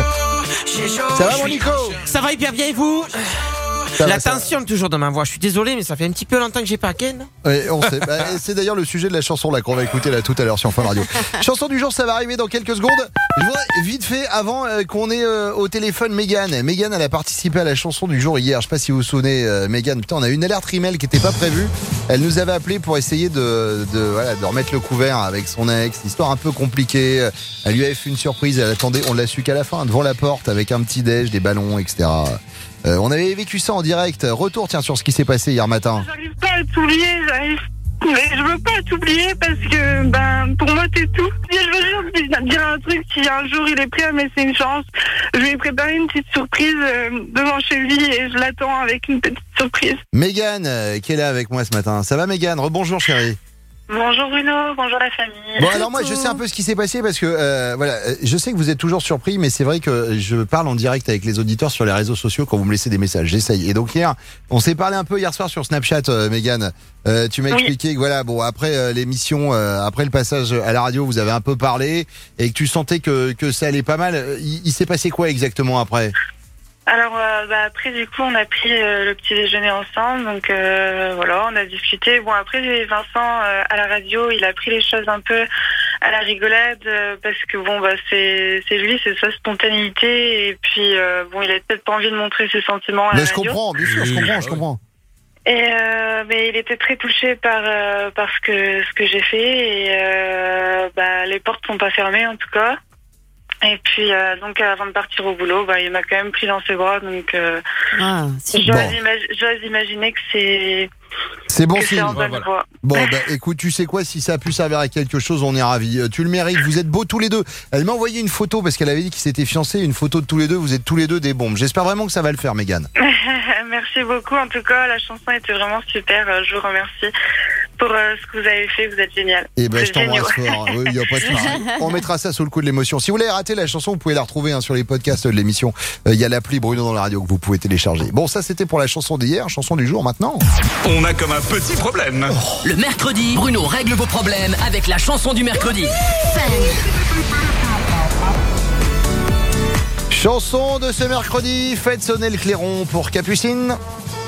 Ça va mon Nico ? Ça va hyper bien et vous ? La tension toujours dans ma voix. Je suis désolé, mais ça fait un petit peu longtemps que j'ai pas ken. Oui, on sait. C'est d'ailleurs le sujet de la chanson là qu'on va écouter là tout à l'heure sur Fun Radio. Chanson du jour, ça va arriver dans quelques secondes. Je voudrais vite fait avant qu'on ait au téléphone Mégane. Mégane, elle a participé à la chanson du jour hier. Je sais pas si vous vous souvenez, Mégane. Putain, on a eu une alerte email qui était pas prévue. Elle nous avait appelé pour essayer de remettre le couvert avec son ex. Histoire un peu compliquée. Elle lui avait fait une surprise. Elle attendait. On l'a su qu'à la fin, devant la porte, avec un petit déj, des ballons, etc. On avait vécu ça en direct. Retour, tiens, sur ce qui s'est passé hier matin. J'arrive pas à t'oublier, mais je veux pas t'oublier parce que, pour moi, t'es tout. Je veux juste dire un truc, si un jour il est prêt à me laisser une chance, je vais lui préparer une petite surprise devant chez lui et je l'attends avec une petite surprise. Mégane, qui est là avec moi ce matin. Ça va, Mégane ? Rebonjour, chérie. Bonjour Bruno, bonjour la famille. Bon alors moi je sais un peu ce qui s'est passé parce que je sais que vous êtes toujours surpris mais c'est vrai que je parle en direct avec les auditeurs sur les réseaux sociaux quand vous me laissez des messages, j'essaye. Et donc hier, on s'est parlé un peu hier soir sur Snapchat, Mégane. Tu m'as expliqué que voilà, bon après l'émission, après le passage à la radio, vous avez un peu parlé et que tu sentais que ça allait pas mal. Il s'est passé quoi exactement après ? Alors après du coup on a pris le petit déjeuner ensemble, donc voilà, on a discuté. Bon après Vincent à la radio il a pris les choses un peu à la rigolade parce que bon c'est lui, c'est sa spontanéité et puis bon il a peut-être pas envie de montrer ses sentiments à la radio. Mais je comprends, bien sûr, je comprends. Et mais il était très touché par ce que j'ai fait et les portes sont pas fermées en tout cas. Et puis donc avant de partir au boulot, il m'a quand même pris dans ses bras, donc j'ose imaginer que c'est bon que signe. C'est en bonne voie. Bon écoute, tu sais quoi, si ça a pu servir à quelque chose, on est ravis. Tu le mérites, vous êtes beaux tous les deux. Elle m'a envoyé une photo parce qu'elle avait dit qu'ils s'étaient fiancés, une photo de tous les deux, vous êtes tous les deux des bombes. J'espère vraiment que ça va le faire, Mégane. Merci beaucoup, en tout cas la chanson était vraiment super, je vous remercie pour ce que vous avez fait, vous êtes génial. Et je t'embrasse fort. Oui, y a pas de souci. On mettra ça sous le coup de l'émotion. Si vous voulez rater la chanson, vous pouvez la retrouver sur les podcasts de l'émission. Il y a l'appli Bruno dans la radio que vous pouvez télécharger. Bon, ça c'était pour la chanson d'hier, chanson du jour maintenant. On a comme un petit problème. Le mercredi, Bruno règle vos problèmes avec la chanson du mercredi. Chanson de ce mercredi, faites sonner le clairon pour Capucine.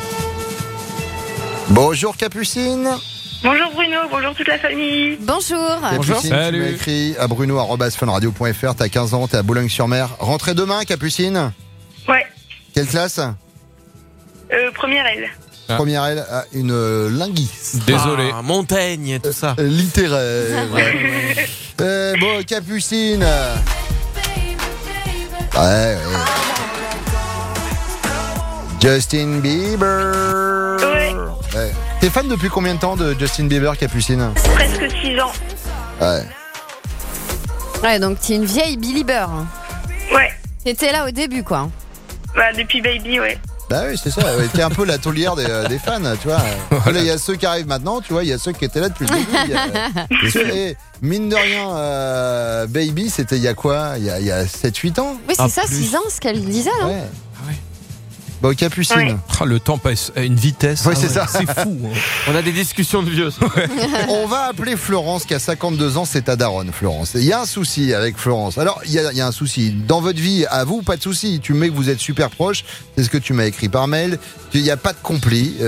Bonjour Capucine. Bonjour Bruno, bonjour toute la famille. Bonjour. Capucine, tu m'as écrit à bruno@funradio.fr, t'as 15 ans, t'es à Boulogne-sur-Mer. Rentrée demain, Capucine ? Ouais. Quelle classe ? Première L. Première L, une linguiste. Désolé. Montaigne, tout ça. Littéraire. Bon, Capucine. Ouais. Justin Bieber. Ouais. T'es fan depuis combien de temps de Justin Bieber, Capucine ? Presque 6 ans. Ouais, donc t'es une vieille Belieber. Ouais. T'étais là au début, quoi. Depuis Baby, ouais. Bah oui, c'est ça. T'es un peu la taulière des fans, tu vois. Là, il y a ceux qui arrivent maintenant, tu vois. Il y a ceux qui étaient là depuis le début. Et mine de rien, Baby, c'était il y a quoi ? Il y a 7-8 ans ? Oui, c'est ça, 6 ans, ce qu'elle disait. Hein. Ouais. Bon, Capucine. Oui. Ah, le temps passe à une vitesse. Ouais, c'est ça. C'est fou. Hein. On a des discussions de vieux. On va appeler Florence qui a 52 ans, c'est ta daronne, Florence. Il y a un souci avec Florence. Alors, il y a un souci. Dans votre vie, à vous, pas de souci. Tu mets que vous êtes super proches. C'est ce que tu m'as écrit par mail. Il n'y a pas de conflit.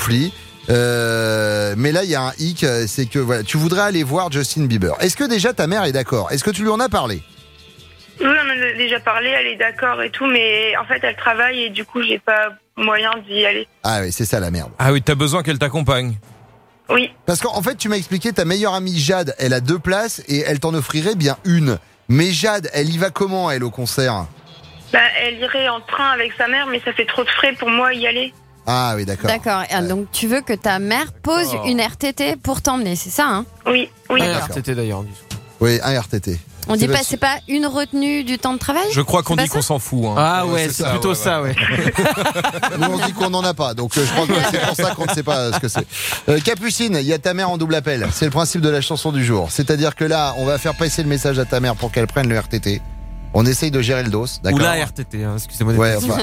Mais là, il y a un hic. C'est que voilà, tu voudrais aller voir Justin Bieber. Est-ce que déjà ta mère est d'accord? Est-ce que tu lui en as parlé? Oui, on en a déjà parlé, elle est d'accord et tout, mais en fait, elle travaille et du coup, j'ai pas moyen d'y aller. Ah oui, c'est ça la merde. Ah oui, t'as besoin qu'elle t'accompagne. Oui. Parce qu'en fait, tu m'as expliqué, ta meilleure amie Jade, elle a 2 places et elle t'en offrirait bien une. Mais Jade, elle y va comment, elle, au concert? Bah, elle irait en train avec sa mère, mais ça fait trop de frais pour moi y aller. Ah oui, d'accord. D'accord. Donc tu veux que ta mère pose une RTT pour t'emmener, c'est ça, hein? Oui, oui. Un RTT d'ailleurs. Oui, un RTT. On dit pas, c'est pas une retenue du temps de travail? Je crois qu'on C'est dit pas qu'on ça s'en fout. Hein. Ah ouais, c'est plutôt ça, ouais. Nous, on dit qu'on n'en a pas, donc je crois que c'est pour ça qu'on ne sait pas ce que c'est. Capucine, il y a ta mère en double appel. C'est le principe de la chanson du jour. C'est-à-dire que là, on va faire passer le message à ta mère pour qu'elle prenne le RTT. On essaye de gérer le dos, d'accord? Ou la RTT, hein, excusez-moi. Ouais, enfin,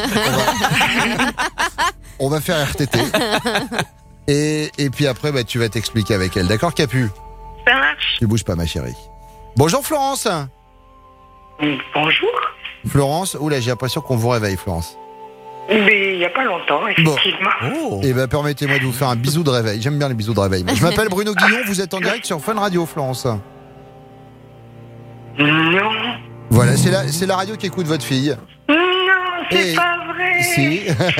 on va faire RTT. Et puis après, bah, tu vas t'expliquer avec elle. D'accord, Capu? Ça marche. Tu bouges pas, ma chérie. Bonjour, Florence. Bonjour. Florence, oula, j'ai l'impression qu'on vous réveille, Florence. Mais il n'y a pas longtemps, effectivement. Bon. Et ben permettez-moi de vous faire un bisou de réveil. J'aime bien les bisous de réveil. Je m'appelle Bruno Guillon, vous êtes en direct sur Fun Radio, Florence. Non. Voilà, c'est la radio qui écoute votre fille. Non, c'est pas vrai. Si.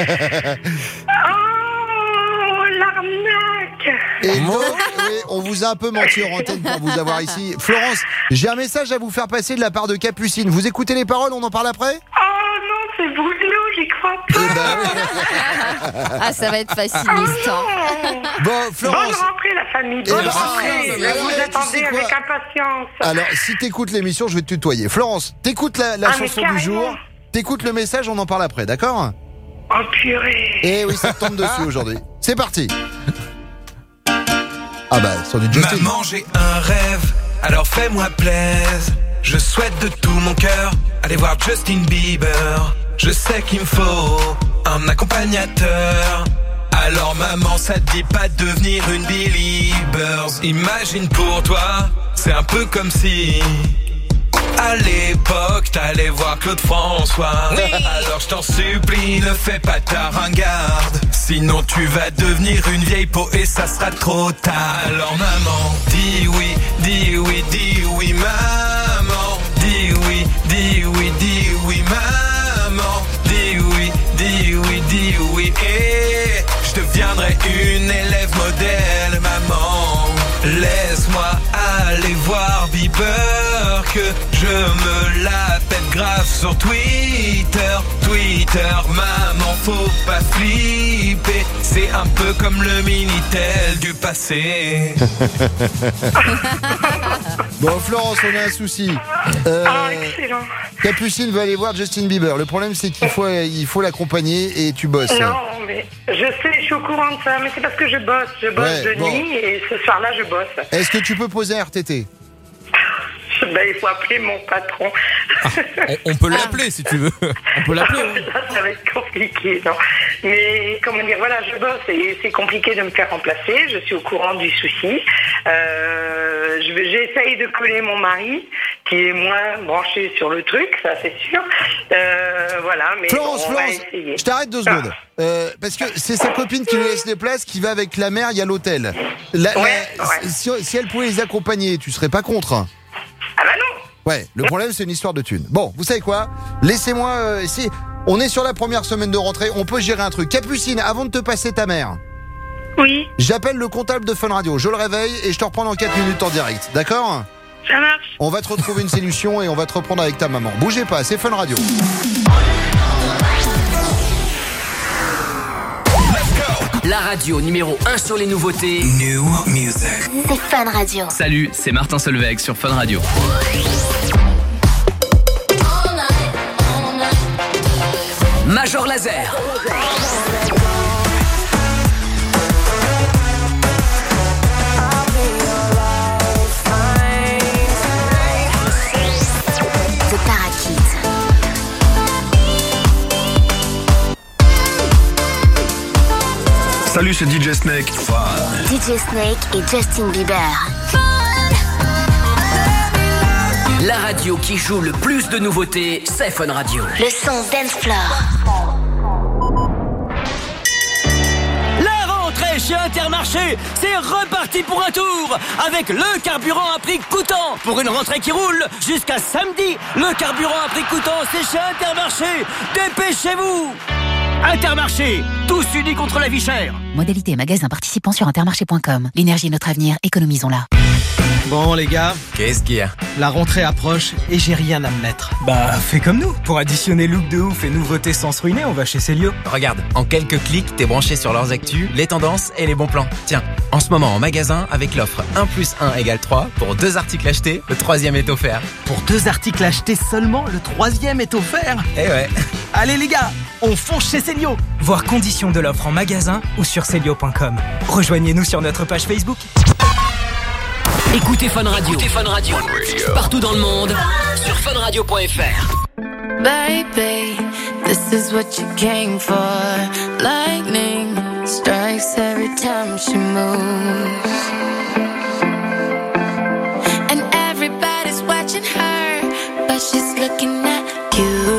Oh, l'arnaque. Et donc, oui, on vous a un peu menti en antenne pour vous avoir ici. Florence, j'ai un message à vous faire passer de la part de Capucine. Vous écoutez les paroles, on en parle après? Oh non, c'est Bruno, j'y crois pas. Eh ben, oui. Ah, ça va être facile l'histoire. Bon, Florence. Bonne rentrée, la famille. Bonne rentrée. Je vous attendais avec impatience. Alors, si t'écoutes l'émission, je vais te tutoyer. Florence, t'écoutes la chanson du jour, t'écoutes le message, on en parle après, d'accord? Oh purée. Eh oui, ça tombe dessus aujourd'hui. C'est parti. Ah bah, sur du Justin. Maman, j'ai un rêve, alors fais-moi plaisir. Je souhaite de tout mon cœur aller voir Justin Bieber. Je sais qu'il me faut un accompagnateur. Alors maman, ça te dit pas de devenir une Beliebers. Imagine pour toi, c'est un peu comme si à l'époque t'allais voir Claude François. Oui. Alors je t'en supplie, ne fais pas ta ringarde, sinon tu vas devenir une vieille peau et ça sera trop tard. Alors maman, dis oui, dis oui, dis oui maman. Dis oui, dis oui, dis oui maman. Dis oui, dis oui, dis oui. Et je deviendrai une élève modèle maman. Laisse-moi aller voir Bieber, que je me la pète grave sur Twitter. Maman, faut pas flipper, c'est un peu comme le Minitel du passé. Bon, Florence, on a un souci. Excellent. Capucine veut aller voir Justin Bieber. Le problème, c'est qu'il faut l'accompagner et tu bosses. Non, mais je sais, je suis au courant de ça, mais c'est parce que je bosse de nuit et ce soir-là, je bosse. Est-ce que tu peux poser un RTT? Ben, il faut appeler mon patron. On peut l'appeler si tu veux. On peut l'appeler. Ça va être compliqué, non. Mais comment dire, voilà, je bosse et c'est compliqué de me faire remplacer. Je suis au courant du souci. J'essaye de coller mon mari, qui est moins branché sur le truc, ça c'est sûr. Voilà, mais Florence, on va essayer. je t'arrête 2 secondes. Parce que c'est sa copine qui lui laisse les places, qui va avec la mère, il y a l'hôtel. Si elle pouvait les accompagner, tu serais pas contre? Ah bah non. Ouais, le problème c'est une histoire de thunes. Bon, vous savez quoi? Laissez-moi ici. On est sur la première semaine de rentrée, on peut gérer un truc. Capucine, avant de te passer ta mère. Oui. J'appelle le comptable de Fun Radio, je le réveille et je te reprends dans 4 minutes en direct, d'accord? Ça marche. On va te retrouver une solution et on va te reprendre avec ta maman. Bougez pas, c'est Fun Radio. La radio numéro 1 sur les nouveautés. New Music. C'est Fun Radio. Salut, c'est Martin Solveig sur Fun Radio. Major Laser. The Parakeet. Salut, c'est DJ Snake. DJ Snake et Justin Bieber. La radio qui joue le plus de nouveautés, c'est Fun Radio. Le son Dance Floor. La rentrée chez Intermarché, c'est reparti pour un tour avec le carburant à prix coûtant. Pour une rentrée qui roule jusqu'à samedi, le carburant à prix coûtant, c'est chez Intermarché. Dépêchez-vous! Intermarché, tous unis contre la vie chère. Modalité et magasin participants sur intermarché.com. L'énergie est notre avenir, économisons-la. Bon les gars, qu'est-ce qu'il y a? La rentrée approche et j'ai rien à me mettre. Bah fais comme nous. Pour additionner look de ouf et nouveautés sans se ruiner, on va chez Célio. Regarde, en quelques clics, t'es branché sur leurs actus, les tendances et les bons plans. Tiens, en ce moment en magasin, avec l'offre 1 + 1 = 3, pour 2 articles achetés, le 3e est offert. Pour 2 articles achetés seulement, le 3e est offert. Eh ouais. Allez les gars, on fonce chez Célio. Voir conditions de l'offre en magasin ou sur Célio.com. Rejoignez-nous sur notre page Facebook. Écoutez Fun Radio. Partout dans le monde, sur funradio.fr. Baby, this is what you came for. Lightning strikes every time she moves. And everybody's watching her, but she's looking at you.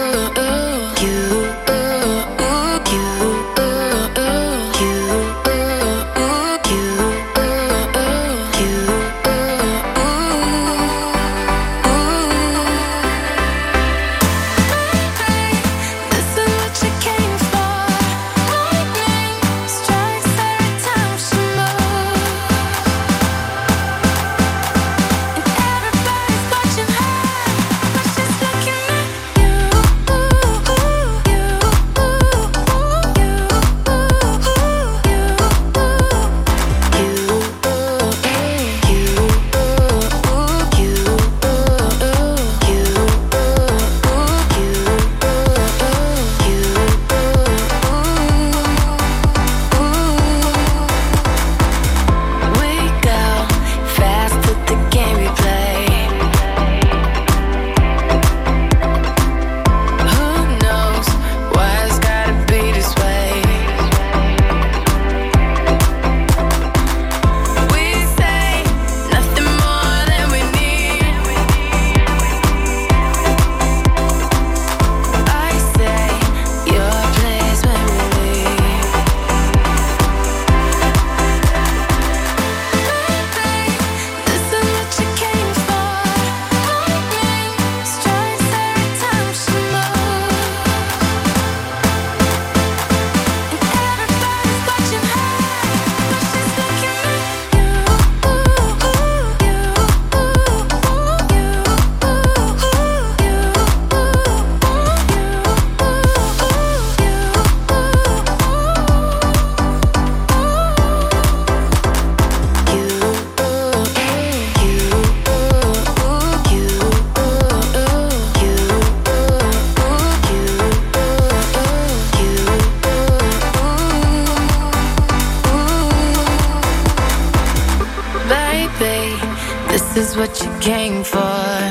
What you came for.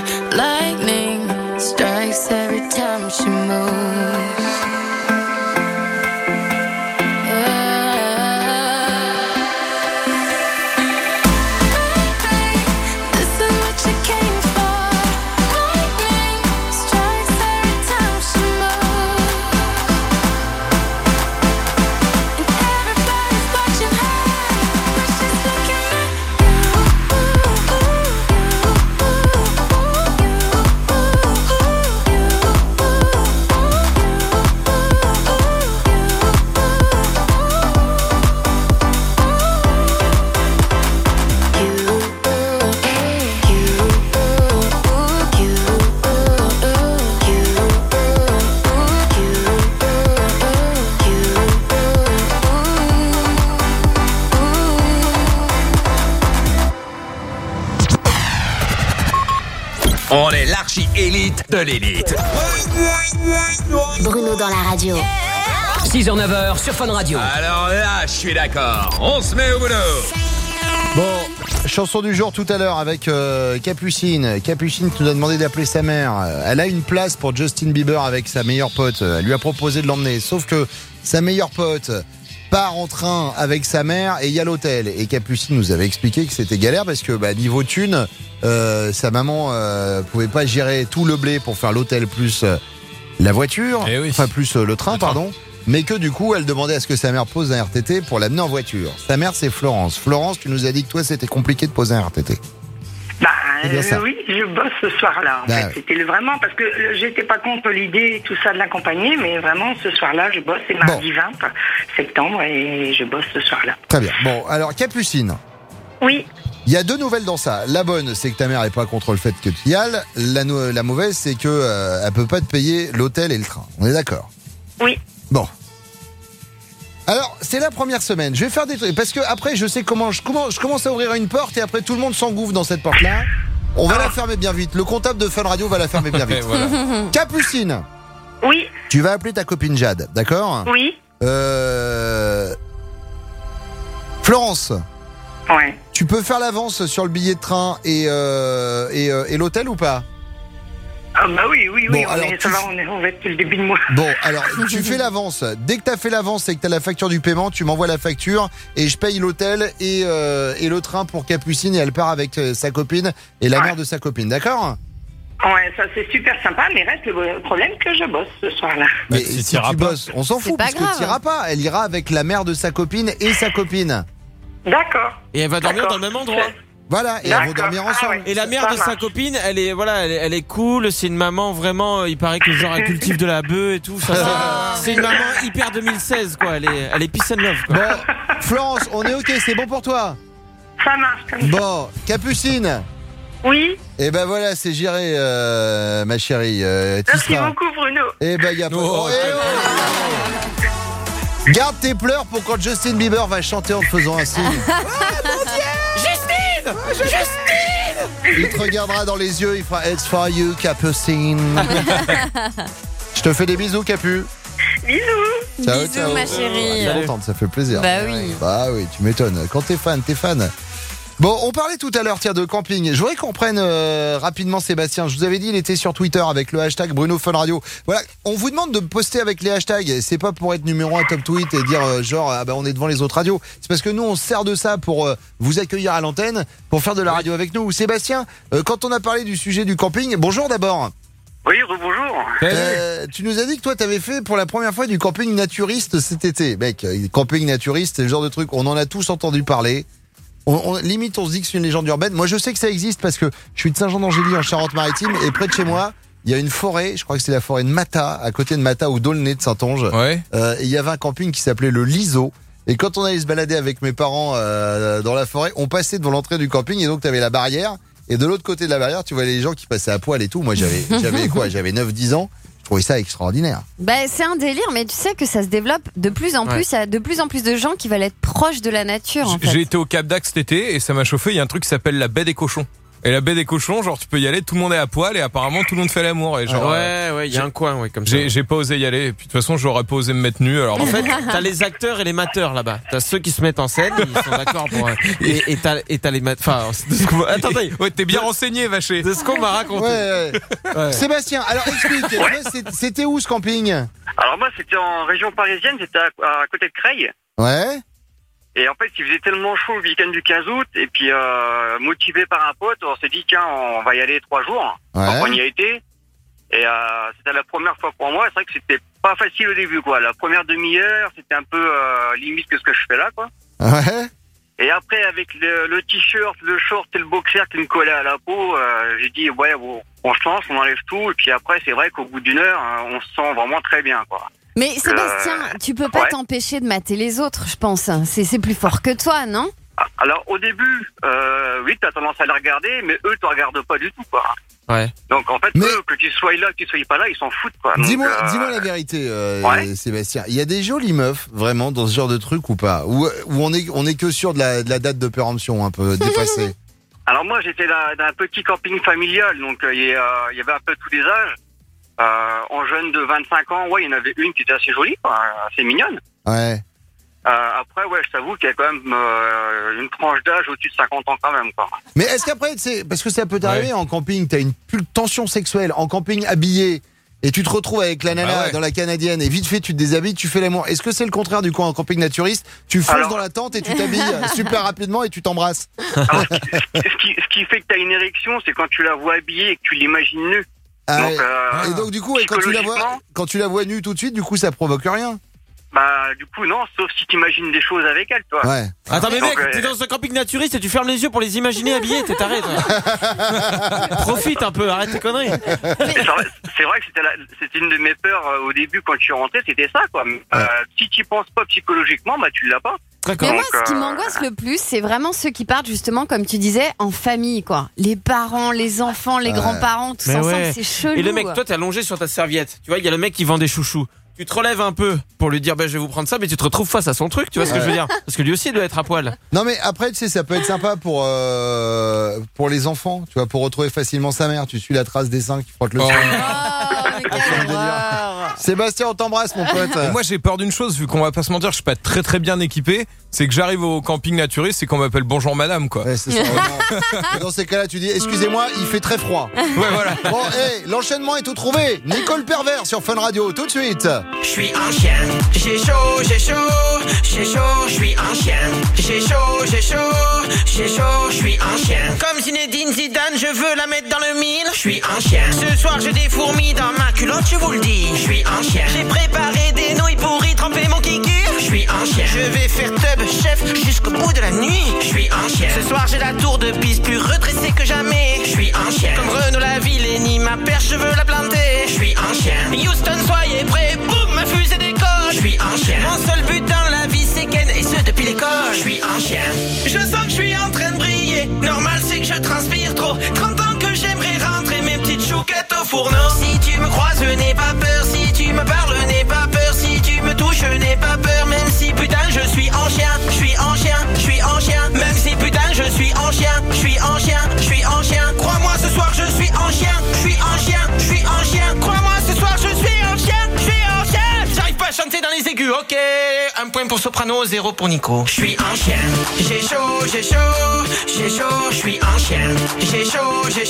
Lightning strikes every time she moves. On est l'archi-élite de l'élite. Bruno dans la radio. 6h-9h sur Fun Radio. Alors là, je suis d'accord. On se met au boulot. Bon, chanson du jour tout à l'heure avec Capucine. Capucine qui nous a demandé d'appeler sa mère. Elle a une place pour Justin Bieber avec sa meilleure pote. Elle lui a proposé de l'emmener. Sauf que sa meilleure pote part en train avec sa mère et il y a l'hôtel. Et Capucine nous avait expliqué que c'était galère parce que niveau thune, sa maman pouvait pas gérer tout le blé pour faire l'hôtel plus la voiture, enfin plus le train, pardon. Mais que du coup, elle demandait à ce que sa mère pose un RTT pour l'amener en voiture. Sa mère, c'est Florence. Florence, tu nous as dit que toi, c'était compliqué de poser un RTT. Oui, je bosse ce soir-là. En fait. C'était vraiment parce que j'étais pas contre l'idée et tout ça de l'accompagner, mais vraiment ce soir-là, je bosse. C'est mardi 20 septembre et je bosse ce soir-là. Très bien. Bon, alors Capucine. Oui. Il y a 2 nouvelles dans ça. La bonne, c'est que ta mère est pas contre le fait que tu y ailles. La mauvaise, c'est que elle peut pas te payer l'hôtel et le train. On est d'accord? Oui. Bon. Alors, c'est la première semaine. Je vais faire des trucs. Parce que après, je sais comment je commence à ouvrir une porte et après, tout le monde s'engouffre dans cette porte-là. On va la fermer bien vite. Le comptable de Fun Radio va la fermer bien vite. Voilà. Capucine. Oui. Tu vas appeler ta copine Jade, d'accord? Oui. Florence. Ouais. Tu peux faire l'avance sur le billet de train et l'hôtel ou pas? Ah bah oui, Bon, on va être le début de mois. Bon, alors tu fais l'avance. Dès que tu as fait l'avance et que tu as la facture du paiement, tu m'envoies la facture et je paye l'hôtel et le train pour Capucine et elle part avec sa copine et la mère de sa copine, d'accord? Ouais, ça c'est super sympa, mais reste le problème que je bosse ce soir-là. Mais si tu bosses, on s'en fout parce que tu n'iras pas. Elle ira avec la mère de sa copine et sa copine. D'accord. Et elle va dormir dans le même endroit. Voilà, et elles vont dormir ensemble. Et la mère de sa copine, elle est cool, c'est une maman vraiment, il paraît que genre elle cultive de la bœuf et tout. C'est une maman hyper 2016 quoi, elle est peace and love quoi. Bon, Florence, on est ok, c'est bon pour toi? Ça marche comme ça. Bon, Capucine. Oui. Et ben voilà, c'est géré, ma chérie. Merci beaucoup Bruno. Et ben y a pas. Garde tes pleurs pour quand Justin Bieber va chanter en te faisant un signe. Il te regardera dans les yeux, il fera It's for you, Capucine. Je te fais des bisous, Capu. Bisous. Ciao, bisous, ciao. ma chérie. Ça fait plaisir. Bah oui. Bah oui, tu m'étonnes. Quand t'es fan, t'es fan. Bon, on parlait tout à l'heure, de camping. Je voudrais qu'on prenne rapidement Sébastien. Je vous avais dit, il était sur Twitter avec le hashtag Bruno Fun Radio. Voilà, on vous demande de poster avec les hashtags. C'est pas pour être numéro 1 top tweet et dire on est devant les autres radios. C'est parce que nous, on se sert de ça pour vous accueillir à l'antenne, pour faire de la radio avec nous. Sébastien, quand on a parlé du sujet du camping, bonjour d'abord. Oui, bonjour. Tu nous as dit que toi, t'avais fait pour la première fois du camping naturiste cet été. Mec, camping naturiste, c'est le genre de truc, on en a tous entendu parler. Limite, on se dit que c'est une légende urbaine. Moi, je sais que ça existe parce que je suis de Saint-Jean-d'Angély en Charente-Maritime et près de chez moi, il y a une forêt, je crois que c'est la forêt de Mata, à côté de Mata ou d'Aulnay de Saint-Onge. Ouais. Et il y avait un camping qui s'appelait le Liso. Et quand on allait se balader avec mes parents dans la forêt, on passait devant l'entrée du camping et donc tu avais la barrière. Et de l'autre côté de la barrière, tu voyais les gens qui passaient à poil et tout. Moi, j'avais 9-10 ans. Je trouvais ça extraordinaire. C'est un délire, mais tu sais que ça se développe de plus en plus. Il y a de plus en plus de gens qui veulent être proches de la nature. En fait. J'ai été au Cap d'Ac cet été et ça m'a chauffé. Il y a un truc qui s'appelle la baie des cochons. Et la baie des cochons, genre tu peux y aller, tout le monde est à poil et apparemment tout le monde fait l'amour. Et genre, il y a un coin, comme ça. J'ai pas osé y aller. Et puis de toute façon, j'aurais pas osé me mettre nu. Alors en fait, t'as les acteurs et les mateurs là-bas. T'as ceux qui se mettent en scène, ils sont d'accord pour. Et t'as les mateurs. Enfin, attendez. Ouais, t'es bien renseigné, Vaché. C'est ce qu'on m'a raconté. Ouais. Sébastien, alors explique. C'était où ce camping? Alors moi, c'était en région parisienne, c'était à côté de Creil. Ouais. Et en fait, il faisait tellement chaud le week-end du 15 août, et puis motivé par un pote, on s'est dit tiens, on va y aller 3 jours. Ouais. Donc on y a été. Et c'était la première fois pour moi. C'est vrai que c'était pas facile au début, quoi. La première demi-heure, c'était un peu limite que ce que je fais là, quoi. Ouais. Et après, avec le t-shirt, le short et le boxer qui me collaient à la peau, j'ai dit on se lance, on enlève tout. Et puis après, c'est vrai qu'au bout d'une heure, on se sent vraiment très bien, quoi. Mais Sébastien, tu peux pas t'empêcher de mater les autres, je pense. C'est plus fort que toi, non? Alors au début, oui, t'as tendance à les regarder, mais eux te regardent pas du tout, quoi. Ouais. Donc en fait, eux, que tu sois là, que tu sois pas là, ils s'en foutent, quoi. Dis-moi la vérité, Sébastien. Il y a des jolies meufs vraiment dans ce genre de truc ou pas? Ou on est que sûr de la date de péremption un peu dépassée? Alors moi, j'étais d'un petit camping familial, donc il y avait un peu tous les âges. En jeune de 25 ans, il y en avait une qui était assez jolie, quoi, assez mignonne. Ouais. Après, je t'avoue qu'il y a quand même une tranche d'âge au-dessus de 50 ans quand même, quoi. Mais est-ce qu'après, parce que ça peut t'arriver en camping, t'as une tension sexuelle, en camping habillé, et tu te retrouves avec la nana dans la canadienne et vite fait tu te déshabilles, tu fais l'amour. Est-ce que c'est le contraire du coup en camping naturiste? Tu fonces dans la tente et tu t'habilles super rapidement et tu t'embrasses. Alors, ce qui fait que tu as une érection, c'est quand tu la vois habillée et que tu l'imagines nue. Et donc du coup, quand tu la vois nue tout de suite, du coup ça provoque rien. Bah du coup non, sauf si t'imagines des choses avec elle, toi. Ouais. Attends mais mec, t'es dans un camping naturiste et tu fermes les yeux pour les imaginer habillés, t'es taré toi. Profite un peu, arrête tes conneries. C'est vrai que c'était une de mes peurs au début quand je suis rentré, c'était ça quoi. Si tu penses pas psychologiquement, bah tu l'as pas. Mais moi, ce qui m'angoisse le plus, c'est vraiment ceux qui partent justement, comme tu disais, en famille, quoi. Les parents, les enfants, les grands-parents, tous ensemble, c'est chelou. Et le mec, toi, t'es allongé sur ta serviette. Tu vois, il y a le mec qui vend des chouchous. Tu te relèves un peu pour lui dire, je vais vous prendre ça, mais tu te retrouves face à son truc, tu vois ce que je veux dire? Parce que lui aussi, il doit être à poil. Non, mais après, tu sais, ça peut être sympa pour les enfants, tu vois, pour retrouver facilement sa mère. Tu suis la trace des seins qui frottent le sol. Sébastien, on t'embrasse, mon pote. Moi, j'ai peur d'une chose, vu qu'on va pas se mentir, je suis pas très très bien équipé. C'est que j'arrive au camping naturiste et qu'on m'appelle bonjour madame, quoi. Ouais, c'est ça. Dans ces cas-là, tu dis, excusez-moi, il fait très froid. Ouais, voilà. Bon, l'enchaînement est tout trouvé. Nicole Pervers sur Fun Radio, tout de suite. Je suis un chien, j'ai chaud, je suis un chien. J'ai chaud, je suis un chien. Comme Zinedine Zidane, je veux la mettre dans le mille. Je suis un chien. Ce soir, j'ai des fourmis dans ma culotte, je vous le dis. Je suis un chien. J'ai préparé des nouilles pour y tremper mon kiki. Je suis un chien. Je vais faire tub chef jusqu'au bout de la nuit. Je suis un chien. Ce soir, j'ai la tour de piste plus redressée que jamais. Je suis un chien. Comme Renaud Lavillenie, ma perche, je veux la planter. Je suis un chien. Houston, soyez prêts, boum, ma fusée décolle. Je suis un chien. Mon seul but dans la vie, c'est Ken, et ce depuis l'école. Je suis un chien. Je sens que je suis en train de briller. Normal, c'est que je transpire trop. 30 ans que j'aimerais rentrer mes petites chouquettes au fourneau. Si tu me croises, n'aie pas peur. Si tu me parles, n'aie pas peur. Si tu me touches, n'aie pas peur. Même si putain, je suis en chien. Je suis en chien, je suis en chien. Même si putain, je suis en chien. Je suis en chien, je suis en chien. Crois-moi, ce soir, je suis en chien. Je suis en chien, je suis en chien. Crois-moi, ce soir, je suis en chien. Je suis en chien. J'arrive pas à chanter dans les aigus, ok. 1 point pour Soprano, 0 pour Nico. Je suis un chien. J'ai chaud, je suis un chien. J'ai chaud, je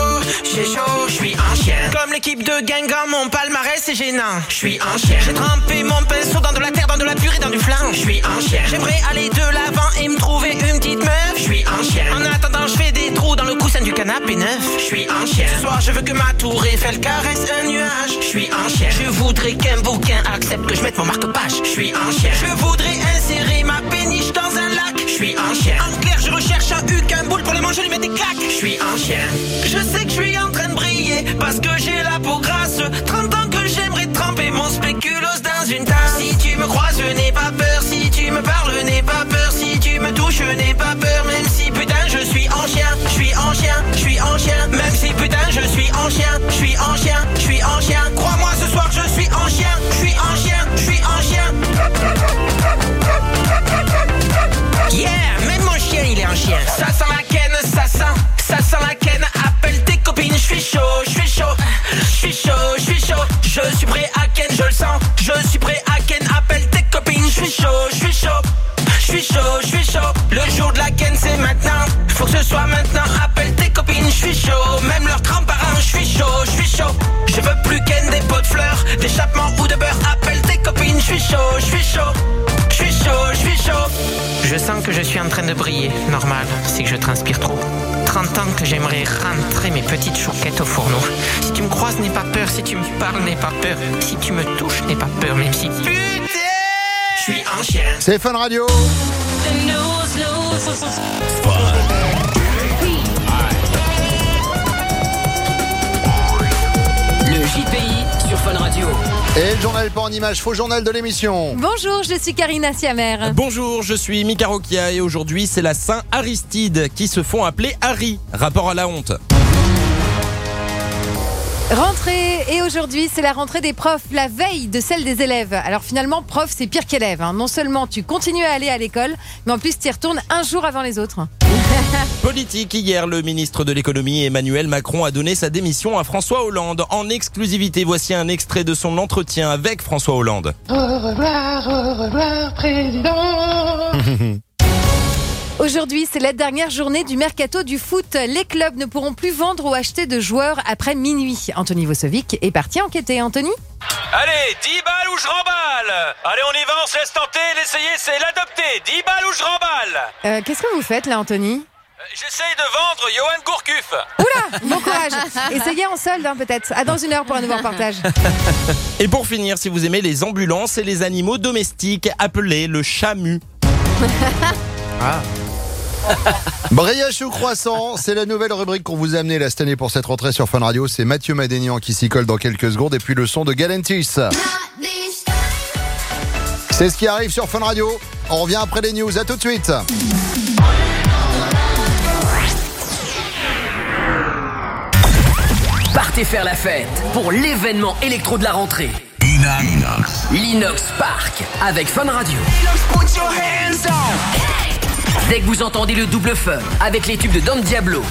suis un chien. Comme l'équipe de Guingamp, mon palmarès c'est gênant. Je suis un chien. J'ai trempé mon pinceau dans de la terre, dans de la purée, dans du flan. Je suis un chien. J'aimerais aller de l'avant et me trouver une petite meuf. Je suis un chien. En attendant, je fais des trous dans le coussin du canapé neuf. Je suis un chien. Ce soir, je veux que ma tour Eiffel caresse un nuage. Je suis un chien. Je voudrais qu'un bouquin accepte que je mette mon marque-page. Je suis un chien. Je voudrais insérer ma péniche dans un lac. Je suis un chien. En clair, je recherche un huc, un boule pour le manger, lui mettre des claques. Je suis un chien. Je sais que je suis en train de briller parce que j'ai la peau grasse. 30 ans que j'aimerais tremper mon spéculoos dans une tasse. Si tu me croises, n'aie pas peur. Si tu me parles, n'aie pas peur. Si tu me touches, n'aie pas peur. Même si putain, je suis en chien. Je suis en chien, je suis en chien. Même si putain, je suis en chien. Je suis en chien, je suis en chien. Crois-moi, ce soir, je suis en chien. Je suis en chien, je suis en chien. Yeah, même mon chien, il est un chien. Ça sent la ken, ça sent la ken. Appelle tes copines, je suis chaud. Je suis prêt à ken, je le sens. Je suis prêt à ken, appelle tes copines, je suis chaud. Le jour de la ken, c'est maintenant. Faut que ce soit maintenant, appelle tes copines, je suis chaud. Même leurs grands-parents, je suis chaud. Je veux plus ken des pots de fleurs, d'échappement ou de beurre. Appelle tes copines, je suis chaud. Je sens que je suis en train de briller. Normal, c'est que je transpire trop. 30 ans que j'aimerais rentrer mes petites chouquettes au fourneau. Si tu me croises, n'aie pas peur. Si tu me parles, n'aie pas peur. Si tu me touches, n'aie pas peur. Même si putain, je suis un chien. C'est Fun Radio. Le JPI sur Fun Radio. Et le journal pas en image, faux journal de l'émission. Bonjour, je suis Karina Siamer. Bonjour, je suis Mika Rokia et aujourd'hui c'est la Saint-Aristide qui se font appeler Harry. Rapport à la honte. Rentrée, et aujourd'hui c'est la rentrée des profs, la veille de celle des élèves. Alors finalement, prof c'est pire qu'élève. Non seulement tu continues à aller à l'école, mais en plus tu y retournes un jour avant les autres. Politique, hier le ministre de l'économie Emmanuel Macron a donné sa démission à François Hollande. En exclusivité, voici un extrait de son entretien avec François Hollande. Au revoir, président. Aujourd'hui, c'est la dernière journée du mercato du foot. Les clubs ne pourront plus vendre ou acheter de joueurs après minuit. Anthony Vosovic est parti enquêter. Anthony ? Allez, 10 balles ou je remballe. Allez, on y va, on se laisse tenter. L'essayer, c'est l'adopter. 10 balles ou je remballe. Qu'est-ce que vous faites là, Anthony ? J'essaye de vendre Johan Gourcuff. Oula, bon courage. Essayez en solde, peut-être. À dans une heure pour un nouveau reportage. Et pour finir, si vous aimez les ambulances et les animaux domestiques, appelez le chamu. Brioche ou croissant, c'est la nouvelle rubrique qu'on vous a amenée cette année pour cette rentrée sur Fun Radio. C'est Mathieu Madénian qui s'y colle dans quelques secondes et puis le son de Galantis. C'est ce qui arrive sur Fun Radio. On revient après les news. À tout de suite. Partez faire la fête pour l'événement électro de la rentrée. L'Inox Park avec Fun Radio. Dès que vous entendez le double fun avec les tubes de Don Diablo,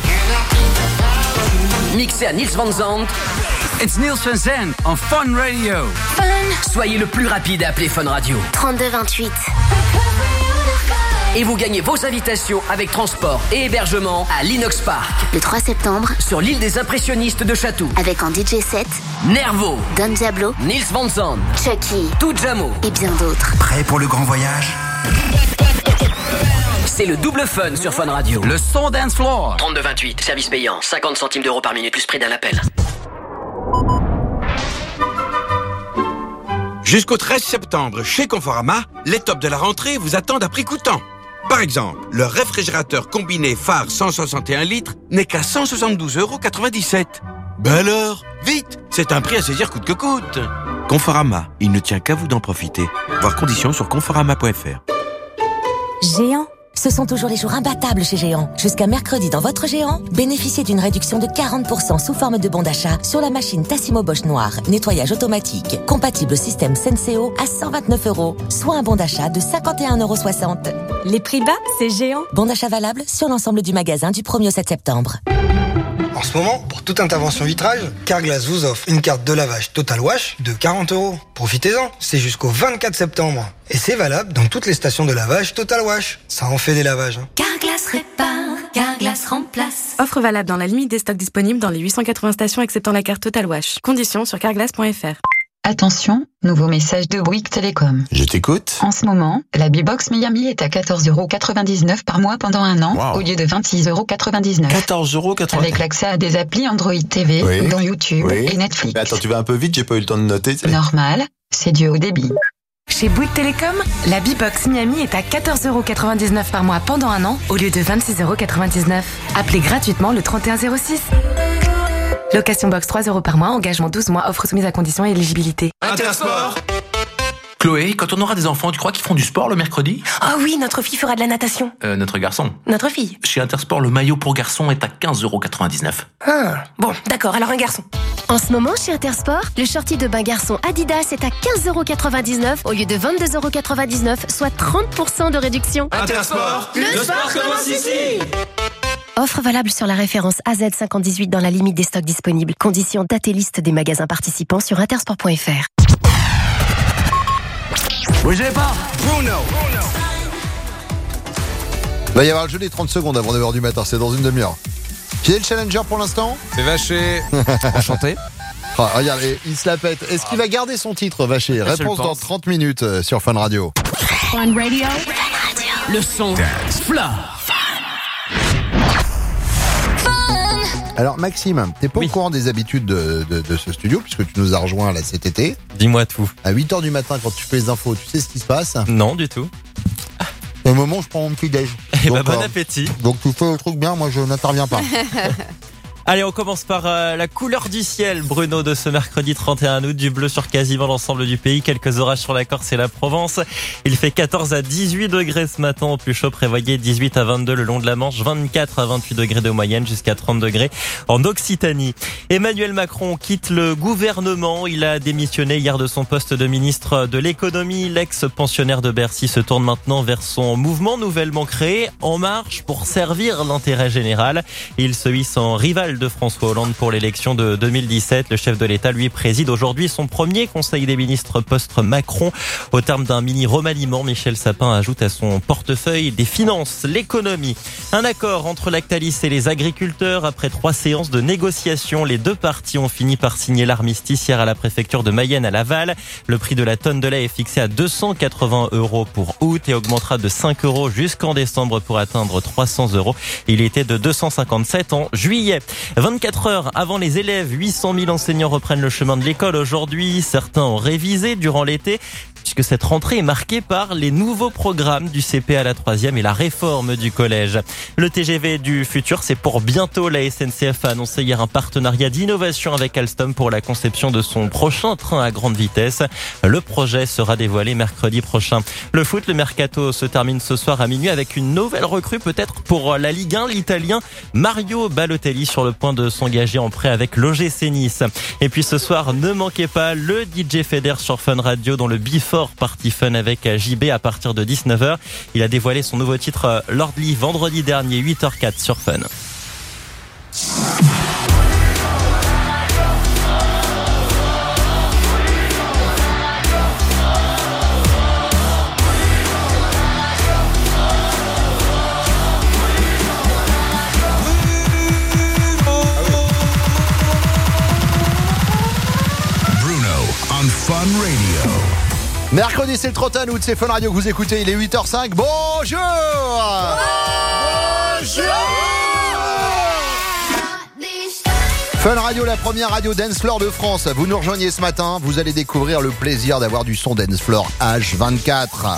mixé à Niels Van Zandt. It's Niels Van Zandt en Fun Radio. Soyez le plus rapide à appeler Fun Radio. 3228. Et vous gagnez vos invitations avec transport et hébergement à l'Inox Park. Le 3 septembre, sur l'île des impressionnistes de Chatou. Avec en DJ set, Nervo, Don Diablo, Niels Van Zandt, Chucky, Tujamo et bien d'autres. Prêt pour le grand voyage ? C'est le double fun sur Fun Radio. Le son dance floor. 3228, service payant, 50 centimes d'euros par minute plus prix d'un appel. Jusqu'au 13 septembre, chez Conforama, les tops de la rentrée vous attendent à prix coûtant. Par exemple, le réfrigérateur combiné Phare 161 litres n'est qu'à 172,97 €. Ben alors, vite, c'est un prix à saisir coûte que coûte. Conforama, il ne tient qu'à vous d'en profiter. Voir conditions sur conforama.fr. Géant, ce sont toujours les jours imbattables chez Géant. Jusqu'à mercredi dans votre Géant, bénéficiez d'une réduction de 40% sous forme de bon d'achat sur la machine Tassimo Bosch Noir, nettoyage automatique, compatible système Senseo à 129 €, soit un bon d'achat de 51,60 €. Les prix bas, c'est Géant. Bon d'achat valable sur l'ensemble du magasin du 1er au 7 septembre. En ce moment, pour toute intervention vitrage, Carglass vous offre une carte de lavage Total Wash de 40 €. Profitez-en, c'est jusqu'au 24 septembre. Et c'est valable dans toutes les stations de lavage Total Wash. Ça en fait des lavages. Carglass répare, Carglass remplace. Offre valable dans la limite des stocks disponibles dans les 880 stations acceptant la carte Total Wash. Conditions sur carglass.fr. Attention, nouveau message de Bouygues Télécom. Je t'écoute. En ce moment, la B-Box Miami est à 14,99 € par mois pendant un an, au lieu de 26,99 €. 14,99 €. Avec l'accès à des applis Android TV, dont YouTube et Netflix. Mais attends, tu vas un peu vite, j'ai pas eu le temps de noter. Normal, c'est dû au débit. Chez Bouygues Télécom, la B-Box Miami est à 14,99 € par mois pendant un an, au lieu de 26,99 €. Appelez gratuitement le 3106. Location box 3 € par mois, engagement 12 mois, offre soumise à conditions et éligibilité. Intersport. Chloé, quand on aura des enfants, tu crois qu'ils feront du sport le mercredi ? Oh oui, notre fille fera de la natation. Notre garçon. Notre fille. Chez Intersport, le maillot pour garçon est à 15,99 €. Ah, bon, d'accord, alors un garçon. En ce moment, chez Intersport, le shorty de bain garçon Adidas est à 15,99 € au lieu de 22,99 €, soit 30% de réduction. Intersport, le sport commence ici. Offre valable sur la référence AZ518 dans la limite des stocks disponibles. Conditions date et liste des magasins participants sur intersport.fr. Bougez pas. Bruno. Il va y avoir le jeu des 30 secondes avant 9h du matin, c'est dans une demi-heure. Qui est le challenger pour l'instant ? C'est Vacher. Enchanté. Ah, regardez, il se la pète. Est-ce qu'il va garder son titre, Vacher ? Réponse dans 30 minutes sur Fun Radio. Fun Radio. Le son Floor. Alors Maxime, t'es pas au courant des habitudes de ce studio puisque tu nous as rejoint là cet été. Dis-moi tout. À 8h du matin quand tu fais les infos, tu sais ce qui se passe ? Non, du tout. Au moment où je prends mon petit déj. Eh ben, bon appétit. Donc tu fais le truc bien, moi je n'interviens pas. Allez, on commence par la couleur du ciel, Bruno, de ce mercredi 31 août. Du bleu sur quasiment l'ensemble du pays. Quelques orages sur la Corse et la Provence. Il fait 14 à 18 degrés ce matin. Au plus chaud, prévoyez 18 à 22 le long de la Manche. 24 à 28 degrés de moyenne jusqu'à 30 degrés en Occitanie. Emmanuel Macron quitte le gouvernement. Il a démissionné hier de son poste de ministre de l'économie. L'ex-pensionnaire de Bercy se tourne maintenant vers son mouvement nouvellement créé En Marche pour servir l'intérêt général. Il se hisse en rival de François Hollande pour l'élection de 2017. Le chef de l'État, lui, préside aujourd'hui son premier conseil des ministres post-Macron. Au terme d'un mini remaniement, Michel Sapin ajoute à son portefeuille des finances, l'économie. Un accord entre Lactalis et les agriculteurs. Après 3 séances de négociations, les deux parties ont fini par signer l'armistice hier à la préfecture de Mayenne à Laval. Le prix de la tonne de lait est fixé à 280 € pour août et augmentera de 5 € jusqu'en décembre pour atteindre 300 €. Il était de 257 en juillet. 24 heures avant les élèves, 800 000 enseignants reprennent le chemin de l'école aujourd'hui. Certains ont révisé durant l'été, puisque cette rentrée est marquée par les nouveaux programmes du CP à la 3e et la réforme du collège. Le TGV du futur, c'est pour bientôt. La SNCF a annoncé hier un partenariat d'innovation avec Alstom pour la conception de son prochain train à grande vitesse. Le projet sera dévoilé mercredi prochain. Le foot, le mercato se termine ce soir à minuit avec une nouvelle recrue peut-être pour la Ligue 1. L'Italien Mario Balotelli sur le point de s'engager en prêt avec l'OGC Nice. Et puis ce soir, ne manquez pas le DJ Feder sur Fun Radio dans le Before Party Fun avec JB à partir de 19h. Il a dévoilé son nouveau titre Lordly vendredi dernier, 8h04 sur Fun. Fun Radio. Mercredi, c'est le 31 août, c'est Fun Radio que vous écoutez, il est 8h05. Bonjour. Bonjour. Fun Radio, la première radio dance floor de France. Vous nous rejoignez ce matin, vous allez découvrir le plaisir d'avoir du son dance floor H24.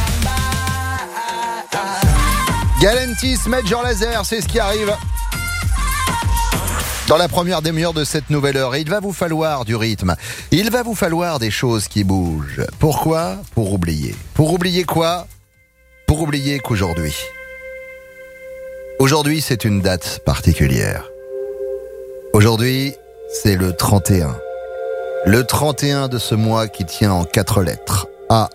Galantis Major Lazer, c'est ce qui arrive dans la première demi-heure de cette nouvelle heure. Et il va vous falloir du rythme. Il va vous falloir des choses qui bougent. Pourquoi ? Pour oublier. Pour oublier quoi ? Pour oublier qu'aujourd'hui, c'est une date particulière. Aujourd'hui, c'est le 31. Le 31 de ce mois qui tient en 4 lettres.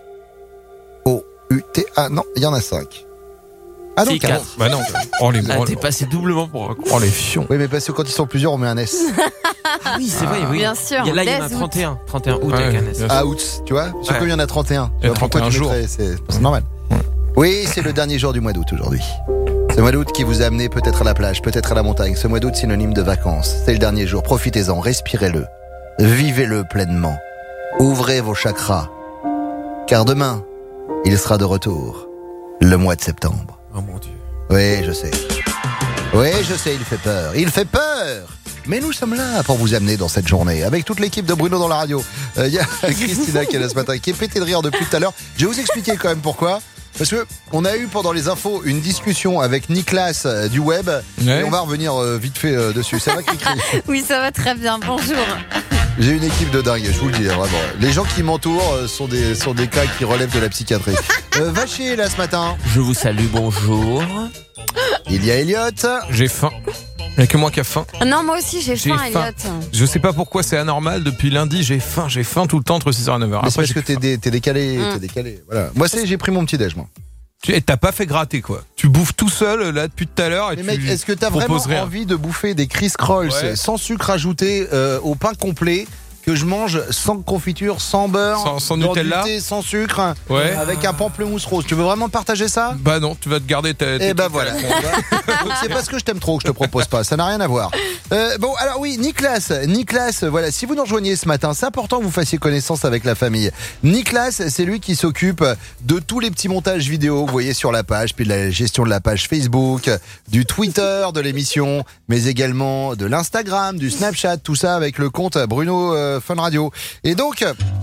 A-O-U-T. Ah non, il y en a 5. Ah non, 4. Bah non. Oh les t'es passé doublement pour un coup. Oh les fions. Oui, mais parce que quand ils sont plusieurs, on met un S. Ah oui, c'est vrai, oui. Bien sûr. Là, il y en a 31. 31 août avec un S. Ah, août, tu vois. Surtout, il y en a 31. Il y a 31 jours. C'est normal. Oui, c'est le dernier jour du mois d'août aujourd'hui. Ce mois d'août qui vous a amené peut-être à la plage, peut-être à la montagne. Ce mois d'août synonyme de vacances. C'est le dernier jour. Profitez-en, respirez-le. Vivez-le pleinement. Ouvrez vos chakras. Car demain, il sera de retour. Le mois de septembre. Oh mon Dieu. Oui, je sais. Oui, je sais, il fait peur. Il fait peur. Mais nous sommes là pour vous amener dans cette journée. Avec toute l'équipe de Bruno dans la radio. Il y a Christina qui est là ce matin, qui est pétée de rire depuis tout à l'heure. Je vais vous expliquer quand même pourquoi. Parce que on a eu pendant les infos une discussion avec Nicolas du web. Ouais. Et on va revenir vite fait dessus. Ça va, Cricri ? Oui, ça va très bien. Bonjour. J'ai une équipe de dingue, je vous le dis, vraiment. Les gens qui m'entourent sont des cas qui relèvent de la psychiatrie. Vacher est là ce matin. Je vous salue, bonjour. Il y a Elliot. J'ai faim. Il n'y a que moi qui a faim. Non, moi aussi j'ai faim, Elliot. Je sais pas pourquoi c'est anormal. Depuis lundi, j'ai faim tout le temps entre 6h et 9h. Mais c'est parce que t'es décalé. T'es décalé. Voilà. Moi, j'ai pris mon petit déj, moi. T'as pas fait gratter quoi. Tu bouffes tout seul là depuis tout à l'heure. Mais mec, est-ce que t'as vraiment envie de bouffer des Criss Rolls sans sucre ajouté au pain complet que je mange sans confiture, sans beurre, sans Nutella, du thé, sans sucre, avec un pamplemousse rose. Tu veux vraiment partager ça ? Bah non, tu vas te garder ta. Et bah voilà. Donc c'est parce que je t'aime trop que je te propose pas. Ça n'a rien à voir. Bon, alors oui, Nicolas, voilà. Si vous nous rejoignez ce matin, c'est important que vous fassiez connaissance avec la famille. Nicolas, c'est lui qui s'occupe de tous les petits montages vidéo que vous voyez sur la page, puis de la gestion de la page Facebook, du Twitter de l'émission, mais également de l'Instagram, du Snapchat, tout ça avec le compte Bruno Fun Radio. Et donc,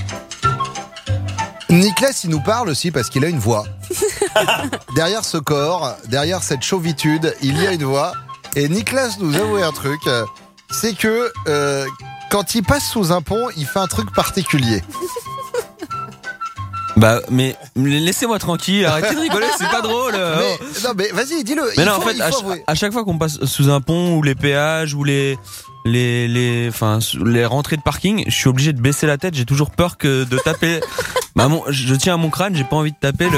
Nicolas, il nous parle aussi parce qu'il a une voix. Derrière ce corps, derrière cette chauvitude, il y a une voix. Et Nicolas nous a avoué un truc, c'est que quand il passe sous un pont, il fait un truc particulier. Bah, mais laissez-moi tranquille, arrêtez de rigoler, c'est pas drôle. Non, mais vas-y, dis-le. Mais non, en fait, à chaque fois qu'on passe sous un pont ou les péages ou les rentrées de parking, je suis obligé de baisser la tête. J'ai toujours peur de taper. Je tiens à mon crâne, j'ai pas envie de taper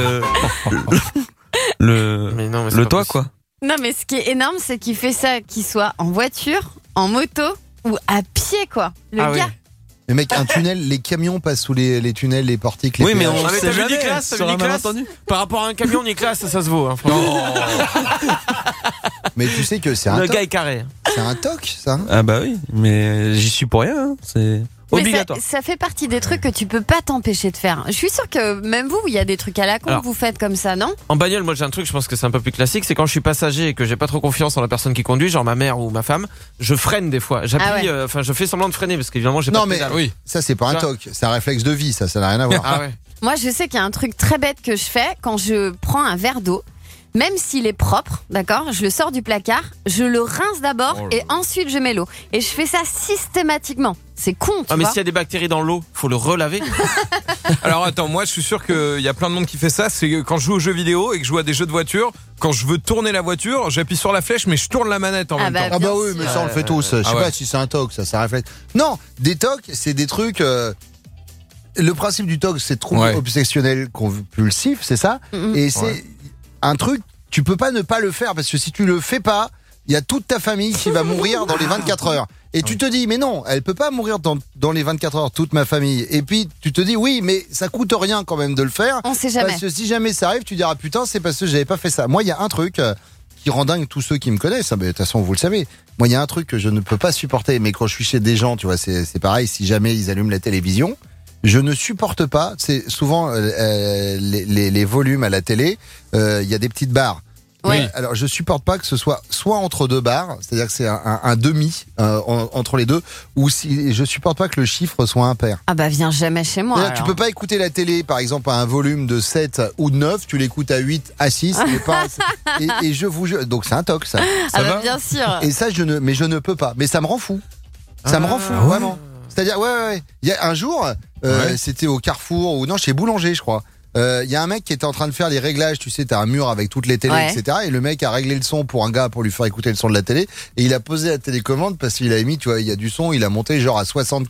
le toit, quoi. Non, mais ce qui est énorme, c'est qu'il fait ça, qu'il soit en voiture, en moto ou à pied, quoi. Le gars. Oui. Mais mec, un tunnel, les camions passent sous les tunnels, les portiques, les péages. on sait jamais. Nicolas, par rapport à un camion, Nicolas, ça se vaut. Hein, mais tu sais que c'est un toc. Le gars est carré. C'est un toc, ça. Hein. Ah bah oui, mais j'y suis pour rien. Hein. C'est obligatoire. Ça fait partie des trucs que tu peux pas t'empêcher de faire. Je suis sûre que même vous, il y a des trucs à la con que vous faites comme ça, non? En bagnole, moi j'ai un truc, je pense que c'est un peu plus classique, c'est quand je suis passager et que j'ai pas trop confiance en la personne qui conduit, genre ma mère ou ma femme, je freine des fois. J'appuie, je fais semblant de freiner parce qu'évidemment j'ai pas de pédale. Non mais ça c'est pas un toc, c'est un réflexe de vie, ça n'a rien à voir. Ah ouais. Moi je sais qu'il y a un truc très bête que je fais quand je prends un verre d'eau. Même s'il est propre, d'accord, je le sors du placard, je le rince d'abord et ensuite je mets l'eau. Et je fais ça systématiquement. C'est con, tu vois. Mais s'il y a des bactéries dans l'eau, faut le relaver. Alors attends, moi je suis sûr qu'il y a plein de monde qui fait ça. C'est quand je joue aux jeux vidéo et que je joue à des jeux de voiture, quand je veux tourner la voiture, j'appuie sur la flèche mais je tourne la manette en même temps. Ah bah oui, mais ça on le fait tous. Je sais pas si c'est un toc, ça réflexe. Non, des tocs, c'est des trucs... Le principe du toc, c'est trop obsessionnel, compulsif, c'est ça. Et c'est un truc, tu peux pas ne pas le faire parce que si tu le fais pas, il y a toute ta famille qui va mourir dans les 24 heures. Et tu te dis, mais non, elle peut pas mourir dans les 24 heures, toute ma famille. Et puis tu te dis, oui, mais ça coûte rien quand même de le faire. On sait jamais. Parce que si jamais ça arrive, tu diras, putain, c'est parce que j'avais pas fait ça. Moi, il y a un truc qui rend dingue tous ceux qui me connaissent. De toute façon, vous le savez. Moi, il y a un truc que je ne peux pas supporter. Mais quand je suis chez des gens, tu vois, c'est pareil. Si jamais ils allument la télévision, je ne supporte pas. C'est souvent les volumes à la télé. Il y a des petites barres. Oui. Alors je supporte pas que ce soit entre deux barres, c'est-à-dire que c'est un demi entre les deux, ou si je supporte pas que le chiffre soit impair. Ah bah viens jamais chez moi. Tu peux pas écouter la télé par exemple à un volume de 7 ou de 9, tu l'écoutes à 8, à 6 et je vous jure, donc c'est un toc ça. Ah bah bien sûr. Et ça je ne peux pas, mais ça me rend fou. Ça me rend fou vraiment. C'est-à-dire ouais. Il y a un jour c'était au Carrefour ou non chez Boulanger je crois. Il y a un mec qui était en train de faire les réglages, tu sais, t'as un mur avec toutes les télés, etc. Et le mec a réglé le son pour un gars pour lui faire écouter le son de la télé. Et il a posé la télécommande parce qu'il a mis, tu vois, il y a du son, il a monté genre à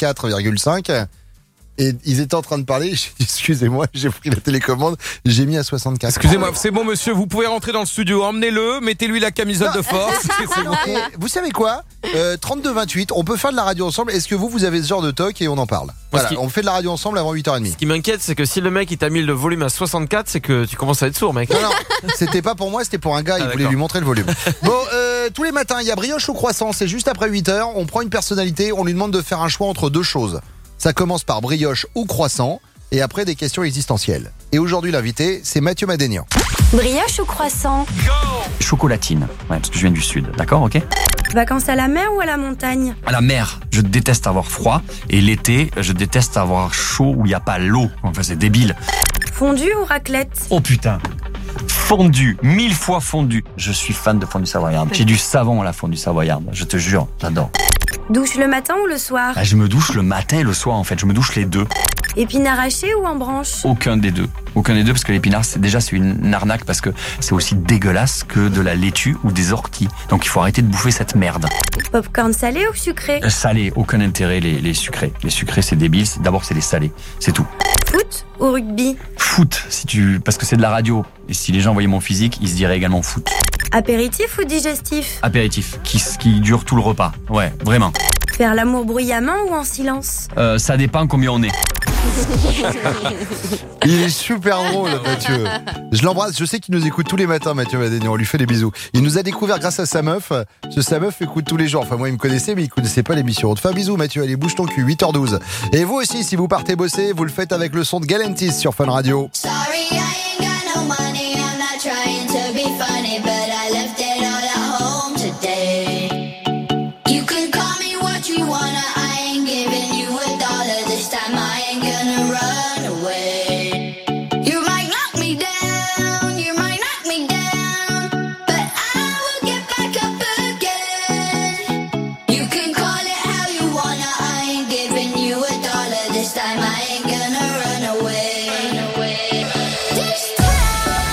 64,5. Et ils étaient en train de parler, j'ai dit excusez-moi, j'ai pris la télécommande, j'ai mis à 64. Excusez-moi, c'est bon monsieur, vous pouvez rentrer dans le studio, emmenez-le, mettez-lui la camisole de force. C'est bon. Vous savez quoi 32-28, on peut faire de la radio ensemble, est-ce que vous avez ce genre de toc et on en parle? Voilà, on fait de la radio ensemble avant 8h30. Ce qui m'inquiète, c'est que si le mec il t'a mis le volume à 64, c'est que tu commences à être sourd, mec. Non, c'était pas pour moi, c'était pour un gars, il voulait lui montrer le volume. Bon, tous les matins, il y a brioche au croissant, c'est juste après 8h, on prend une personnalité, on lui demande de faire un choix entre deux choses. Ça commence par brioche ou croissant et après des questions existentielles. Et aujourd'hui l'invité, c'est Mathieu Madénian. Brioche ou croissant? Chocolatine, parce que je viens du sud, d'accord, ok? Vacances à la mer ou à la montagne? À la mer, je déteste avoir froid et l'été, je déteste avoir chaud où il n'y a pas l'eau. Enfin, c'est débile. Fondue ou raclette? Oh putain, fondue, 1000 fois fondue. Je suis fan de fondue savoyarde. J'ai du savon à la fondue savoyarde, je te jure, j'adore. Douche le matin ou le soir? Je me douche le matin et le soir en fait, je me douche les deux. Épinard haché ou en branche? Aucun des deux parce que l'épinard c'est une arnaque parce que c'est aussi dégueulasse que de la laitue ou des orties. Donc il faut arrêter de bouffer cette merde. Popcorn salé ou sucré? Salé, aucun intérêt les sucrés. Les sucrés c'est débile, d'abord c'est les salés, c'est tout. Foot ou rugby? Foot, parce que c'est de la radio. Et si les gens voyaient mon physique, ils se diraient également foot. Apéritif ou digestif? Apéritif, qui dure tout le repas. Ouais, vraiment. Faire l'amour bruyamment ou en silence? Ça dépend combien on est. Il est super drôle, Mathieu. Je l'embrasse, je sais qu'il nous écoute tous les matins, Mathieu Madénian, on lui fait des bisous. Il nous a découvert grâce à sa meuf. Sa meuf écoute tous les jours. Enfin, moi, il me connaissait, mais il connaissait pas l'émission. On te fait un bisou, Mathieu. Allez, bouge ton cul, 8h12. Et vous aussi, si vous partez bosser, vous le faites avec le son de Galantis sur Fun Radio. Sorry, I ain't got no money. I'm not trying to be funny, but I left it all at home today. You can call me what you wanna. I ain't giving you a dollar this time. I ain't gonna run away. You might knock me down, you might knock me down, but I will get back up again. You can call it how you wanna. I ain't giving you a dollar this time. I ain't gonna run away. This time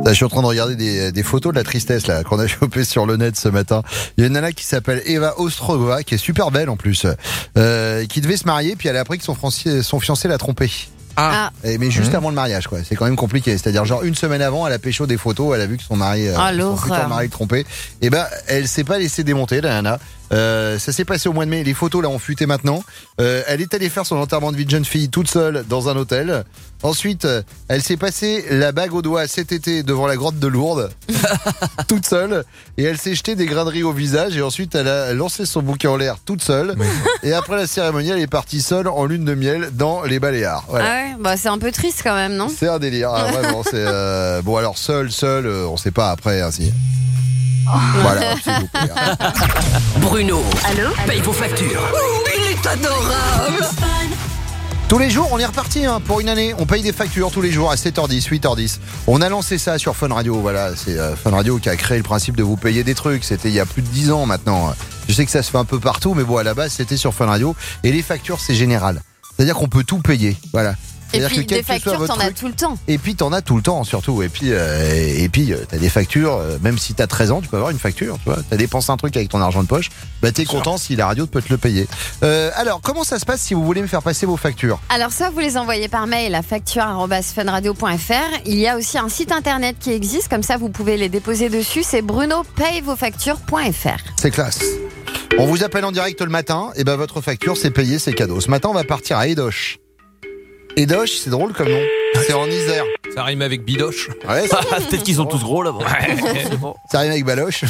Là, je suis en train de regarder des photos de la tristesse là qu'on a chopé sur le net ce matin. Il y a une nana qui s'appelle Eva Ostrogova, qui est super belle en plus, qui devait se marier, puis elle a appris que son fiancé l'a trompée. Mais juste avant le mariage, quoi. C'est quand même compliqué. C'est-à-dire, genre, une semaine avant, elle a pécho des photos, elle a vu que son mari, son futur mari le trompait. Et ben, elle s'est pas laissée démonter, la nana. Ça s'est passé au mois de mai. Les photos là ont fuité maintenant. Elle est allée faire son enterrement de vie de jeune fille toute seule dans un hôtel. Ensuite, elle s'est passée la bague au doigt cet été devant la grotte de Lourdes, toute seule. Et elle s'est jetée des grains de riz au visage. Et ensuite, elle a lancé son bouquet en l'air toute seule. Et après la cérémonie, elle est partie seule en lune de miel dans les Baléares. Voilà. Ah ouais, bah c'est un peu triste quand même, non? C'est un délire. Ah, vraiment, c'est bon. Alors seul, on sait pas après. Hein, si. Voilà, s'il vous plaît. Bruno. Allô? Paye vos factures. Oh, il est adorable. Tous les jours, on est reparti pour une année. On paye des factures tous les jours à 7h10, 8h10. On a lancé ça sur Fun Radio. Voilà, c'est Fun Radio qui a créé le principe de vous payer des trucs. C'était il y a plus de 10 ans maintenant. Je sais que ça se fait un peu partout, mais bon, à la base, c'était sur Fun Radio. Et les factures, c'est général. C'est-à-dire qu'on peut tout payer. Voilà. Et puis des factures, t'en as tout le temps. Et puis t'en as tout le temps surtout. Et puis t'as des factures, même si t'as 13 ans, tu peux avoir une facture. Tu vois, t'as dépensé un truc avec ton argent de poche, bah t'es content si la radio peut te le payer. Alors comment ça se passe si vous voulez me faire passer vos factures? Alors soit vous les envoyez par mail à facture@funradio.fr. Il y a aussi un site internet qui existe, comme ça vous pouvez les déposer dessus. C'est brunopayevosfactures.fr. C'est classe. On vous appelle en direct le matin, et ben votre facture c'est payé, c'est cadeau. Ce matin on va partir à Edoche. Edoche, c'est drôle comme nom. C'est en Isère. Ça rime avec bidoche. Ouais, peut-être qu'ils sont tous gros là-bas. Ouais. Ça rime avec baloche.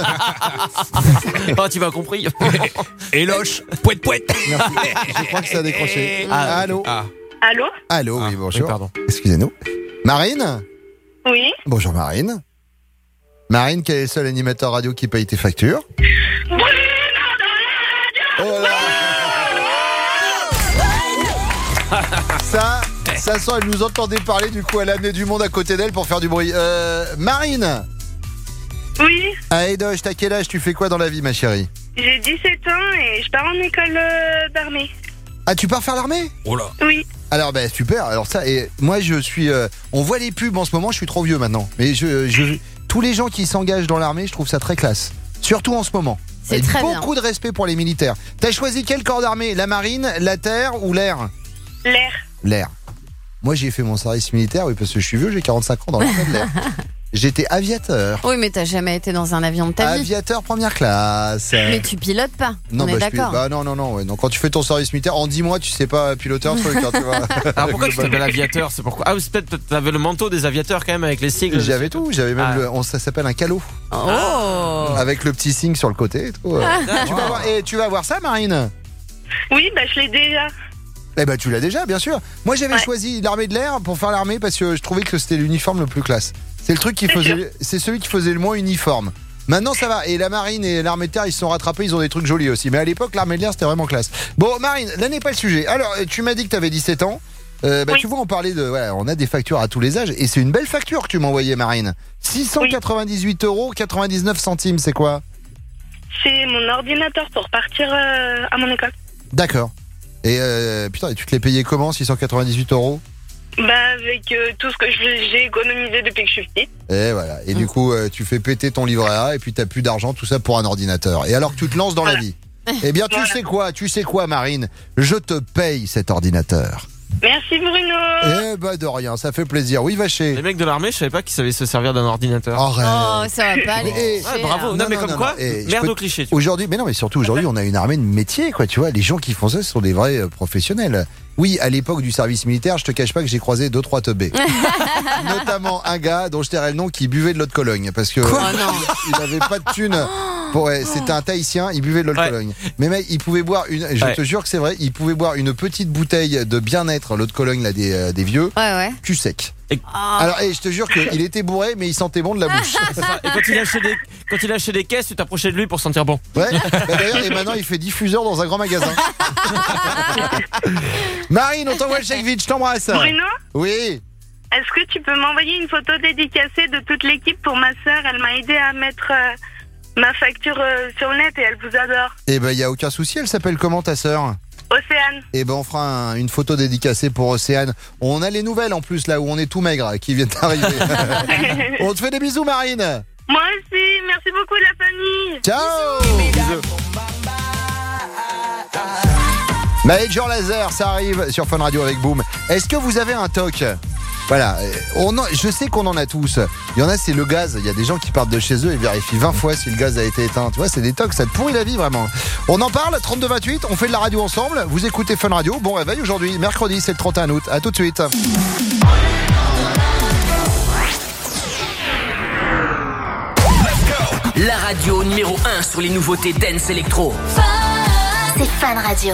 Oh, tu m'as compris. Eloche, pouette pouette. Merci. Je crois que ça a décroché. Allô. Allô. Allô, oui, bonjour. Oui, pardon. Excusez-nous. Marine. Oui. Bonjour Marine. Marine, quel est le seul animateur radio qui paye tes factures? Oh là. Ça sent, elle nous entendait parler, du coup elle a amené du monde à côté d'elle pour faire du bruit. Marine. Oui. À Edoche, t'as quel âge? Tu fais quoi dans la vie, ma chérie? J'ai 17 ans et je pars en école d'armée. Ah, tu pars faire l'armée? Oh là. Oui. Alors ben super. Alors ça, et moi je suis on voit les pubs en ce moment, je suis trop vieux maintenant. Mais tous les gens qui s'engagent dans l'armée, je trouve ça très classe. Surtout en ce moment. C'est très bien. Beaucoup de respect pour les militaires. T'as choisi quel corps d'armée? La marine, la terre ou l'air? L'air. L'air. Moi j'ai fait mon service militaire, oui, parce que je suis vieux, j'ai 45 ans dans l'armée de l'air. J'étais aviateur. Oui, mais t'as jamais été dans un avion de ta vie. Aviateur première classe. Mais tu pilotes pas. Non, on est d'accord. Non. Ouais. Donc quand tu fais ton service militaire, en 10 mois, tu sais pas piloter un truc, hein, tu vois. Alors pourquoi tu t'appelles aviateur? C'est pourquoi? Ah, c'est peut-être t'avais le manteau des aviateurs quand même avec les sigles. J'avais tout, j'avais même ça s'appelle un calot. Oh. Avec le petit signe sur le côté et tout. Tu vas voir ça, Marine? Oui, bah je l'ai déjà. Eh ben tu l'as déjà, bien sûr. Moi j'avais choisi l'armée de l'air pour faire l'armée parce que je trouvais que c'était l'uniforme le plus classe. C'est le truc c'est celui qui faisait le moins uniforme. Maintenant ça va. Et la marine et l'armée de terre ils se sont rattrapés, ils ont des trucs jolis aussi. Mais à l'époque l'armée de l'air c'était vraiment classe. Bon Marine, là n'est pas le sujet. Alors tu m'as dit que tu avais 17 ans. Oui. Tu vois on parlait de on a des factures à tous les âges et c'est une belle facture que tu m'as envoyée Marine. 698,99 €, c'est quoi? C'est mon ordinateur pour partir à mon école. D'accord. Et putain, tu te l'es payé comment, 698 €? Bah avec tout ce que j'ai économisé depuis que je suis petite. Et voilà. Et du coup, tu fais péter ton livret A et puis t'as plus d'argent, tout ça pour un ordinateur. Et alors que tu te lances dans la vie. Eh bien, tu sais quoi, Marine? Je te paye cet ordinateur. Merci Bruno. Eh ben de rien, ça fait plaisir. Oui, Vaché. Les mecs de l'armée, je savais pas qu'ils savaient se servir d'un ordinateur. Arrête. Oh, ça va pas aller. Bravo. Non, mais comme quoi, merde au cliché. Aujourd'hui, mais non, mais surtout aujourd'hui, on a une armée de métiers, quoi. Tu vois, les gens qui font ça, ce sont des vrais professionnels. Oui, à l'époque du service militaire, je te cache pas que j'ai croisé 2-3 teubés. Notamment un gars dont je tairai le nom qui buvait de l'eau de Cologne parce que il avait pas de thune. C'était un Tahitien, il buvait de l'eau de Cologne. Mais mec, il pouvait boire je te jure que c'est vrai, il pouvait boire une petite bouteille de bien-être, l'eau de Cologne là des vieux. Ouais. Cul sec. Alors, je te jure qu'il était bourré, mais il sentait bon de la bouche. Et quand il achetait des caisses, tu t'approchais de lui pour sentir bon. Ouais. D'ailleurs, et maintenant il fait diffuseur dans un grand magasin. Marine, on t'envoie le chèque vite, je t'embrasse. Bruno? Oui. Est-ce que tu peux m'envoyer une photo dédicacée de toute l'équipe pour ma sœur? Elle m'a aidé à mettre ma facture sur le net et elle vous adore. Eh ben, il y a aucun souci. Elle s'appelle comment ta sœur? Océane. Et ben on fera une photo dédicacée pour Océane. On a les nouvelles en plus là où on est tout maigre qui viennent d'arriver. On te fait des bisous Marine. Moi aussi, merci beaucoup la famille. Ciao. Bisous. Major Lazer, ça arrive sur Fun Radio avec Boom. Est-ce que vous avez un toc ? Voilà, je sais qu'on en a tous. Il y en a, c'est le gaz. Il y a des gens qui partent de chez eux et vérifient 20 fois si le gaz a été éteint. Tu vois, c'est des tocs, ça te pourrit la vie vraiment. On en parle, 32-28, on fait de la radio ensemble. Vous écoutez Fun Radio. Bon réveil aujourd'hui, mercredi, c'est le 31 août. À tout de suite. La radio numéro 1 sur les nouveautés dance électro. C'est Fun Radio.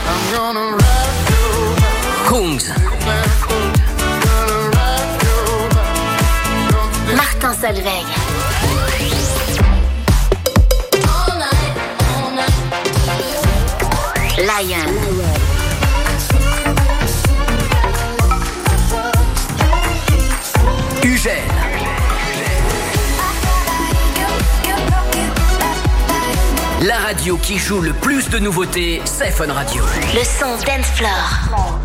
Kungs. Martin Solveig. Lion. Ugel. La radio qui joue le plus de nouveautés, c'est Fun Radio. Le son Dance Floor.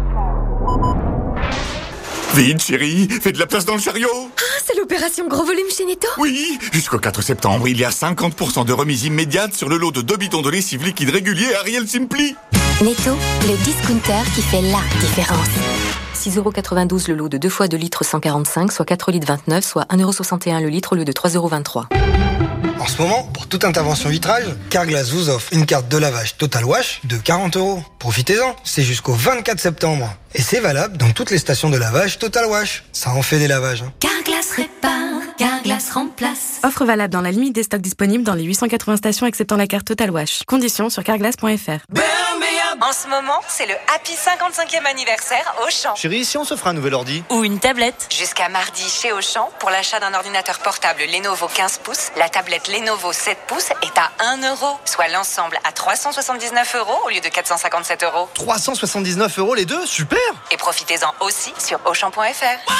Vite, chérie, fais de la place dans le chariot. Ah, c'est l'opération gros volume chez Netto. Oui, jusqu'au 4 septembre, il y a 50% de remise immédiate sur le lot de 2 bidons de lessive liquide régulier Ariel Simply. Netto, le discounter qui fait la différence. 6,92€ le lot de 2 fois 2 litres 145, soit 4 litres 29, soit 1,61€ le litre au lieu de 3,23€. En ce moment, pour toute intervention vitrage, Carglass vous offre une carte de lavage Total Wash de 40€. Profitez-en, c'est jusqu'au 24 septembre. Et c'est valable dans toutes les stations de lavage Total Wash. Ça en fait des lavages. Carglass répare, Carglass remplace. Offre valable dans la limite des stocks disponibles dans les 880 stations acceptant la carte Total Wash. Conditions sur carglass.fr. En ce moment, c'est le Happy 55e anniversaire Auchan. Chérie, si on se fera un nouvel ordi Ou une tablette. Jusqu'à mardi chez Auchan, pour l'achat d'un ordinateur portable Lenovo 15 pouces, la tablette Lenovo 7 pouces est à 1€, soit l'ensemble à 379€ au lieu de 457€. 379€ les deux, super. Et profitez-en aussi sur Auchan.fr.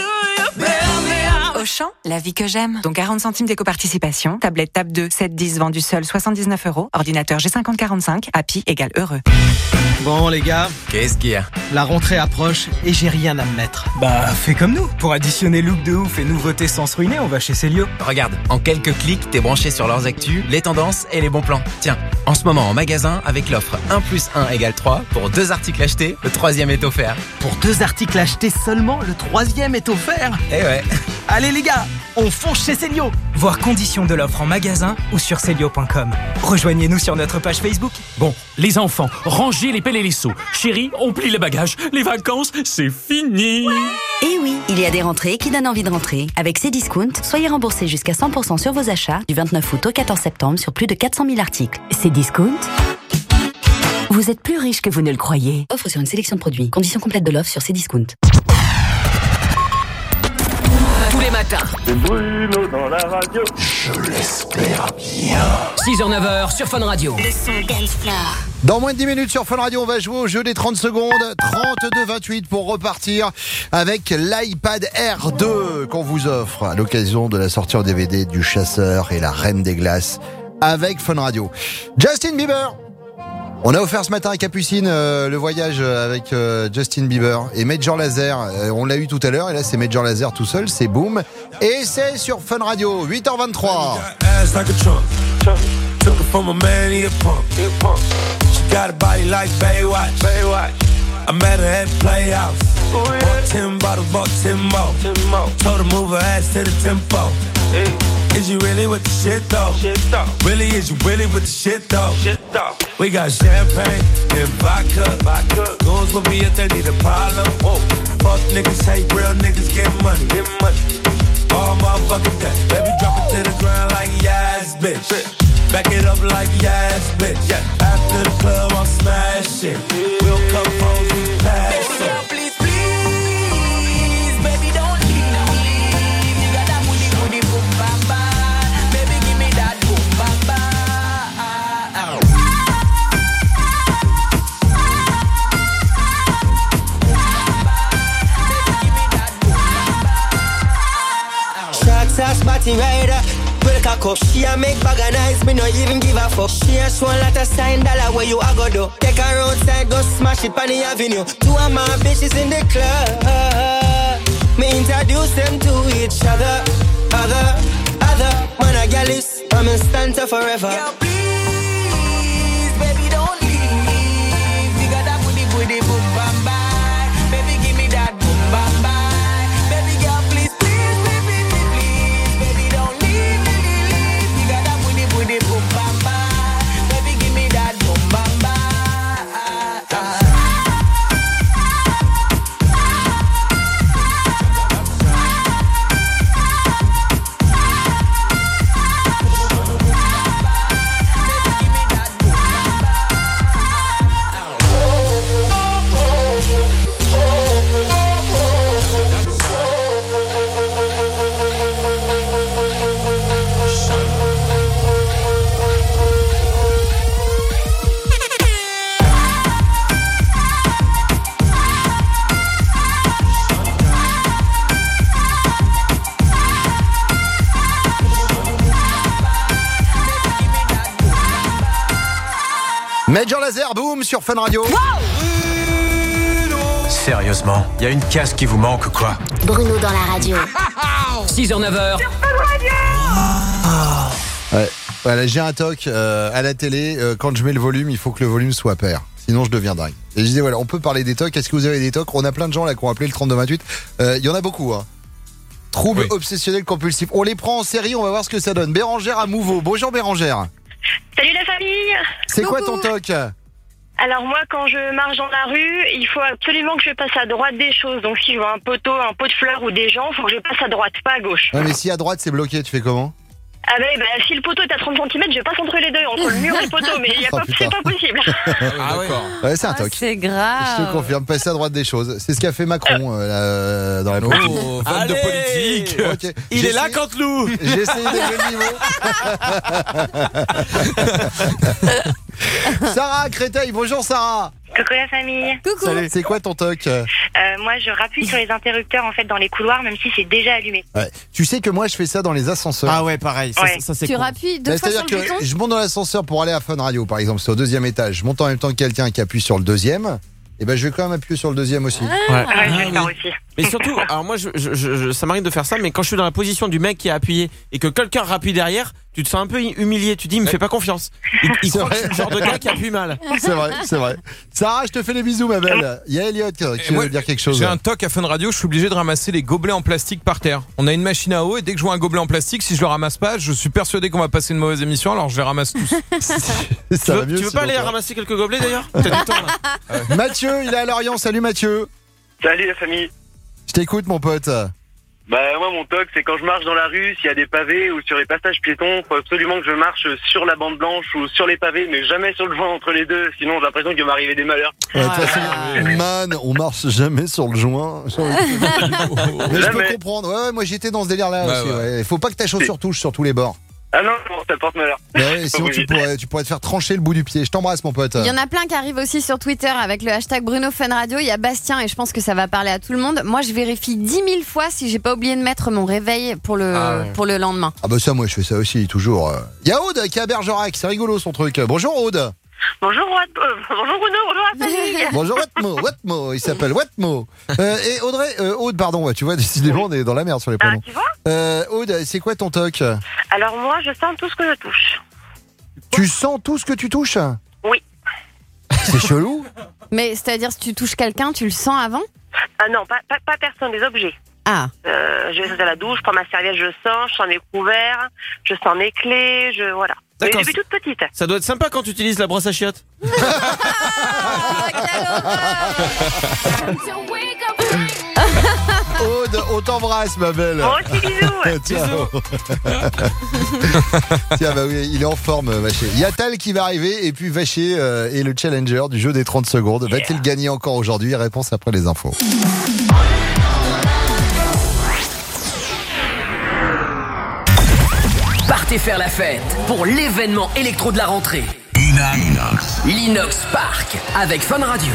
Auchan, la vie que j'aime. Donc 40 centimes d'éco-participation, tablette Tab 2, 7/10 vendu seul 79€, ordinateur G5045, Happy égale heureux. Bon les gars, qu'est-ce qu'il y a ? La rentrée approche et j'ai rien à me mettre. Bah fais comme nous. Pour additionner look de ouf et nouveautés sans se ruiner, on va chez Célio. Regarde, en quelques clics, t'es branché sur leurs actus, les tendances et les bons plans. Tiens, en ce moment en magasin, avec l'offre 1 + 1 = 3, pour 2 articles achetés, le 3e est offert. Pour 2 articles achetés seulement, le 3e est offert. Eh ouais. Allez les gars, on fonce chez Célio. Voir conditions de l'offre en magasin ou sur Célio.com. Rejoignez-nous sur notre page Facebook. Bon, les enfants, rangez les pelles et les seaux. Chérie, on plie les bagages. Les vacances, c'est fini. Et oui, il y a des rentrées qui donnent envie de rentrer. Avec Cdiscount, soyez remboursés jusqu'à 100% sur vos achats du 29 août au 14 septembre sur plus de 400 000 articles. Cdiscount, vous êtes plus riche que vous ne le croyez. Offre sur une sélection de produits. Conditions complètes de l'offre sur Cdiscount. Tous les matins. C'est Bruno dans la radio. Je l'espère bien. 6h, 9h sur Fun Radio. Le son Dance Floor. Dans moins de 10 minutes sur Fun Radio, on va jouer au jeu des 30 secondes. 32-28 pour repartir avec l'iPad Air 2 qu'on vous offre à l'occasion de la sortie en DVD du Chasseur et la Reine des Glaces avec Fun Radio. Justin Bieber. On a offert ce matin à Capucine le voyage avec Justin Bieber et Major Lazer. On l'a eu tout à l'heure et là c'est Major Lazer tout seul, c'est Boom. Et c'est sur Fun Radio, 8h23. Got a body like Baywatch. I met her at Playhouse. Bought 10 bottles, bought 10 more. Told her move her ass to the tempo. Is you really with the shit though? Really, is you really with the shit though? We got champagne and vodka. Goons with me if they need a problem. Fuck niggas, hate real niggas, get money. All motherfucking day. Baby, drop it to the ground like yes, bitch. Back it up like yes, bitch. After the club, I'll smash it. We'll come home, we pass it. Please, please, baby, don't leave. You got that booty, boom, bam, bam. Baby, give me that boom, bam, bam. Shots are spotty rider. well cock up. She a make bag of nice, me no even give a fuck. She a show a lot of sign dollar where you a go do. Take her outside, go smash it on the avenue. Two of my bitches in the club. Me introduce them to each other. Other, man a gal is, I'm in stanza forever. Yo, please, baby, don't leave. You got that booty, booty, boom, bam, bye. Baby, give me that boom, bam, bye. Baby, girl, please, please, please, baby, don't leave, leave. You got that booty, booty, boom, bam, bye. Baby, give me that boom, bam, bye. Major Lazer, boom, sur Fun Radio. Wow. Sérieusement, il y a une case qui vous manque, quoi? Bruno dans la radio. 6h, 9h. Ouais, voilà, j'ai un toc à la télé. Quand je mets le volume, il faut que le volume soit pair. Sinon, je deviens dingue. Et je disais, voilà, on peut parler des tocs. Est-ce que vous avez des tocs? On a plein de gens là qui ont appelé le 3228. Il y en a beaucoup, hein. Troubles obsessionnels compulsifs. On les prend en série, on va voir ce que ça donne. Bérangère à Mouveau. Bonjour Bérangère. Salut la famille. C'est quoi ton toc? Alors moi, quand je marche dans la rue, il faut absolument que je passe à droite des choses. Donc si je vois un poteau, un pot de fleurs ou des gens, il faut que je passe à droite, pas à gauche. Ouais, mais si à droite c'est bloqué, tu fais comment? Ah ben, si le poteau est à 30 cm, je passe entre les deux, entre le mur et le poteau, mais c'est pas possible. Ah ouais, c'est un toc. C'est grave. Je te confirme, passer à droite des choses. C'est ce qu'a fait Macron dans la politique. Oh, fan de politique. Okay. Il est là, Canteloup. J'ai essayé d'élever le niveau. Sarah Créteil, bonjour Sarah. Coucou la famille. Coucou. Salut. C'est quoi ton toc? Moi, je rappuie sur les interrupteurs en fait dans les couloirs, même si c'est déjà allumé. Ouais. Tu sais que moi, je fais ça dans les ascenseurs. Ah ouais, pareil. Ça, Ouais. ça c'est Tu con. rappuies deux fois sur C'est-à-dire le bouton. que je monte dans l'ascenseur pour aller à Fun Radio, par exemple, c'est au 2e étage. Je monte en même temps que quelqu'un qui appuie sur le 2e. Et ben, je vais quand même appuyer sur le 2e aussi. Ouais. Ouais, je vais le faire aussi. Mais surtout, alors moi, ça m'arrive de faire ça, mais quand je suis dans la position du mec qui a appuyé et que quelqu'un rappuie derrière, tu te sens un peu humilié. Tu te dis, il me fait pas confiance. Il croit que je suis le genre de gars qui appuie mal. C'est vrai, c'est vrai. Sarah, je te fais des bisous, ma belle. Il y a Elliot qui veut dire quelque chose. J'ai un toc à Fun Radio, je suis obligé de ramasser les gobelets en plastique par terre. On a une machine à eau et dès que je vois un gobelet en plastique, si je le ramasse pas, je suis persuadé qu'on va passer une mauvaise émission, alors je les ramasse tous. Ça va mieux Tu veux si pas aller longtemps. ramasser quelques gobelets d'ailleurs? T'as du temps là. Mathieu, il est à Lorient. Salut Mathieu. Salut la famille. Je t'écoute, mon pote. Bah moi mon toc c'est quand je marche dans la rue, s'il y a des pavés ou sur les passages piétons, faut absolument que je marche sur la bande blanche ou sur les pavés, mais jamais sur le joint entre les deux, sinon j'ai l'impression qu'il va m'arriver des malheurs. De toute façon, man, on marche jamais sur le joint. Mais je peux comprendre. Ouais, moi j'étais dans ce délire-là aussi. Ouais. Faut pas que ta chaussure touche sur tous les bords. Ah non, ça porte malheur. Ouais, sinon tu pourrais te faire trancher le bout du pied. Je t'embrasse, mon pote. Il y en a plein qui arrivent aussi sur Twitter avec le hashtag Bruno Fun Radio. Il y a Bastien et je pense que ça va parler à tout le monde. Moi, je vérifie 10 000 fois si j'ai pas oublié de mettre mon réveil pour le lendemain. Ah bah ça, moi je fais ça aussi, toujours. Il y a Aude qui est à Bergerac. C'est rigolo son truc. Bonjour Aude. Bonjour Bruno, bonjour la famille. Bonjour Watmo, il s'appelle Watmo. Et Aude, pardon, tu vois, décidément on est dans la merde sur les prénoms. Tu vois Aude, c'est quoi ton toc? Alors moi, je sens tout ce que je touche. Tu sens tout ce que tu touches? Oui. C'est chelou. Mais c'est-à-dire, si tu touches quelqu'un, tu le sens avant? Ah non, pas personne, des objets. Ah. Je vais à la douche, je prends ma serviette, je sens mes couverts, je sens mes clés, voilà. D'accord. Depuis toute petite. Ça doit être sympa quand tu utilises la brosse à chiottes. Aude, on t'embrasse, ma belle. Bon, aussi, bisous. Ciao. Tiens, bah oui, il est en forme, Vacher. Il y a Tal qui va arriver, et puis Vacher est le challenger du jeu des 30 secondes. Va-t-il gagner encore aujourd'hui? Réponse après les infos. Partez faire la fête pour l'événement électro de la rentrée. L'Inox Park avec Fun Radio.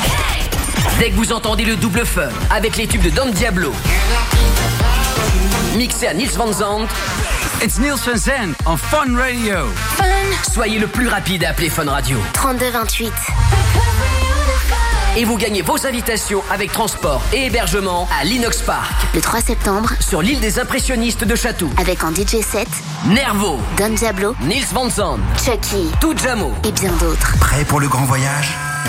Dès que vous entendez le double fun avec les tubes de Don Diablo, mixé à Niels Van Zandt. It's Niels Van Zandt on Fun Radio. Fun. Soyez le plus rapide à appeler Fun Radio. 3228. Et vous gagnez vos invitations avec transport et hébergement à l'Inox Park. Le 3 septembre, sur l'île des impressionnistes de Chatou. avec en DJ set, Nervo, Don Diablo, Niels Van Zandt, Chucky, Tujamo et bien d'autres. Prêt pour le grand voyage?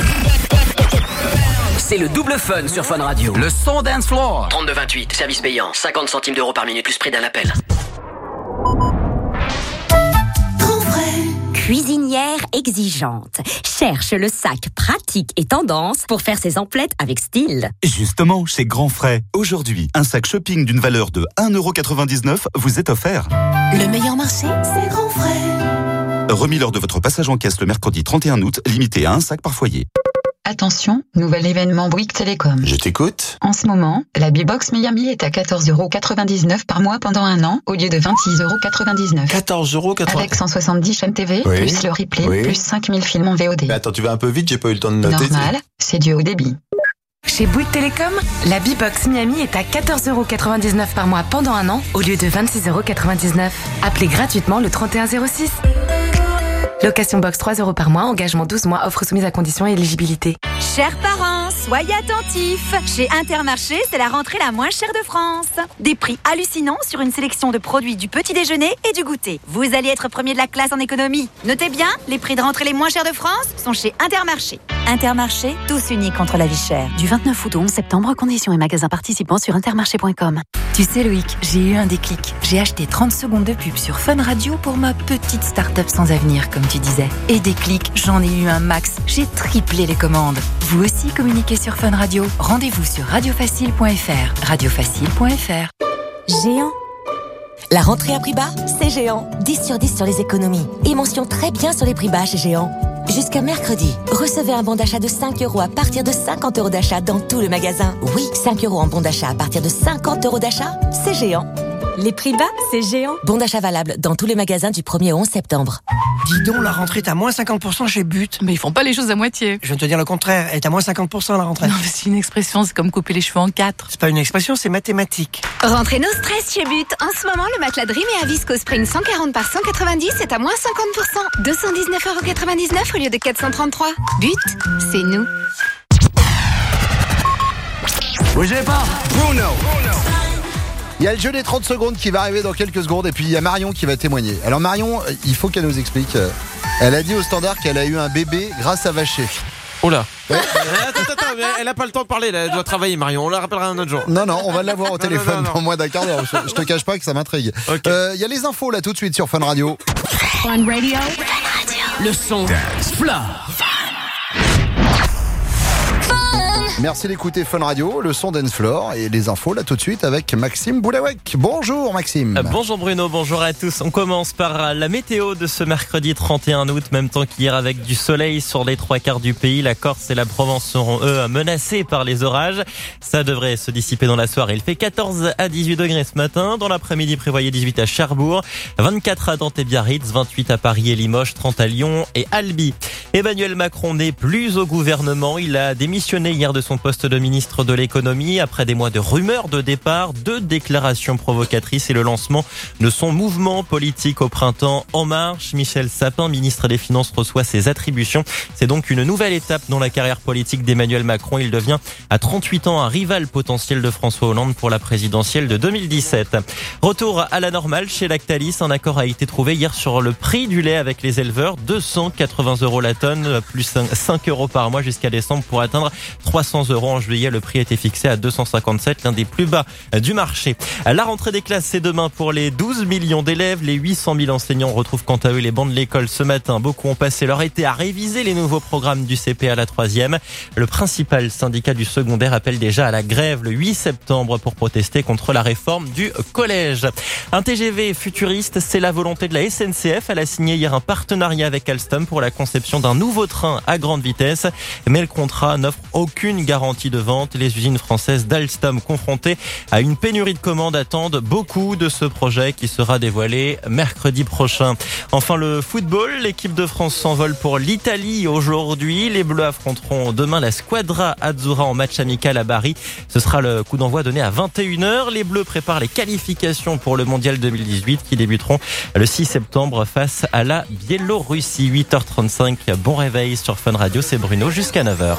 C'est le double fun sur Fun Radio. Le son dance floor. 3228, service payant, 50 centimes d'euros par minute plus prix d'un appel. Cuisinière exigeante cherche le sac pratique et tendance pour faire ses emplettes avec style. Justement, chez Grand Frais, aujourd'hui, un sac shopping d'une valeur de 1,99€ vous est offert. Le meilleur marché, c'est Grand Frais. Remis lors de votre passage en caisse le mercredi 31 août, limité à un sac par foyer. Attention, nouvel événement Bouygues Télécom. Je t'écoute. En ce moment, la B-Box Miami est à 14,99€ par mois pendant un an, au lieu de 26,99€. 14,99€. Avec 170 chaînes TV, Oui. plus le replay, Oui. plus 5000 films en VOD. Mais attends, tu vas un peu vite, j'ai pas eu le temps de noter. Normal, c'est du haut débit. Chez Bouygues Télécom, la B-Box Miami est à 14,99€ par mois pendant un an, au lieu de 26,99€. Appelez gratuitement le 3106. Location box 3€ par mois, engagement 12 mois, offre soumise à conditions et éligibilité. Chers parents, soyez attentifs. Chez Intermarché, c'est la rentrée la moins chère de France. Des prix hallucinants sur une sélection de produits du petit déjeuner et du goûter. Vous allez être premier de la classe en économie. Notez bien, les prix de rentrée les moins chers de France sont chez Intermarché. Intermarché, tous unis contre la vie chère. Du 29 août au 11 septembre, conditions et magasins participants sur intermarché.com. Tu sais Loïc, j'ai eu un déclic. J'ai acheté 30 secondes de pub sur Fun Radio pour ma petite start-up sans avenir, comme tu disais. Et déclic, j'en ai eu un max. J'ai triplé les commandes. Vous aussi communiquez sur Fun Radio. Rendez-vous sur radiofacile.fr. Radiofacile.fr. Géant. La rentrée à prix bas, c'est Géant. 10 sur 10 sur les économies. Et mention très bien sur les prix bas chez Géant. Jusqu'à mercredi, recevez un bon d'achat de 5€ à partir de 50€ d'achat dans tout le magasin. Oui, 5€ en bon d'achat à partir de 50€ d'achat, c'est Géant. Les prix bas, c'est Géant. Bon d'achat valable dans tous les magasins du 1er au 11 septembre. Dis donc, la rentrée est à moins 50% chez But. Mais ils font pas les choses à moitié. Je viens de te dire le contraire, elle est à moins 50% la rentrée. Non, mais c'est une expression, c'est comme couper les cheveux en 4. C'est pas une expression, c'est mathématique. Rentrez nos stress chez But. En ce moment, le matelas Dream et à Visco Spring 140 par 190 est à moins 50%. 219,99€ au lieu de 433. But, c'est nous. Bougez pas. Bruno. Il y a le jeu des 30 secondes qui va arriver dans quelques secondes et puis il y a Marion qui va témoigner. Alors Marion, il faut qu'elle nous explique. Elle a dit au standard qu'elle a eu un bébé grâce à Vacher. Oh là. Ouais. Attends, elle a pas le temps de parler, là, elle doit travailler Marion, on la rappellera un autre jour. Non, on va l'avoir au téléphone dans moins d'un quart d'heure. Je te cache pas que ça m'intrigue. Il y a les infos là tout de suite sur Fun Radio. Fun Radio. Le son dance floor. Merci d'écouter Fun Radio, le son dance floor et les infos là tout de suite avec Maxime Boulawek. Bonjour Maxime. Bonjour Bruno, bonjour à tous. On commence par la météo de ce mercredi 31 août, même temps qu'hier avec du soleil sur les 3/4 du pays. La Corse et la Provence seront eux menacés par les orages. Ça devrait se dissiper dans la soirée. Il fait 14 à 18 degrés ce matin. Dans l'après-midi, prévoyez 18 à Cherbourg, 24 à Nantes et Biarritz, 28 à Paris et Limoges, 30 à Lyon et Albi. Emmanuel Macron n'est plus au gouvernement. Il a démissionné hier de son poste de ministre de l'économie après des mois de rumeurs de départ, de déclarations provocatrices et le lancement de son mouvement politique au printemps En Marche. Michel Sapin, ministre des Finances, reçoit ses attributions. C'est donc une nouvelle étape dans la carrière politique d'Emmanuel Macron. Il devient à 38 ans un rival potentiel de François Hollande pour la présidentielle de 2017. Retour à la normale chez Lactalis. Un accord a été trouvé hier sur le prix du lait avec les éleveurs. 280€ la tonne, plus 5€ par mois jusqu'à décembre pour atteindre 300€ en juillet. Le prix a été fixé à 257, l'un des plus bas du marché. La rentrée des classes, c'est demain pour les 12 millions d'élèves. Les 800 000 enseignants retrouvent quant à eux les bancs de l'école ce matin. Beaucoup ont passé leur été à réviser les nouveaux programmes du CP à la 3e. Le principal syndicat du secondaire appelle déjà à la grève le 8 septembre pour protester contre la réforme du collège. Un TGV futuriste, c'est la volonté de la SNCF. Elle a signé hier un partenariat avec Alstom pour la conception d'un nouveau train à grande vitesse. Mais le contrat n'offre aucune garantie de vente. Les usines françaises d'Alstom confrontées à une pénurie de commandes attendent beaucoup de ce projet qui sera dévoilé mercredi prochain. Enfin, le football, l'équipe de France s'envole pour l'Italie aujourd'hui. Les Bleus affronteront demain la Squadra Azzurra en match amical à Bari. Ce sera le coup d'envoi donné à 21h. Les Bleus préparent les qualifications pour le Mondial 2018 qui débuteront le 6 septembre face à la Biélorussie. 8h35, bon réveil sur Fun Radio, c'est Bruno jusqu'à 9h.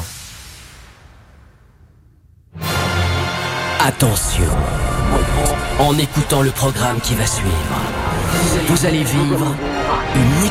Attention, en écoutant le programme qui va suivre, vous allez vivre une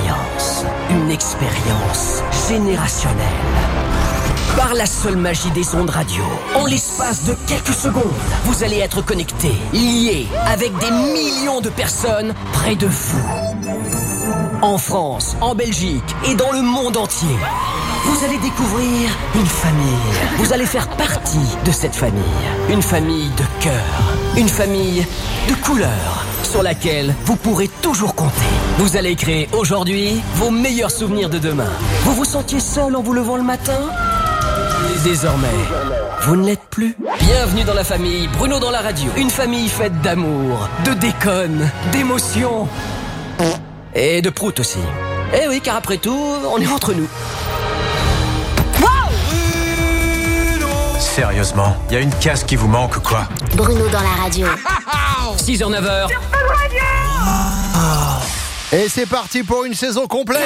expérience générationnelle. Par la seule magie des ondes radio, en l'espace de quelques secondes, vous allez être connecté, lié avec des millions de personnes près de vous. En France, en Belgique et dans le monde entier, vous allez découvrir une famille. Vous allez faire partie de cette famille. Une famille de cœur, une famille de couleurs, sur laquelle vous pourrez toujours compter. Vous allez créer aujourd'hui vos meilleurs souvenirs de demain. Vous vous sentiez seul en vous levant le matin ? Désormais, vous ne l'êtes plus. Bienvenue dans la famille Bruno dans la radio. Une famille faite d'amour, de déconne, d'émotions et de prout aussi. Eh oui, car après tout, on est entre nous. Sérieusement, il y a une case qui vous manque ou quoi? Bruno dans la radio. 6h, 9h. Et c'est parti pour une saison complète.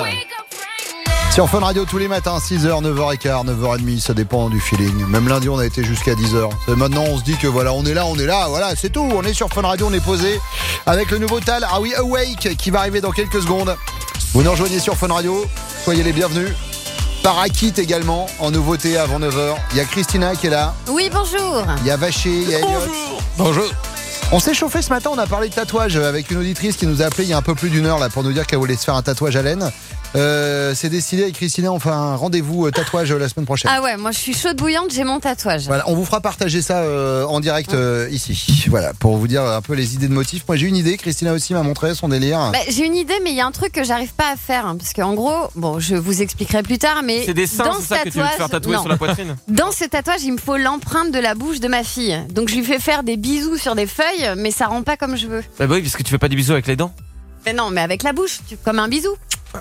Sur Fun Radio tous les matins, 6h, 9h15, 9h30, ça dépend du feeling. Même lundi, on a été jusqu'à 10h. Et maintenant, on se dit que voilà, on est là, voilà, c'est tout. On est sur Fun Radio, on est posé avec le nouveau Tal, Ah oui, Awake, qui va arriver dans quelques secondes. Vous nous rejoignez sur Fun Radio, soyez les bienvenus. Parakit également, en nouveauté avant 9h. Il y a Christina qui est là. Oui, bonjour. Il y a Vaché, il y a Elliot. Bonjour. On s'est chauffé ce matin, on a parlé de tatouage avec une auditrice qui nous a appelé il y a un peu plus d'une heure là, pour nous dire qu'elle voulait se faire un tatouage à laine. C'est décidé avec Christina, on fait un rendez-vous tatouage la semaine prochaine. Ah ouais, moi je suis chaude bouillante, j'ai mon tatouage. Voilà, on vous fera partager ça en direct ici. Voilà, pour vous dire un peu les idées de motifs. Moi j'ai une idée, Christina aussi m'a montré son délire. J'ai une idée, mais il y a un truc que j'arrive pas à faire, hein, parce qu'en gros, bon, je vous expliquerai plus tard, mais c'est des seins, c'est ça que tu veux te faire tatouer sur la poitrine. Dans ce tatouage, il me faut l'empreinte de la bouche de ma fille. Donc je lui fais faire des bisous sur des feuilles, mais ça rend pas comme je veux. Bah oui, parce que tu fais pas des bisous avec les dents. Mais non, mais avec la bouche, comme un bisou.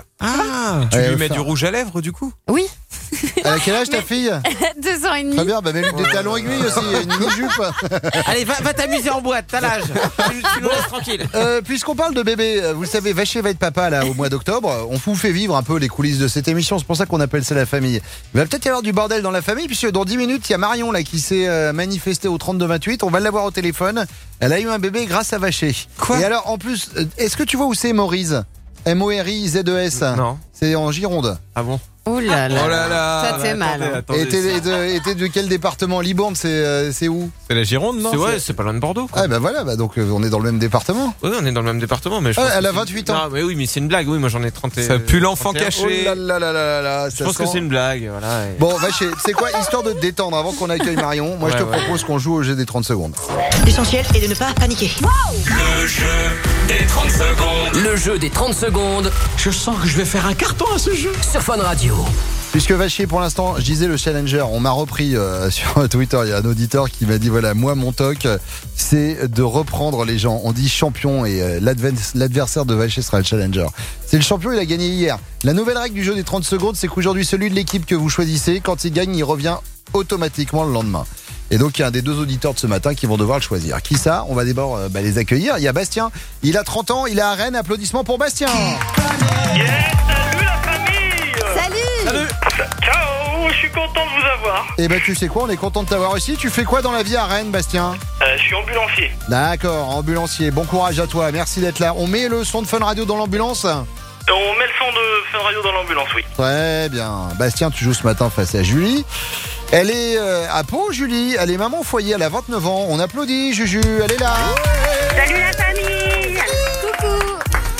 Ah, tu lui mets du rouge à lèvres du coup? Oui. À quel âge ta fille? 2 ans et demi. Très bien, bah mets-lui des talons aiguilles aussi, une mini-jupe. Allez, va t'amuser en boîte, t'as l'âge. Tu nous laisses tranquille. Puisqu'on parle de bébé, vous le savez, Vaché va être papa là au mois d'octobre. On vous fait vivre un peu les coulisses de cette émission, c'est pour ça qu'on appelle ça la famille. Il va peut-être y avoir du bordel dans la famille, puisque dans 10 minutes, il y a Marion là qui s'est manifestée au 32-28. On va l'avoir au téléphone. Elle a eu un bébé grâce à Vaché. Quoi? Et alors, en plus, est-ce que tu vois où c'est Maurice? M-O-R-I-Z-E-S. Non. C'est en Gironde. Ah bon? Oh là là. Oh là là. Ça c'est mal. Attendez, était de quel département? Libourne, c'est où? c'est la Gironde, non? C'est pas loin de Bordeaux. Quoi. Ah bah voilà, donc on est dans le même département. Oui, on est dans le même département, mais je pense elle a que 28 ans. Non, mais oui, mais c'est une blague. Oui, moi j'en ai 30. Ça pue l'enfant caché. Oh là là là là, je pense que c'est une blague, voilà. Bon, Vaché, c'est quoi, histoire de te détendre avant qu'on accueille Marion, moi je te propose qu'on joue au jeu des 30 secondes. L'essentiel est de ne pas paniquer. Le jeu des 30 secondes. Le jeu des 30 secondes. Je sens que je vais faire un carton à ce jeu. Sur Fun Radio. Puisque Vaché, pour l'instant, je disais le challenger, on m'a repris sur Twitter, il y a un auditeur qui m'a dit voilà, moi mon toc, c'est de reprendre les gens. On dit champion et l'adversaire de Vaché sera le challenger. C'est le champion, il a gagné hier. La nouvelle règle du jeu des 30 secondes, c'est qu'aujourd'hui, celui de l'équipe que vous choisissez, quand il gagne, il revient automatiquement le lendemain. Et donc il y a un des 2 auditeurs de ce matin qui vont devoir le choisir. Qui ça? On va d'abord les accueillir. Il y a Bastien, il a 30 ans, il est à Rennes. Applaudissements pour Bastien. Yeah, salut la famille. Salut. Ciao, je suis content de vous avoir. Et ben tu sais quoi, on est content de t'avoir aussi. Tu fais quoi dans la vie à Rennes, Bastien? Je suis ambulancier. D'accord, ambulancier. Bon courage à toi, merci d'être là. On met le son de Fun Radio dans l'ambulance? On met le son de Fun Radio dans l'ambulance, oui. Très bien. Bastien, tu joues ce matin face à Julie. Elle est à Pau, Julie. Elle est maman au foyer, elle a 29 ans. On applaudit, Juju, elle est là. Salut la famille. Coucou.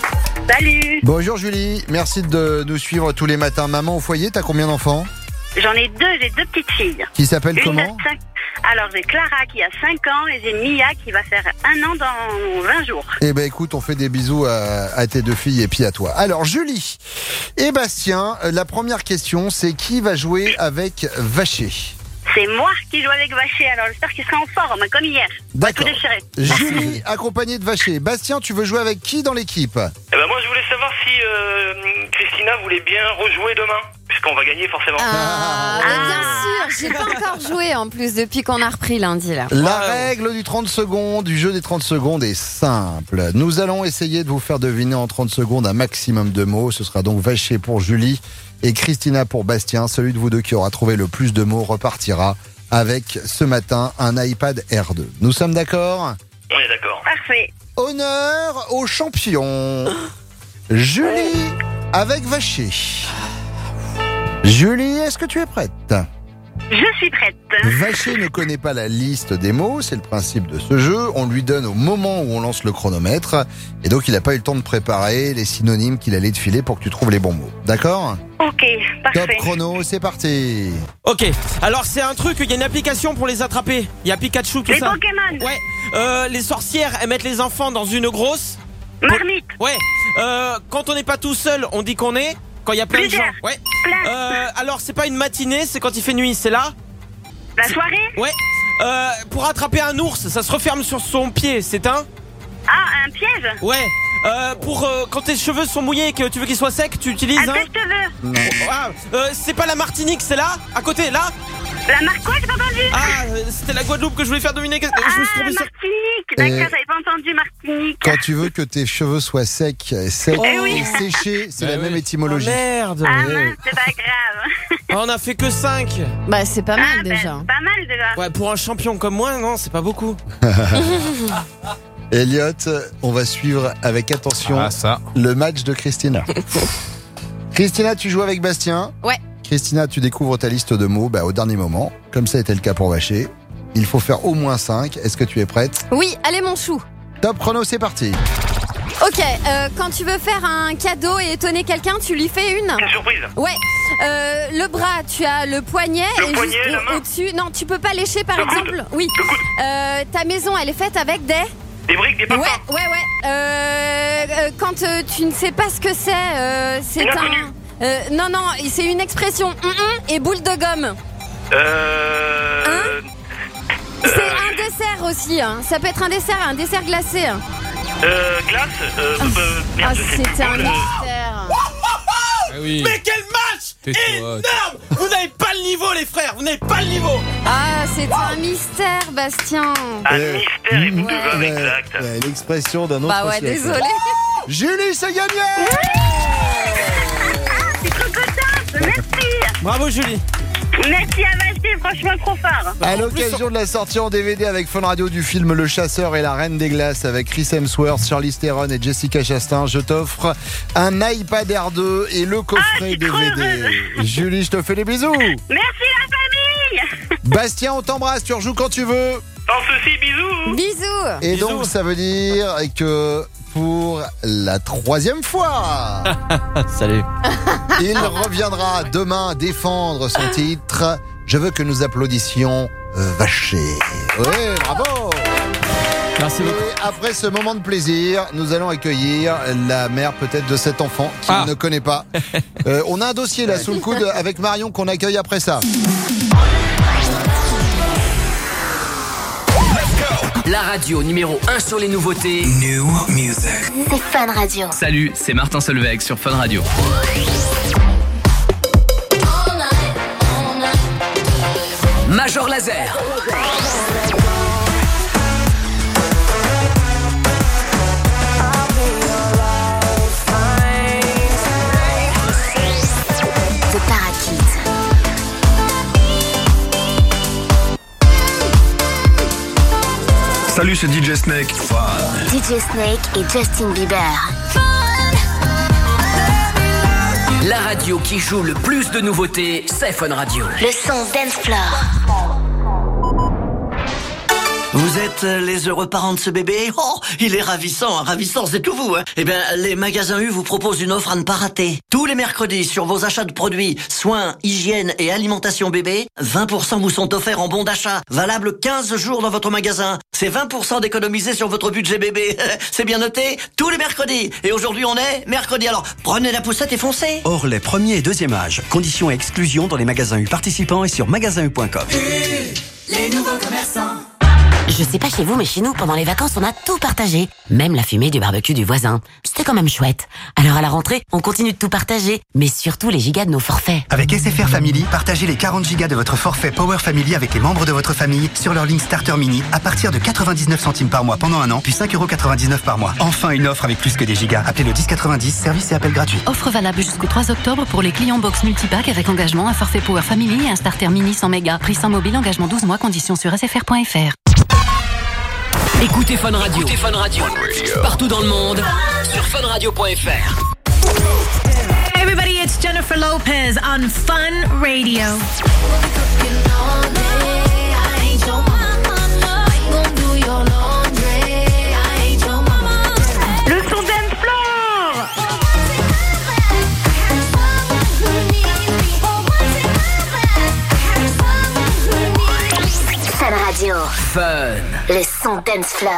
Salut. Bonjour Julie, merci de nous suivre tous les matins. Maman au foyer, t'as combien d'enfants? J'en ai 2, j'ai 2 petites filles. Qui s'appellent comment? Alors, j'ai Clara qui a 5 ans et j'ai Mia qui va faire 1 an dans 20 jours. Eh ben écoute, on fait des bisous à tes 2 filles et puis à toi. Alors, Julie et Bastien, la première question, c'est qui va jouer avec Vacher? C'est moi qui joue avec Vacher, alors j'espère qu'il sera en forme, comme hier. D'accord. Tout déchiré. Julie, accompagnée de Vacher. Bastien, tu veux jouer avec qui dans l'équipe? Eh ben moi, je voulais savoir si Christina voulait bien rejouer demain, puisqu'on va gagner forcément. Bien sûr, j'ai pas encore joué en plus depuis qu'on a repris lundi là. La règle du 30 secondes, du jeu des 30 secondes est simple. Nous allons essayer de vous faire deviner en 30 secondes un maximum de mots. Ce sera donc Vacher pour Julie et Christina pour Bastien. Celui de vous deux qui aura trouvé le plus de mots repartira avec ce matin un iPad R2. Nous sommes d'accord? On est d'accord. Parfait. Honneur aux champions. Julie avec Vacher. Julie, est-ce que tu es prête? Je suis prête. Vacher ne connaît pas la liste des mots, c'est le principe de ce jeu. On lui donne au moment où on lance le chronomètre. Et donc il n'a pas eu le temps de préparer les synonymes qu'il allait te filer pour que tu trouves les bons mots. D'accord? Ok, parfait. Top chrono, c'est parti. Ok, alors c'est un truc, il y a une application pour les attraper. Il y a Pikachu, tout Les ça. Pokémon. Ouais. Les sorcières, elles mettent les enfants dans une grosse marmite. Ouais. Quand on n'est pas tout seul, on dit qu'on est. Quand il y a plein de gens. Ouais. Alors c'est pas une matinée, c'est quand il fait nuit, c'est là. La soirée. Ouais. Pour attraper un ours, ça se referme sur son pied, c'est un. Ah, un piège. Ouais. Quand tes cheveux sont mouillés et que tu veux qu'ils soient secs, tu utilises un sèche-cheveux. C'est pas la Martinique, c'est là, à côté, là. La marque quoi, j'ai pas entendu. C'était la Guadeloupe que je voulais faire deviner. Je me suis trompé sur Martinique. D'accord, j'avais pas entendu Martinique. Quand tu veux que tes cheveux soient secs et séchés, c'est la même étymologie. Oh, merde. Mince, c'est pas grave. On a fait que 5. Bah c'est pas mal déjà. Pas mal déjà. Ouais, pour un champion comme moi, non, c'est pas beaucoup. Elliot, on va suivre avec attention le match de Christina. Christina, tu joues avec Bastien? Ouais. Christina, tu découvres ta liste de mots au dernier moment, comme ça a été le cas pour Vacher. Il faut faire au moins 5. Est-ce que tu es prête? Oui, allez mon chou. Top chrono, c'est parti. Ok, quand tu veux faire un cadeau et étonner quelqu'un, tu lui fais une surprise. Ouais. Le bras, tu as le poignet. Le poignet, juste la main. au-dessus. Non, tu peux pas lécher par Le exemple. coude. Oui. Le coude. Ta maison, elle est faite avec des briques, des papas. Ouais. Quand tu ne sais pas ce que c'est Une un. inconnue. Non, c'est une expression. Et boule de gomme. C'est un dessert aussi. Hein. Ça peut être un dessert glacé. Glace. Merde, je sais plus. C'était un mystère. Oui. Mais quel match énorme! Vous n'avez pas le niveau, les frères, vous n'avez pas le niveau. Ah, c'était un mystère, Bastien. Un mystère et boule de gomme, exact. L'expression d'un autre. Bah ouais, siècle. désolé. Julie, c'est gagné. C'est trop contente. Merci. Bravo, Julie. Merci à Vacher, franchement trop fort. À l'occasion de la sortie en DVD avec Fun Radio du film Le Chasseur et la Reine des Glaces avec Chris Hemsworth, Charlize Theron et Jessica Chastain, je t'offre un iPad R2 et le coffret DVD. Julie, je te fais des bisous. Merci la famille. Bastien, on t'embrasse, tu rejoues quand tu veux. Sans souci, bisous. Bisous. Et donc ça veut dire que pour la 3e fois, salut. Il reviendra demain défendre son titre. Je veux que nous applaudissions Vacher. Oui, bravo. Merci beaucoup. Et après ce moment de plaisir, nous allons accueillir la mère peut-être de cet enfant qui ne connaît pas. On a un dossier là sous le coude avec Marion qu'on accueille après ça. La radio numéro 1 sur les nouveautés. New Music. C'est Fun Radio. Salut, c'est Martin Solveig sur Fun Radio. Major Laser. The Parakeet. Salut, c'est DJ Snake. DJ Snake et Justin Bieber. La radio qui joue le plus de nouveautés, c'est Fun Radio. Le son Dance Floor. Vous êtes les heureux parents de ce bébé? Oh, il est ravissant, c'est tout vous. Eh bien, les magasins U vous proposent une offre à ne pas rater. Tous les mercredis, sur vos achats de produits, soins, hygiène et alimentation bébé, 20% vous sont offerts en bon d'achat, valable 15 jours dans votre magasin. C'est 20% d'économiser sur votre budget bébé. C'est bien noté? Tous les mercredis. Et aujourd'hui, on est mercredi. Alors, prenez la poussette et foncez. Or, les premier et deuxième âge. Conditions et exclusions dans les magasins U participants et sur magasin-u.com. Les nouveaux commerçants. Je sais pas chez vous, mais chez nous, pendant les vacances, on a tout partagé. Même la fumée du barbecue du voisin. C'était quand même chouette. Alors à la rentrée, on continue de tout partager. Mais surtout les gigas de nos forfaits. Avec SFR Family, partagez les 40 gigas de votre forfait Power Family avec les membres de votre famille sur leur ligne Starter Mini à partir de 99 centimes par mois pendant un an, puis 5,99€ par mois. Enfin, une offre avec plus que des gigas. Appelez le 1090, service et appel gratuit. Offre valable jusqu'au 3 octobre pour les clients box multipack avec engagement, un forfait Power Family et un Starter Mini 100 mégas. Prix sans mobile, engagement 12 mois, conditions sur sfr.fr. Écoutez Fun Radio. Partout dans le monde sur funradio.fr. Everybody, it's Jennifer Lopez on Fun Radio. Le son dance floor. Fun Radio. Fun. Le son dance floor.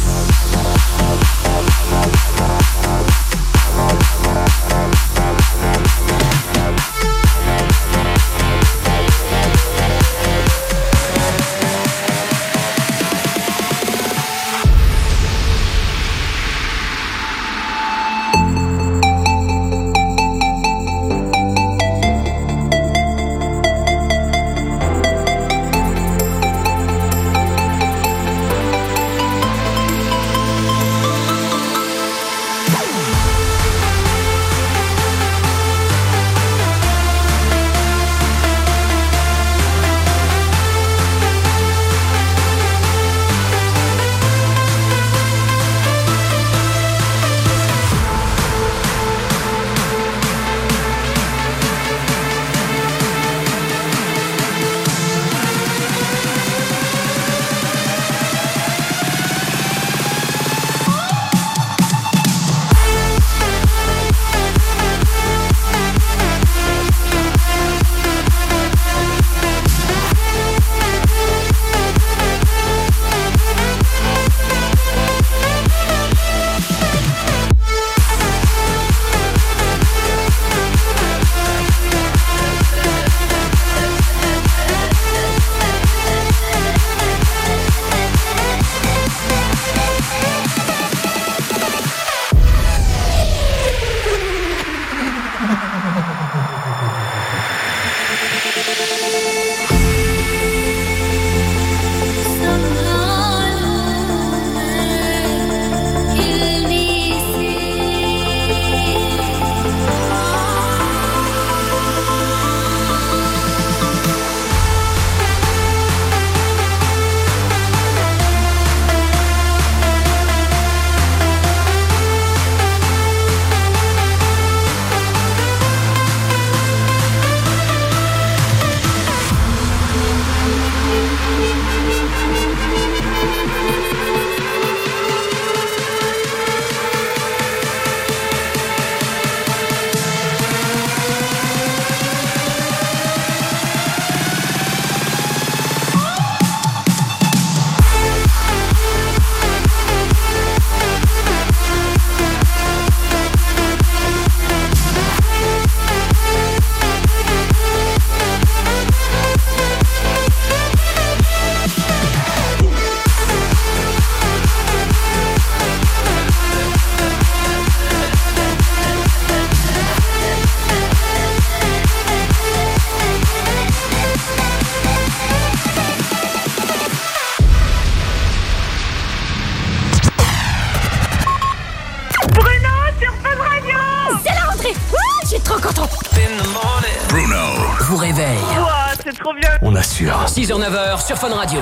Vous réveille. Wow, c'est trop bien. On assure. 6h-9h sur Fun Radio.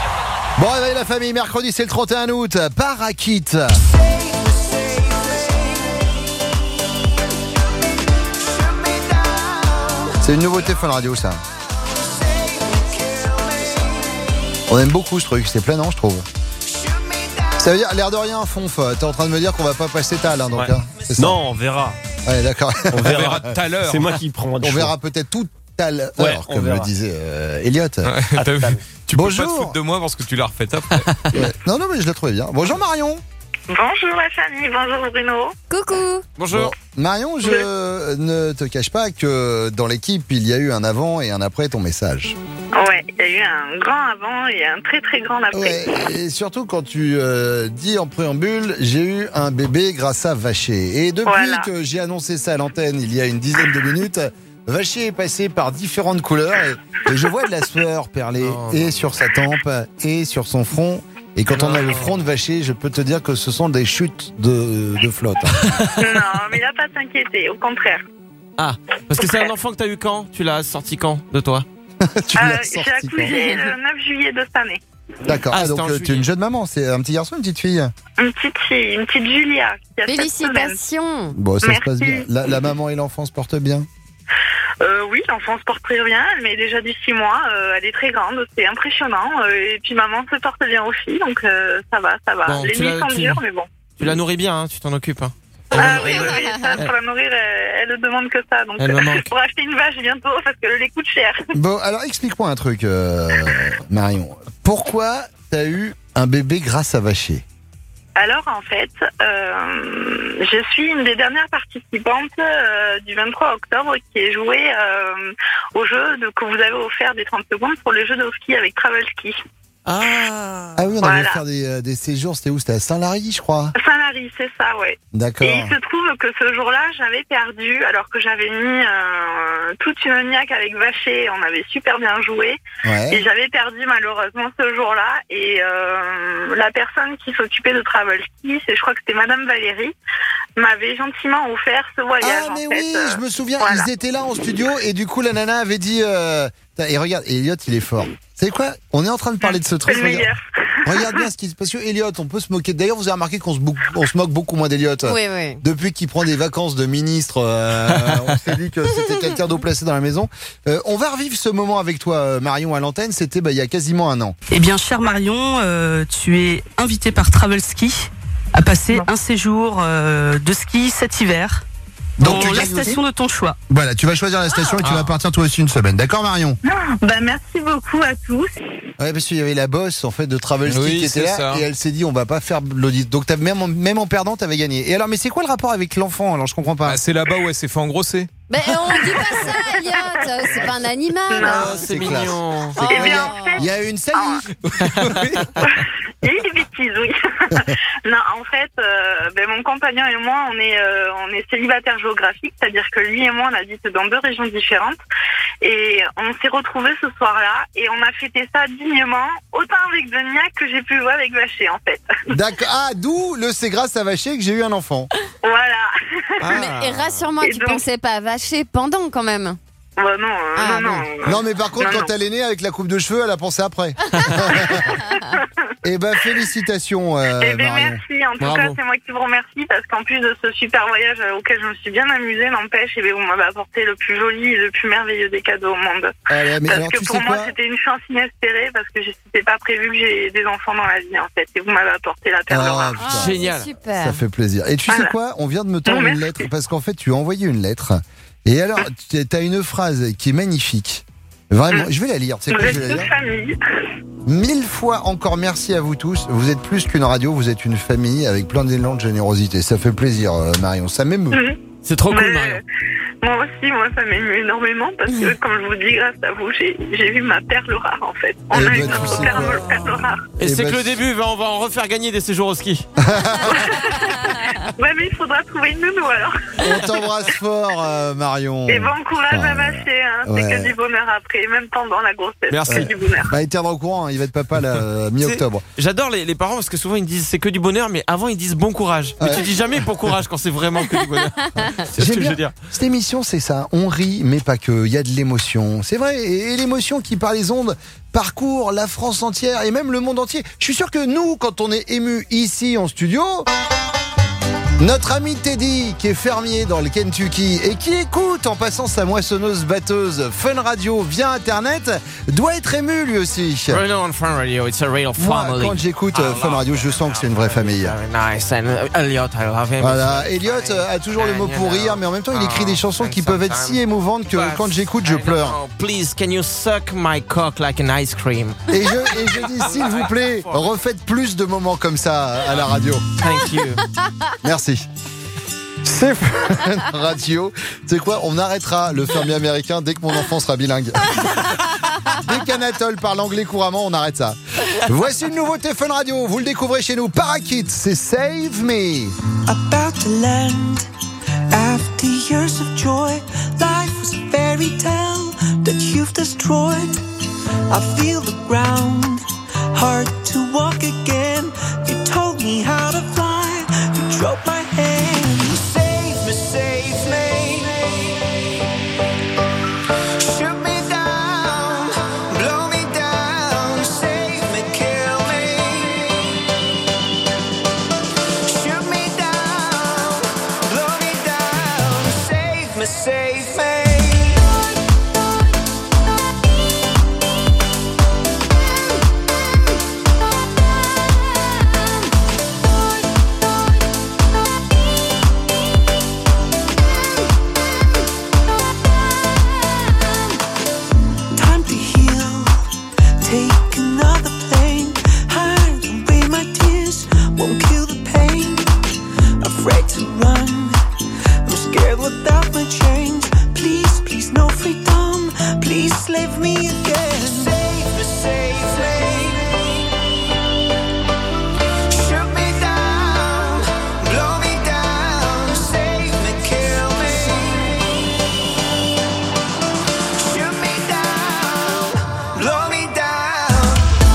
Bon réveil la famille, mercredi c'est le 31 août. Parakit. C'est une nouveauté Fun Radio ça. On aime beaucoup ce truc, c'est planant, je trouve. Ça veut dire, l'air de rien, Fonf, t'es en train de me dire qu'on va pas passer Tal, hein, donc. Ouais. Hein, c'est ça. Non, on verra. Ouais, d'accord. On verra tout à l'heure. C'est moi qui prends. On verra peut-être tout à l'heure, comme verra. le disait Elliot. Ouais, tu peux pas te foutre de moi parce que tu l'as refait après. Ouais. Non, mais je la trouvais bien. Bonjour Marion. Bonjour la famille, bonjour Bruno. Coucou. Bonjour. Bon, Marion, je ne te cache pas que dans l'équipe, il y a eu un avant et un après ton message. Ouais, il y a eu un grand avant et un très très grand après. Ouais, et surtout quand tu dis en préambule, j'ai eu un bébé grâce à Vacher. Et depuis que j'ai annoncé ça à l'antenne il y a une dizaine de minutes, Vacher est passé par différentes couleurs et je vois de la sueur perler et sur sa tempe et sur son front. Et quand on a le front de Vacher, je peux te dire que ce sont des chutes de flotte. Non, mais il n'a pas à s'inquiéter, au contraire. Ah, parce que c'est un enfant que t'as eu quand? Tu l'as sorti quand de toi? Tu l'as sorti j'ai accouché le 9 juillet de cette année. D'accord, donc tu es une jeune maman, c'est un petit garçon ou une petite fille? Une petite fille, une petite Julia. Qui a 7 Félicitations. Bon, ça Merci. se passe bien. La maman et l'enfant se portent bien? Oui, l'enfant se porte très bien, elle met déjà du 6 mois, elle est très grande, c'est impressionnant, et puis maman se porte bien aussi, donc ça va. Bon, les nuits sont dures, mais bon. Tu la nourris bien, hein, tu t'en occupes. Hein. Ah oui, ça, pour la nourrir, elle ne demande que ça, donc pour acheter une vache bientôt, parce que le lait coûte cher. Bon, alors explique-moi un truc, Marion. Pourquoi t'as eu un bébé grâce à Vacher? Alors en fait, je suis une des dernières participantes du 23 octobre qui est jouée au jeu que vous avez offert des 30 secondes pour le jeu de ski avec Travel Ski. Ah oui, on avait faire des séjours, c'était où? C'était à Saint-Lary, je crois. Saint-Lary, c'est ça, ouais. D'accord. Et il se trouve que ce jour-là, j'avais perdu, alors que j'avais mis toute une niaque avec Vacher, on avait super bien joué. Ouais. Et j'avais perdu malheureusement ce jour-là. Et la personne qui s'occupait de Travel Ski, je crois que c'était Madame Valérie, m'avait gentiment offert ce voyage. Ah mais oui, je me souviens, ils étaient là en studio et du coup la nana avait dit... Et regarde, Elliot, il est fort. Vous savez quoi? On est en train de parler de ce truc. Regarde bien ce qui se passe. Parce que Elliot, on peut se moquer. D'ailleurs, vous avez remarqué qu'on se moque beaucoup moins d'Elliot. Oui. Depuis qu'il prend des vacances de ministre, on s'est dit que c'était quelqu'un d'eau placé dans la maison. On va revivre ce moment avec toi, Marion, à l'antenne. C'était il y a quasiment un an. Eh bien, cher Marion, tu es invitée par Travel Ski à passer un séjour de ski cet hiver. Donc la station de ton choix. Voilà, tu vas choisir la station et tu vas partir toi aussi une semaine. D'accord, Marion? Merci beaucoup à tous. Ouais, parce qu'il y avait la boss en fait de Travel Ski qui était là ça. Et elle s'est dit on va pas faire l'audit. Donc même en perdant t'avais gagné. Et alors mais c'est quoi le rapport avec l'enfant? Alors je comprends pas. C'est là-bas où elle s'est fait engrosser. Mais on dit pas ça, Elliot. C'est pas un animal. Non, c'est mignon. Il y a une saillie. Il y a eu des bêtises, oui. Non, en fait, mon compagnon et moi, on est célibataires géographiques, c'est-à-dire que lui et moi, on habite dans 2 régions différentes. Et on s'est retrouvés ce soir-là et on a fêté ça dignement, autant avec Denia que j'ai pu voir avec Vacher, en fait. D'accord. Ah, d'où c'est grâce à Vacher que j'ai eu un enfant. Voilà. Mais rassure-moi, tu pensais pas à Vacher pendant quand même. Non. Non, mais par contre, quand elle est née avec la coupe de cheveux, elle a pensé après. Eh ben, félicitations, Marion. Merci. En tout cas, c'est moi qui vous remercie parce qu'en plus de ce super voyage auquel je me suis bien amusée, n'empêche, vous m'avez apporté le plus joli et le plus merveilleux des cadeaux au monde. Parce que pour moi, c'était une chance inespérée parce que c'était pas prévu que j'ai des enfants dans la vie, en fait. Et vous m'avez apporté la perle rare. Génial. Super. Ça fait plaisir. Et tu sais quoi? On vient de me tendre une lettre parce qu'en fait, tu as envoyé une lettre. Et alors, tu as une phrase qui est magnifique. Vraiment, je vais la lire. Tu sais quoi, je vais la lire. Famille. 1000 fois encore merci à vous tous. Vous êtes plus qu'une radio, vous êtes une famille avec plein d'élan de générosité. Ça fait plaisir, Marion. Ça m'émeut. C'est trop cool, Marion. Moi aussi, ça m'émeut énormément parce que, comme je vous dis, grâce à vous, j'ai vu ma perle rare, en fait. On a eu notre perle rare. Et c'est que le début, on va en refaire gagner des séjours au ski. Ouais, mais il faudra trouver une nounou alors. On t'embrasse fort, Marion. Et bon courage à Vacher, c'est que du bonheur après, même pendant la grossesse, merci. C'est du bonheur. Il tiendra au courant, il va être papa là, mi-octobre. J'adore les parents parce que souvent ils disent c'est que du bonheur, mais avant ils disent bon courage. Mais tu dis jamais bon courage quand c'est vraiment que du bonheur. C'est ce que je veux dire. Cette émission, c'est ça. On rit, mais pas que. Il y a de l'émotion. C'est vrai. Et l'émotion qui, par les ondes, parcourt la France entière et même le monde entier. Je suis sûr que nous, quand on est ému ici en studio, Notre ami Teddy, qui est fermier dans le Kentucky et qui écoute en passant sa moissonneuse-batteuse Fun Radio via Internet, doit être ému lui aussi. On Fun Radio, it's a real Moi, family. quand j'écoute Fun Radio, je sens que c'est une vraie famille. Very nice. And Elliot, I love him. Voilà, Elliot a toujours le mot pour rire, mais en même temps, il écrit des chansons qui peuvent être si émouvantes que quand j'écoute, je pleure. Please, can you suck my cock like an ice cream? Et je dis, s'il vous plaît, refaites plus de moments comme ça à la radio. Thank you. Merci. C'est Fun Radio. Tu sais quoi, on arrêtera le fermier américain dès que mon enfant sera bilingue. Dès qu'Anatole parle anglais couramment, on arrête ça. Voici une nouveauté Fun Radio. Vous le découvrez chez nous. Parakit, c'est Save Me. About to land after years of joy. Life was a fairy tale that you've destroyed. I feel the ground, hard to walk again. You told me how to fly, you dropped my hand. Save me, save me. Shoot me down, blow me down. Save me, kill me. Shoot me down, blow me down. Save me, save me. Leave me again. Save me, save me. Shoot me down, blow me down. Save me, kill me. Shoot me down, blow me down.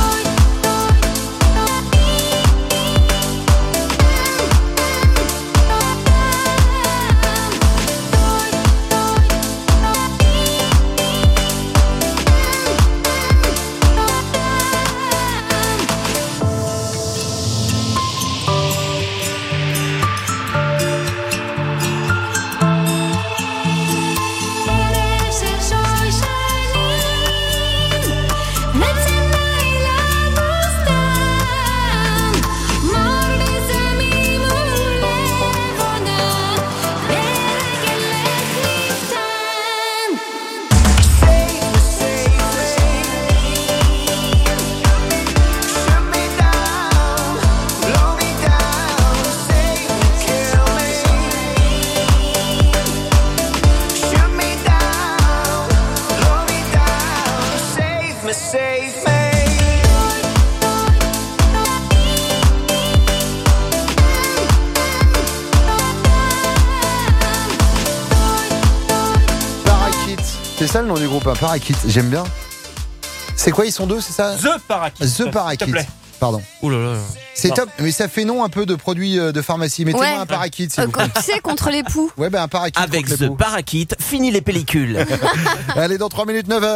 C'est ça le nom du groupe, hein, Parakit. J'aime bien. C'est quoi, ils sont deux, c'est ça? The Parakit. The Parakit. Pardon. Ouh là là. C'est top, mais ça fait nom un peu de produit de pharmacie. Mettez-moi un Parakit, s'il vous plaît. Tu sais, contre les poux. Ouais, ben un Parakit. Avec contre les The poux. Parakit, fini les pellicules. Allez, dans 3 minutes, 9h.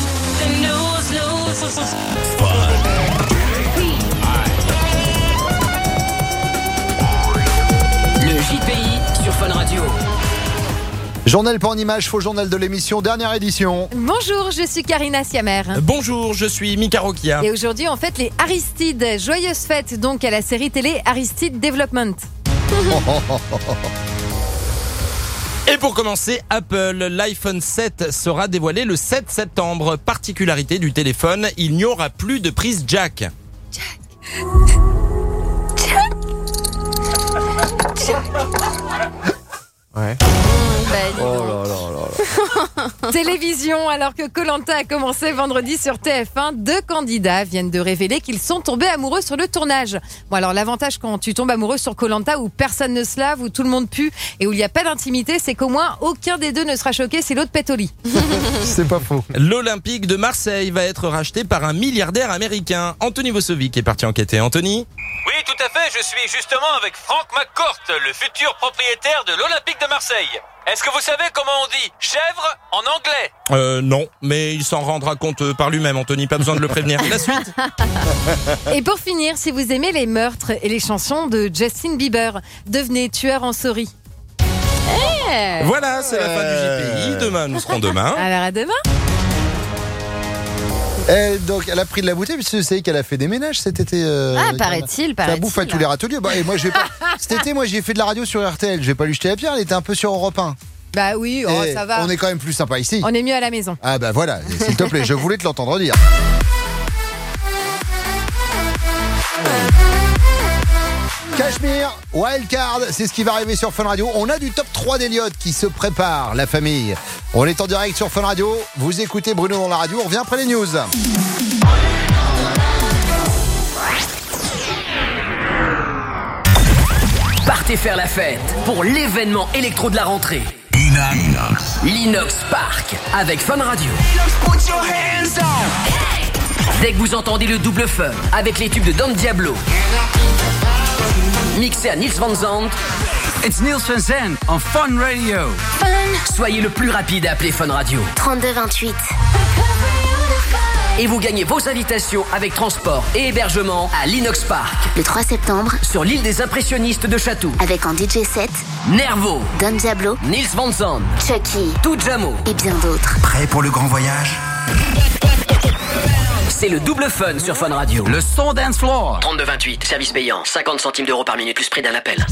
Le JPI sur Fun Radio. Journal pas en image, faux journal de l'émission, dernière édition. Bonjour, je suis Karina Siamer. Bonjour, je suis Mika Rokia. Et aujourd'hui, on fête les Aristides. Joyeuse fête donc à la série télé Aristide Development. Et pour commencer, Apple, l'iPhone 7 sera dévoilé le 7 septembre. Particularité du téléphone, il n'y aura plus de prise jack. Ouais. Oh là là là. Télévision, alors que Koh-Lanta a commencé vendredi sur TF1, 2 candidats viennent de révéler qu'ils sont tombés amoureux sur le tournage. Bon, alors l'avantage quand tu tombes amoureux sur Koh-Lanta où personne ne se lave, où tout le monde pue et où il n'y a pas d'intimité, c'est qu'au moins aucun des deux ne sera choqué si l'autre pète au lit. C'est pas faux. L'Olympique de Marseille va être racheté par un milliardaire américain. Anthony Vosovic est parti enquêter. Anthony ? Oui, tout à fait. Je suis justement avec Frank McCourt, le futur propriétaire de l'Olympique de Marseille. Est-ce que vous savez comment on dit chèvre en anglais? Non, mais il s'en rendra compte par lui-même, Anthony, pas besoin de le prévenir. La suite. Et pour finir, si vous aimez les meurtres et les chansons de Justin Bieber, devenez tueur en souris. Voilà, c'est la fin du JPI. Demain, nous serons demain. Alors à demain. Donc, elle a pris de la bouteille, puisque vous savez qu'elle a fait des ménages cet été. Paraît-il. Ça bouffe à tous les râteliers. Et moi, cet été, j'ai fait de la radio sur RTL. Je vais pas lui jeter la pierre, elle était un peu sur Europe 1. Bah oui, ça va. On est quand même plus sympa ici. On est mieux à la maison. Ah bah voilà, s'il te plaît, je voulais te l'entendre dire. Cachemire, Wildcard, c'est ce qui va arriver sur Fun Radio. On a du top 3 d'Eliott qui se prépare, la famille. On est en direct sur Fun Radio. Vous écoutez Bruno dans la radio. On revient après les news. Partez faire la fête pour l'événement électro de la rentrée. L'Inox Park avec Fun Radio. Dès que vous entendez le double fun avec les tubes de Don Diablo, mixé à Niels Van Zandt. It's Niels Van Zandt on Fun Radio. Soyez le plus rapide à appeler Fun Radio. 3228. Et vous gagnez vos invitations avec transport et hébergement à l'Inox Park. Le 3 septembre, sur l'île des impressionnistes de Chatou. avec en DJ set, Nervo, Don Diablo, Niels Van Zandt, Chucky, Tujamo et bien d'autres. Prêt pour le grand voyage? C'est le double fun sur Fun Radio. Le son dance floor. 3228, service payant, 50 centimes d'euros par minute plus prix d'un appel.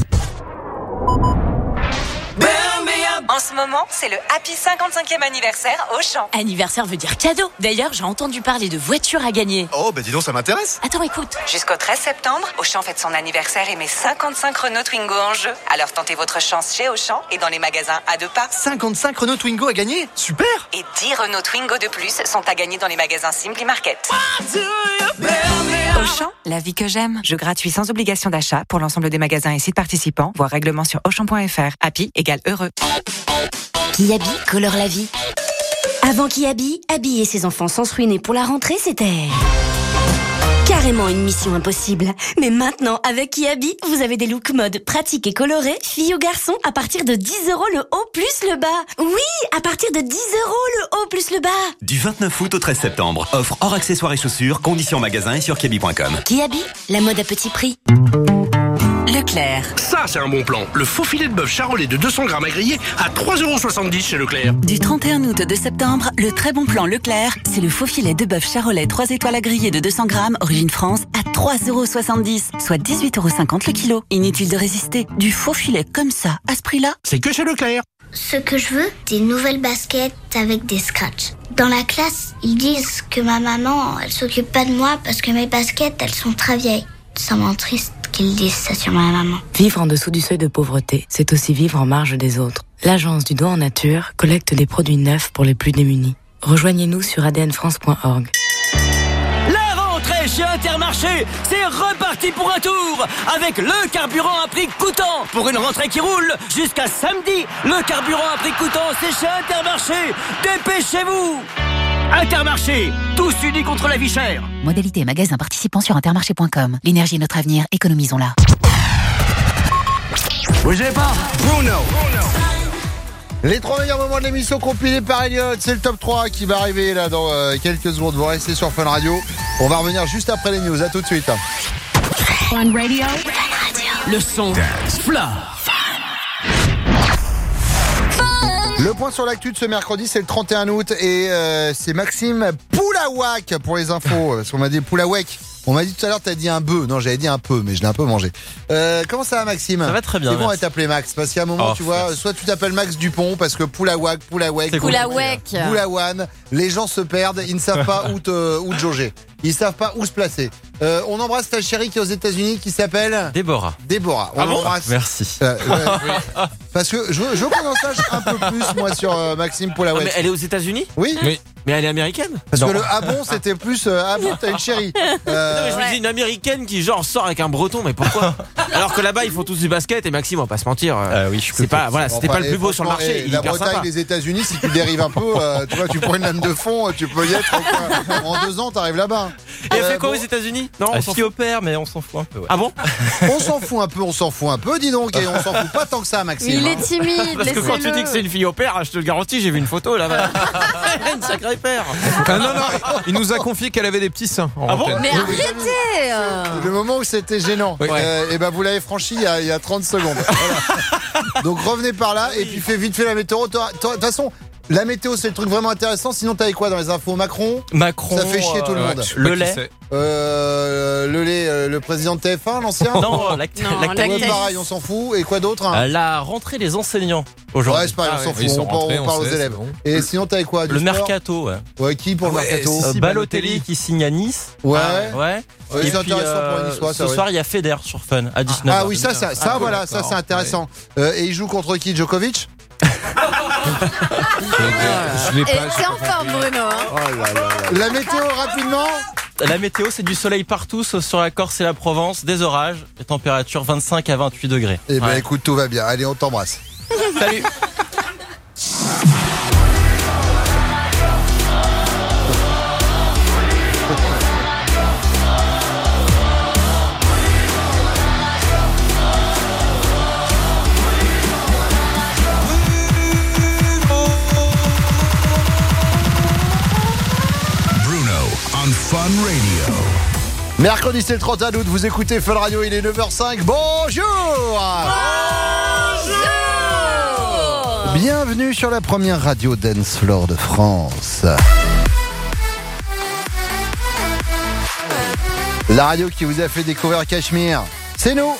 En ce moment, c'est le Happy 55e anniversaire Auchan. Anniversaire veut dire cadeau. D'ailleurs, j'ai entendu parler de voitures à gagner. Oh, bah dis donc, ça m'intéresse. Attends, écoute. Jusqu'au 13 septembre, Auchan fête son anniversaire et met 55 Renault Twingo en jeu. Alors tentez votre chance chez Auchan et dans les magasins à 2 pas. 55 Renault Twingo à gagner. Super. Et 10 Renault Twingo de plus sont à gagner dans les magasins Simply Market. Auchan, la vie que j'aime. Jeu gratuit sans obligation d'achat pour l'ensemble des magasins et sites participants. Voir règlement sur Auchan.fr. Happy égale heureux. Kiabi colore la vie. Avant Kiabi, habiller ses enfants sans se ruiner pour la rentrée, c'était carrément une mission impossible. Mais maintenant, avec Kiabi, vous avez des looks mode pratiques et colorés, filles ou garçons, à partir de 10 € le haut plus le bas. Oui, à partir de 10 € le haut plus le bas. Du 29 août au 13 septembre. Offre hors accessoires et chaussures, conditions magasin et sur kiabi.com. Kiabi, la mode à petit prix. Leclerc. Ça, c'est un bon plan. Le faux filet de bœuf charolais de 200 grammes à griller à 3,70 € chez Leclerc. Du 31 août au 2 septembre, le très bon plan Leclerc, c'est le faux filet de bœuf charolais 3 étoiles à griller de 200 grammes, origine France, à 3,70 €, soit 18,50 € le kilo. Inutile de résister. Du faux filet comme ça, à ce prix-là, c'est que chez Leclerc. Ce que je veux, des nouvelles baskets avec des scratchs. Dans la classe, ils disent que ma maman, elle s'occupe pas de moi parce que mes baskets, elles sont très vieilles. Ça me rend triste qu'ils disent ça sur ma maman. Vivre en dessous du seuil de pauvreté, c'est aussi vivre en marge des autres. L'agence du don en nature collecte des produits neufs pour les plus démunis. Rejoignez-nous sur adnfrance.org. La rentrée chez Intermarché, c'est reparti pour un tour avec le carburant à prix coûtant. Pour une rentrée qui roule jusqu'à samedi, le carburant à prix coûtant, c'est chez Intermarché. Dépêchez-vous! Intermarché, tous unis contre la vie chère. Modalité et magasin participants sur intermarché.com. L'énergie est notre avenir, économisons-la. Bougez pas. Bruno. Les 3 meilleurs moments de l'émission compilés par Eliott. C'est le top 3 qui va arriver là dans quelques secondes. Vous restez sur Fun Radio. On va revenir juste après les news. À tout de suite. Fun Radio. Le son Fla. Le point sur l'actu de ce mercredi, c'est le 31 août et c'est Maxime Poulawak pour les infos. Parce qu'on m'a dit Poulawak. On m'a dit tout à l'heure, t'as dit un bœuf. Non, j'avais dit un peu, mais je l'ai un peu mangé. Comment ça va, Maxime? Ça va très bien. C'est bon à t'appeler Max, parce qu'à un moment, tu vois, soit tu t'appelles Max Dupont, parce que Poulawak, Poulawan, les gens se perdent, ils ne savent pas où te jauger. Ils savent pas où se placer. On embrasse ta chérie qui est aux États-Unis, qui s'appelle Déborah. On l'embrasse. Merci. Parce que je veux qu'on en sache un peu plus, moi, sur Maxime Poulawak. Ah, mais elle est aux États-Unis? Oui. Mais elle est américaine? Parce que le bon, c'était plus bon, t'as une chérie. Non, mais je me dis une américaine qui genre sort avec un breton, mais pourquoi? Alors que là-bas ils font tous du basket et Maxime, on va pas se mentir. Oui, c'est pas, voilà, c'était pas le plus beau sur le marché. La Bretagne, les États-Unis, si tu dérives un peu, tu vois, tu prends une lame de fond, tu peux y être. En 2 ans, t'arrives là-bas. Et elle fait quoi aux États-Unis? Non, on s'y opère, mais on s'en fout un peu. Ouais. Ah bon? On s'en fout un peu, dis donc, et on s'en fout pas tant que ça, Maxime. Il est timide. Parce que quand tu dis que c'est une fille au père, je te le garantis, j'ai vu une photo là-bas. Une sacrée paire. Ah non, il nous a confié qu'elle avait des petits seins. Ah bon? Mais arrêtez. Le moment où c'était gênant, et ben vous l'avez franchi il y a 30 secondes. Voilà. Donc revenez par là et puis fais vite fait la météo. De toute façon, la météo c'est le truc vraiment intéressant. Sinon t'avais quoi dans les infos? Macron, ça fait chier tout le monde. Le lait. Le président de TF1, l'ancien. Non, pareil, on s'en fout. Et quoi d'autre hein? La rentrée des enseignants aujourd'hui. Ouais, c'est pareil, on s'en fout. On parle aux élèves. Bon. Et sinon t'avais quoi? Le mercato. Ouais, qui pour le mercato? Balotelli qui signe à Nice. Ouais. Et c'est puis, intéressant pour les Niçois. Ce soir, il y a Federer sur Fun à 19h. Ah oui, ça voilà, ça c'est intéressant. Et il joue contre qui? Djokovic? Et c'est en forme, Bruno. La météo, rapidement. La météo, c'est du soleil partout, sauf sur la Corse et la Provence, des orages, les températures 25 à 28 degrés. Eh ben écoute, tout va bien. Allez, on t'embrasse. Salut. Fun Radio. Mercredi, c'est le 31 août, vous écoutez Fun Radio, il est 9h05. Bonjour. Bienvenue sur la première radio dance floor de France. La radio qui vous a fait découvrir Cachemire, c'est nous.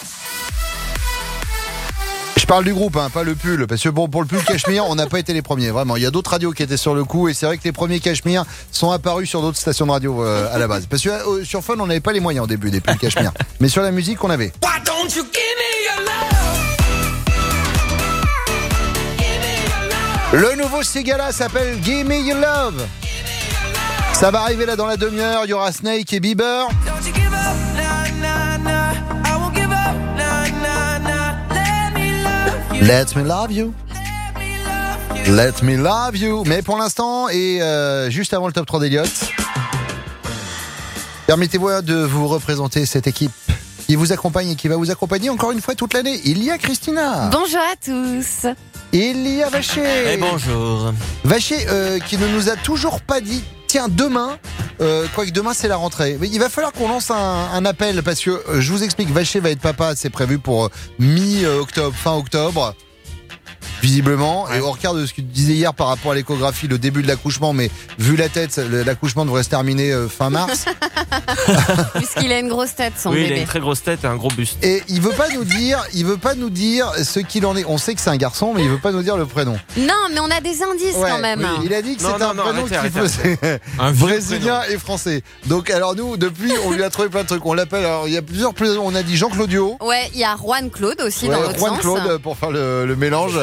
Je parle du groupe, pas le pull, parce que bon, pour le pull Cachemire, on n'a pas été les premiers, vraiment. Il y a d'autres radios qui étaient sur le coup, et c'est vrai que les premiers Cachemire sont apparus sur d'autres stations de radio à la base. Parce que sur Fun, on n'avait pas les moyens au début des pulls Cachemire, mais sur la musique, on avait. Le nouveau Sigala s'appelle Give Me Your Love. Ça va arriver là dans la demi-heure, il y aura Snake et Bieber. Let me love you. Let me love you. Mais pour l'instant, et juste avant le top 3 d'Eliott, permettez-moi de vous représenter cette équipe qui vous accompagne et qui va vous accompagner encore une fois toute l'année. Il y a Christina. Bonjour à tous. Il y a Vacher. Et bonjour. Vacher qui ne nous a toujours pas dit, tiens, demain, quoique demain c'est la rentrée. Mais il va falloir qu'on lance un appel parce que je vous explique, Vacher va être papa, c'est prévu pour mi-octobre, fin octobre. Visiblement, et au regard de ce que tu disais hier par rapport à l'échographie, le début de l'accouchement, mais vu la tête, l'accouchement devrait se terminer fin mars. Puisqu'il a une grosse tête, son bébé. Oui, il a une très grosse tête et un gros buste. Et il veut pas nous dire ce qu'il en est. On sait que c'est un garçon, mais il veut pas nous dire le prénom. Non, mais on a des indices quand même. Oui, il a dit que c'était un prénom qui faisait brésilien et français. Donc alors nous, depuis, on lui a trouvé plein de trucs. On l'appelle. Alors il y a plusieurs. On a dit Jean Claudio. Ouais, il y a Juan Claude aussi dans l'autre sens. Juan Claude pour faire le mélange.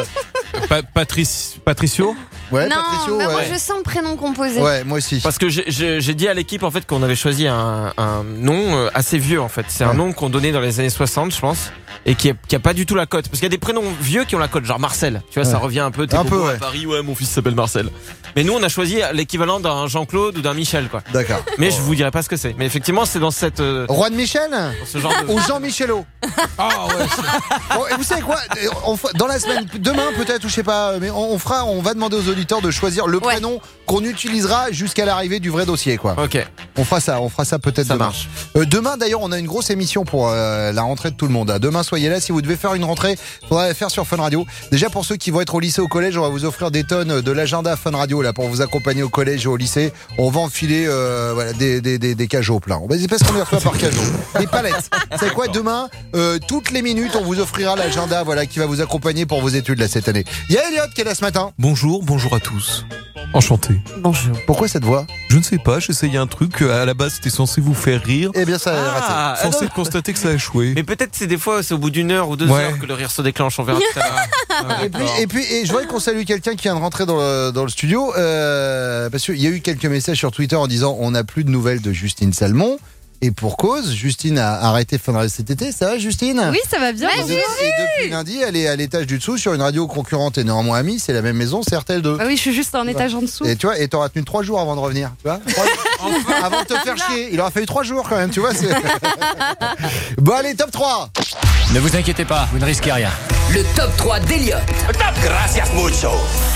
Patricio. Ouais, non, Patricio, mais moi je sens le prénom composé. Ouais, moi aussi. Parce que j'ai dit à l'équipe en fait qu'on avait choisi un nom assez vieux en fait. C'est un nom qu'on donnait dans les années 60, je pense, et qui a pas du tout la cote. Parce qu'il y a des prénoms vieux qui ont la cote, genre Marcel. Tu vois, ça revient un peu. T'es à Paris, ouais, mon fils s'appelle Marcel. Mais nous, on a choisi l'équivalent d'un Jean-Claude ou d'un Michel, quoi. D'accord. Mais je vous dirai pas ce que c'est. Mais effectivement, c'est dans cette. Juan Michel ce genre de... ou Jean Michelot. Ah ouais. Bon, et vous savez quoi, dans la semaine, demain peut-être, ou je sais pas, mais on va demander aux auditeurs de choisir le prénom qu'on utilisera jusqu'à l'arrivée du vrai dossier, quoi. Ok. On fera ça peut-être ça demain. Marche. Demain d'ailleurs, on a une grosse émission pour la rentrée de tout le monde. Demain, soyez là. Si vous devez faire une rentrée, faudra la faire sur Fun Radio. Déjà pour ceux qui vont être au lycée, au collège, on va vous offrir des tonnes de l'agenda Fun Radio là pour vous accompagner au collège et au lycée. On va enfiler des cajots pleins. C'est parce qu'on les reçoit par cajot. Des palettes. C'est quoi demain toutes les minutes, on vous offrira l'agenda qui va vous accompagner pour vos études là cette année. Il y a Eliott qui est là ce matin. Bonjour à tous. Enchanté. Bonjour. Pourquoi cette voix? Je ne sais pas, j'essayais un truc, à la base c'était censé vous faire rire. Eh bien ça a raté. Forcé de constater que ça a échoué. Mais peut-être c'est des fois c'est au bout d'1 heure ou 2 heures que le rire se déclenche, on verra tout à l'heure. Et puis je voudrais qu'on salue quelqu'un qui vient de rentrer dans le studio parce qu'il y a eu quelques messages sur Twitter en disant on n'a plus de nouvelles de Justine Salmon. Et pour cause, Justine a arrêté Fun Radio cet été. Ça va, Justine? Oui, ça va bien. Et depuis lundi, elle est à l'étage du dessous sur une radio concurrente et néanmoins amie. C'est la même maison, c'est RTL2. Ah oui, je suis juste un étage en dessous. Et tu vois, et t'auras tenu 3 jours avant de revenir. Tu vois, avant de te faire chier. Il aura fallu 3 jours quand même, tu vois. Bon, allez, top 3. Ne vous inquiétez pas, vous ne risquez rien. Le top 3 d'Eliott. Gracias mucho.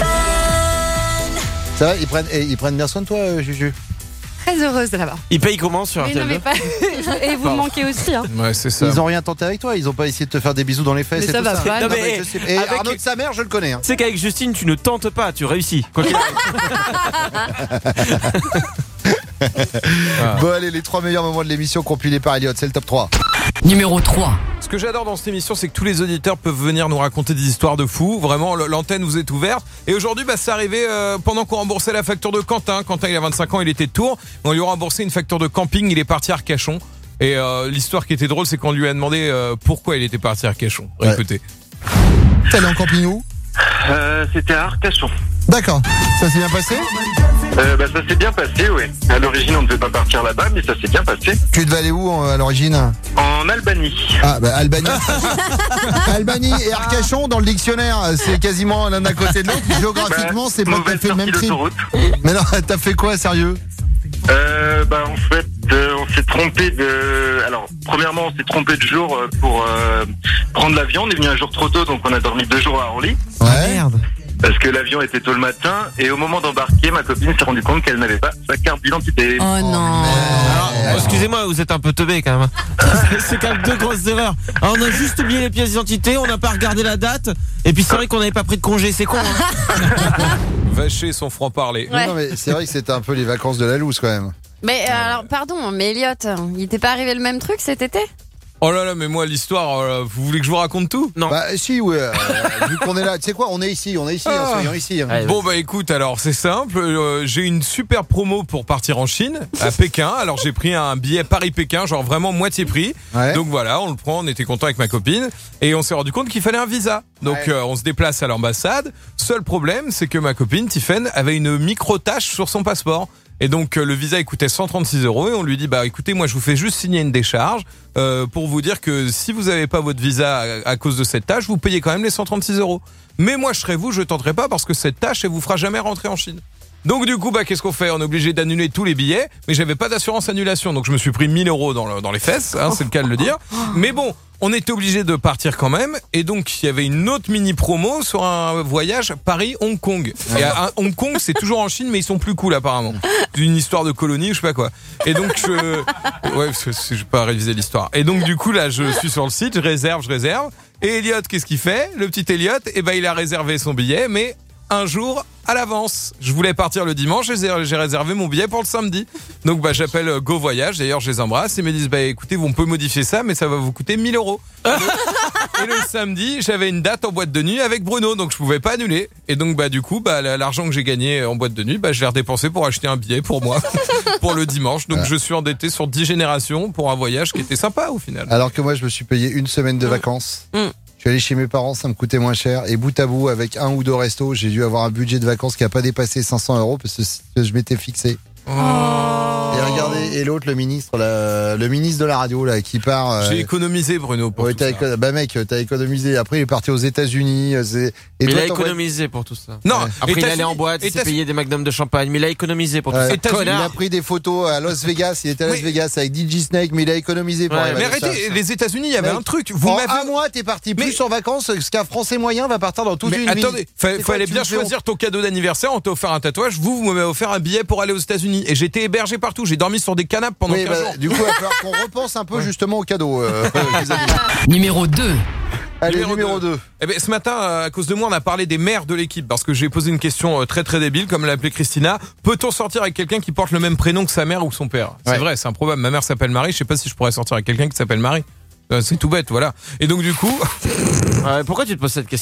Ça va, ils prennent bien soin de toi, Juju? Très heureuse de l'avoir. Il paye comment sur RTL2? Mais pas... Et vous me manquez aussi. Hein. Ouais, c'est ça. Ils ont rien tenté avec toi. Ils ont pas essayé de te faire des bisous dans les fesses. Mais et ça tout va ça. pas. Non, mais, Et avec- Arnaud de sa mère, je le connais. Hein. Tu sais qu'avec Justine, tu ne tentes pas, tu réussis. Quoi qu'il Bon, allez, les 3 meilleurs moments de l'émission compilés par Eliott. C'est le top 3. Numéro 3. Ce que j'adore dans cette émission, c'est que tous les auditeurs peuvent venir nous raconter des histoires de fous. Vraiment, l'antenne vous est ouverte. Et aujourd'hui, c'est arrivé pendant qu'on remboursait la facture de Quentin. Quentin, il a 25 ans, il était de Tours. On lui a remboursé une facture de camping. Il est parti à Arcachon. Et l'histoire qui était drôle, c'est qu'on lui a demandé pourquoi il était parti à Arcachon. Écoutez. T'es allé en camping où? C'était à Arcachon. D'accord. Ça s'est bien passé? Ça s'est bien passé, oui. À l'origine, on ne devait pas partir là-bas, mais ça s'est bien passé. Tu devais aller où à l'origine? En Albanie. Ah, Albanie. Albanie et Arcachon, dans le dictionnaire, c'est quasiment l'un à côté de l'autre. Géographiquement, c'est pas tout à fait le même trip. Mais non, t'as fait quoi, sérieux? En fait, on s'est trompé de... Alors, premièrement, on s'est trompé de jour pour prendre l'avion. On est venu un jour trop tôt, donc on a dormi 2 jours à Orly. Ouais. Merde. Parce que l'avion était tôt le matin, et au moment d'embarquer, ma copine s'est rendue compte qu'elle n'avait pas sa carte d'identité. Oh non. Alors, excusez-moi, vous êtes un peu teubé quand même. C'est quand même 2 grosses erreurs. Alors, on a juste oublié les pièces d'identité, on n'a pas regardé la date, et puis c'est vrai qu'on n'avait pas pris de congé, c'est con. Hein. Vacher son franc-parler. Ouais. Non, mais c'est vrai que c'était un peu les vacances de la loose quand même. Mais alors, pardon, mais Eliott, il t'est pas arrivé le même truc cet été? Oh là là, mais moi, l'histoire, vous voulez que je vous raconte tout? Non. Bah si, ouais. Vu qu'on est là, tu sais quoi, on est ici, soyons ici. Hein. Bon écoute, alors c'est simple, j'ai une super promo pour partir en Chine, à Pékin. Alors j'ai pris un billet Paris-Pékin, genre vraiment moitié prix. Ouais. Donc voilà, on le prend, on était content avec ma copine et on s'est rendu compte qu'il fallait un visa. Donc on se déplace à l'ambassade. Seul problème, c'est que ma copine Tiffaine avait une micro-tache sur son passeport. Et donc le visa il coûtait 136 € et on lui dit écoutez, moi je vous fais juste signer une décharge pour vous dire que si vous n'avez pas votre visa à cause de cette tâche, vous payez quand même les 136 €. Mais moi je serais vous, je tenterai pas parce que cette tâche elle vous fera jamais rentrer en Chine. Donc du coup qu'est-ce qu'on fait? On est obligé d'annuler tous les billets, mais j'avais pas d'assurance annulation, donc je me suis pris 1000 € dans les fesses, hein, c'est le cas de le dire. Mais bon, on était obligé de partir quand même, et donc il y avait une autre mini promo sur un voyage Paris-Hong Kong. Et à Hong Kong, c'est toujours en Chine, mais ils sont plus cool apparemment. Une histoire de colonie, je sais pas quoi. Et donc je vais pas réviser l'histoire. Et donc du coup là, je suis sur le site, je réserve. Et Eliott, qu'est-ce qu'il fait? Le petit Eliott, il a réservé son billet, mais un jour à l'avance. Je voulais partir le dimanche et j'ai réservé mon billet pour le samedi. Donc j'appelle Go Voyage, d'ailleurs je les embrasse, et ils me disent écoutez, on peut modifier ça, mais ça va vous coûter 1000 €. Et le samedi, j'avais une date en boîte de nuit avec Bruno, donc je pouvais pas annuler. Et donc du coup, l'argent que j'ai gagné en boîte de nuit, je l'ai redépensé pour acheter un billet pour moi pour le dimanche. Donc je suis endetté sur 10 générations pour un voyage qui était sympa au final. Alors que moi je me suis payé une semaine de vacances. Je suis allé chez mes parents, ça me coûtait moins cher. Et bout à bout, avec 1 ou 2 restos, j'ai dû avoir un budget de vacances qui n'a pas dépassé 500 € parce que je m'étais fixé. Et regardez, et l'autre, le ministre de la radio là, qui part. J'ai économisé, Bruno. Pour tout ça. Mec, t'as économisé. Après, il est parti aux États-Unis. Mais il a économisé pour tout ça. Non. Après, il allait en boîte, il s'est payé des magnums de champagne, mais il a économisé pour tout ça. Il a pris des photos à Las Vegas. Il était à Las Vegas avec DJ Snake, mais il a économisé pour Mais arrêtez, les États-Unis, il y avait un truc. En un mois, t'es parti plus en vacances que ce qu'un Français moyen va partir dans toute une vie. Attendez, fallait bien choisir ton cadeau d'anniversaire. On t'a offert un tatouage. Vous m'avez offert un billet pour aller aux États-Unis. Et j'étais hébergé partout. J'ai dormi sur des canapes pendant 15 jours. Du coup, il va falloir qu'on repense un peu justement au cadeau. Les amis. Numéro 2. Allez, numéro 2. Ce matin, à cause de moi, on a parlé des mères de l'équipe parce que j'ai posé une question très très débile, comme l'a appelée Christina. Peut-on sortir avec quelqu'un qui porte le même prénom que sa mère ou son père? C'est vrai, c'est improbable. Ma mère s'appelle Marie. Je sais pas si je pourrais sortir avec quelqu'un qui s'appelle Marie. C'est tout bête, voilà. Et donc du coup, pourquoi tu te poses cette question?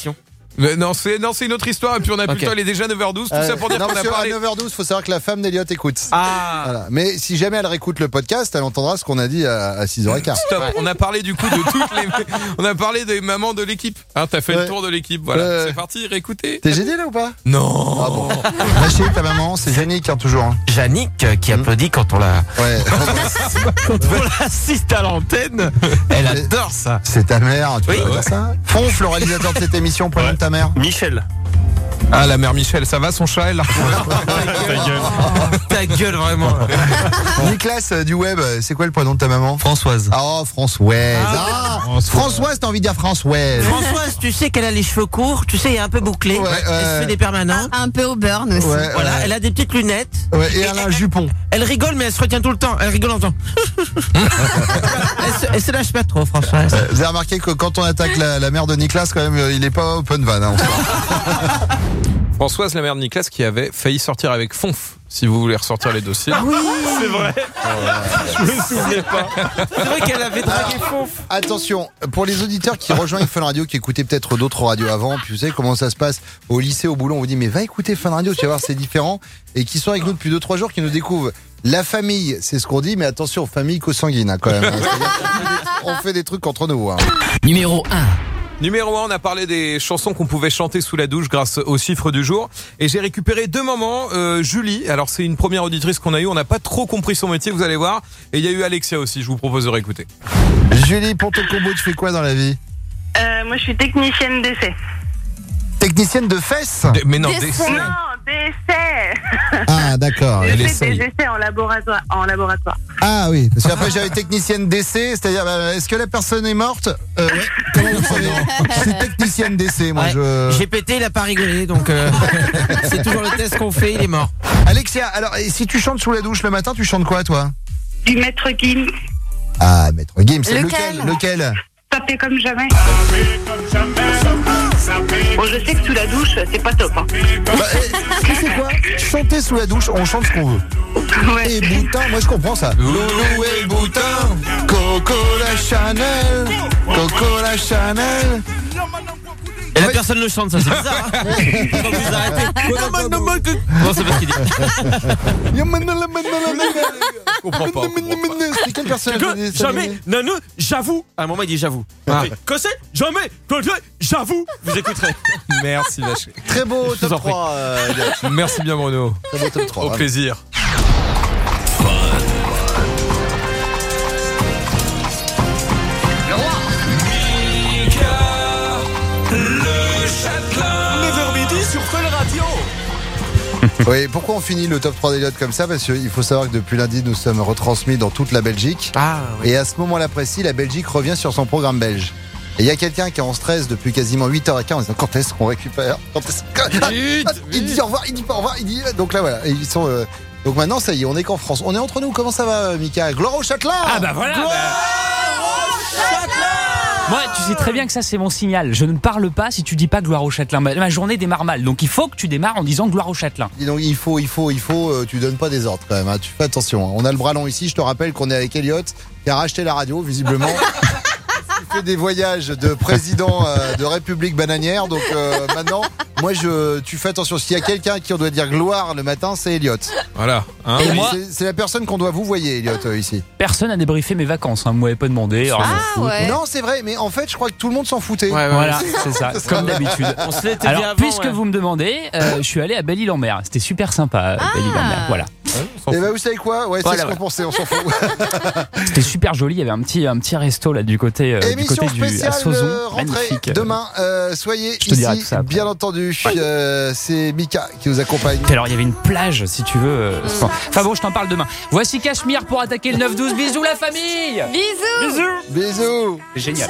Non, c'est une autre histoire. Et puis on a plus le temps, il est déjà 9h12. Tout ça pour dire qu'on a parlé. À 9h12, faut savoir que la femme d'Eliott écoute. Ah. Voilà. Mais si jamais elle réécoute le podcast, elle entendra ce qu'on a dit à 6h15. Stop. On a parlé du coup de toutes les. On a parlé des mamans de l'équipe. Hein, t'as fait le tour de l'équipe. Voilà. C'est parti, réécoutez. T'es gêné là ou pas? Non. Ah bon. Lâchez ta maman, c'est Yannick toujours. Hein. Yannick qui applaudit quand on la. Ouais. Quand on l'assiste à l'antenne. Elle adore ça. C'est ta mère, tu peux dire ça? Fonf, le réalisateur de cette émission, prénom de ta mère? Michel. Ah, la mère Michel, ça va son chat, elle? Ta gueule. Ta gueule, vraiment. Nicolas du web, c'est quoi le prénom de ta maman? Françoise. Oh, Françoise. Françoise, t'as envie de dire Françoise. Françoise, tu sais qu'elle a les cheveux courts, tu sais, elle est un peu bouclée. Elle se fait des permanents. Un peu au burn aussi. Voilà, elle a des petites lunettes. Ouais, et elle a un jupon. Elle rigole, mais elle se retient tout le temps. Elle rigole en temps. Elle se lâche pas trop, Françoise. Vous avez remarqué que quand on attaque la mère de Nicolas, quand même, il est pas open van. Hein, Françoise, la mère de Nicolas, qui avait failli sortir avec Fonf, si vous voulez ressortir les dossiers. Oui, c'est vrai. Je me souvenais pas. C'est vrai qu'elle avait dragué Fonf. Attention, pour les auditeurs qui rejoignent Fun Radio, qui écoutaient peut-être d'autres radios avant, puis vous savez comment ça se passe au lycée, au boulot, on vous dit mais va écouter Fun Radio, tu vas voir c'est différent, et qui sont avec nous depuis 2-3 jours, qui nous découvrent. La famille, c'est ce qu'on dit, mais attention, famille consanguine hein, quand même. On fait des trucs entre nous. Hein. Numéro 1. Numéro 1, on a parlé des chansons qu'on pouvait chanter sous la douche grâce aux chiffres du jour. Et j'ai récupéré 2 mamans. Julie, alors c'est une première auditrice qu'on a eue. On n'a pas trop compris son métier, vous allez voir. Et il y a eu Alexia aussi, je vous propose de réécouter. Julie, pour ton combo, tu fais quoi dans la vie? Moi, je suis technicienne d'essai. Technicienne de fesses? Mais non, d'essai. Non, d'essai. Ah, d'accord. J'ai fait des essais en laboratoire. Ah oui, parce qu'après j'avais technicienne d'essai, c'est-à-dire est-ce que la personne est morte? Ouais. Comment vous savez? Je suis technicienne d'essai, moi. J'ai pété, il a pas rigolé, donc c'est toujours le test qu'on fait, il est mort. Alexia, alors et si tu chantes sous la douche le matin, tu chantes quoi toi? Du Maître Gims. Ah, Maître Gims, c'est lequel? Taper comme jamais. Bon, je sais que sous la douche, c'est pas top. Hein. Bah, tu sais quoi? Chanter sous la douche, on chante ce qu'on veut. Ouais. Et boutin, moi je comprends ça. Loulou et boutin, Coco la Chanel, Coco la Chanel. Et la personne le chante, ça c'est bizarre. Hein. Faut vous arrêter. Non, c'est pas ce qu'il dit. Je comprends pas. C'est quelle personne? Jamais, Nanou, j'avoue. À un moment, il dit j'avoue. Que c'est? Jamais, j'avoue. Vous écouterez. Merci Vaché. Très beau top 3. Merci bien Bruno. Très beau top 3. Au plaisir. Sur Fun Radio. Oui, pourquoi on finit le top 3 d'Eliott comme ça? Parce qu'il faut savoir que depuis lundi, nous sommes retransmis dans toute la Belgique. Ah, oui. Et à ce moment-là précis, la Belgique revient sur son programme belge. Et il y a quelqu'un qui est en stress depuis quasiment 8h15 en disant quand est-ce qu'on récupère? Il dit au revoir, il dit pas au revoir, il dit. Donc là voilà, et ils sont. Donc maintenant, ça y est, on est qu'en France. On est entre nous, comment ça va, Mika? Gloire au Châtelain! Ah bah voilà. Moi, tu sais très bien que ça, c'est mon signal. Je ne parle pas si tu dis pas gloire au Châtelain. Ma journée démarre mal. Donc, il faut que tu démarres en disant gloire au Châtelain. Dis donc, il faut, tu donnes pas des ordres quand même, hein. Tu fais attention. Hein. On a le bras long ici. Je te rappelle qu'on est avec Eliott, qui a racheté la radio, visiblement. Il fait des voyages de président de République bananière. Donc, maintenant, moi, tu fais attention. S'il y a quelqu'un qui on doit dire gloire le matin, c'est Eliott. Voilà. Hein. Et moi, c'est la personne qu'on doit vous voyez, Eliott, ici. Personne n'a débriefé mes vacances. Hein. Vous m'avez pas demandé. Ouais. Non, c'est vrai. Mais en fait, je crois que tout le monde s'en foutait. Ouais, voilà, c'est ça. Comme d'habitude. Alors, puisque vous me demandez, je suis allé à Belle-Île-en-Mer. C'était super sympa, Belle-Île-en-Mer. Voilà. Et bah, vous savez quoi? Ouais, c'est ce qu'on pensait. On s'en fout. C'était super joli. Il y avait un petit resto là du côté du à Sauzon. Magnifique. Demain, soyez ici, bien entendu. C'est Mika qui vous accompagne. Puis alors, il y avait une plage, si tu veux. Enfin bon, je t'en parle demain. Voici Cachemire pour attaquer le 9-12. Bisous la famille. Bisous. C'est génial.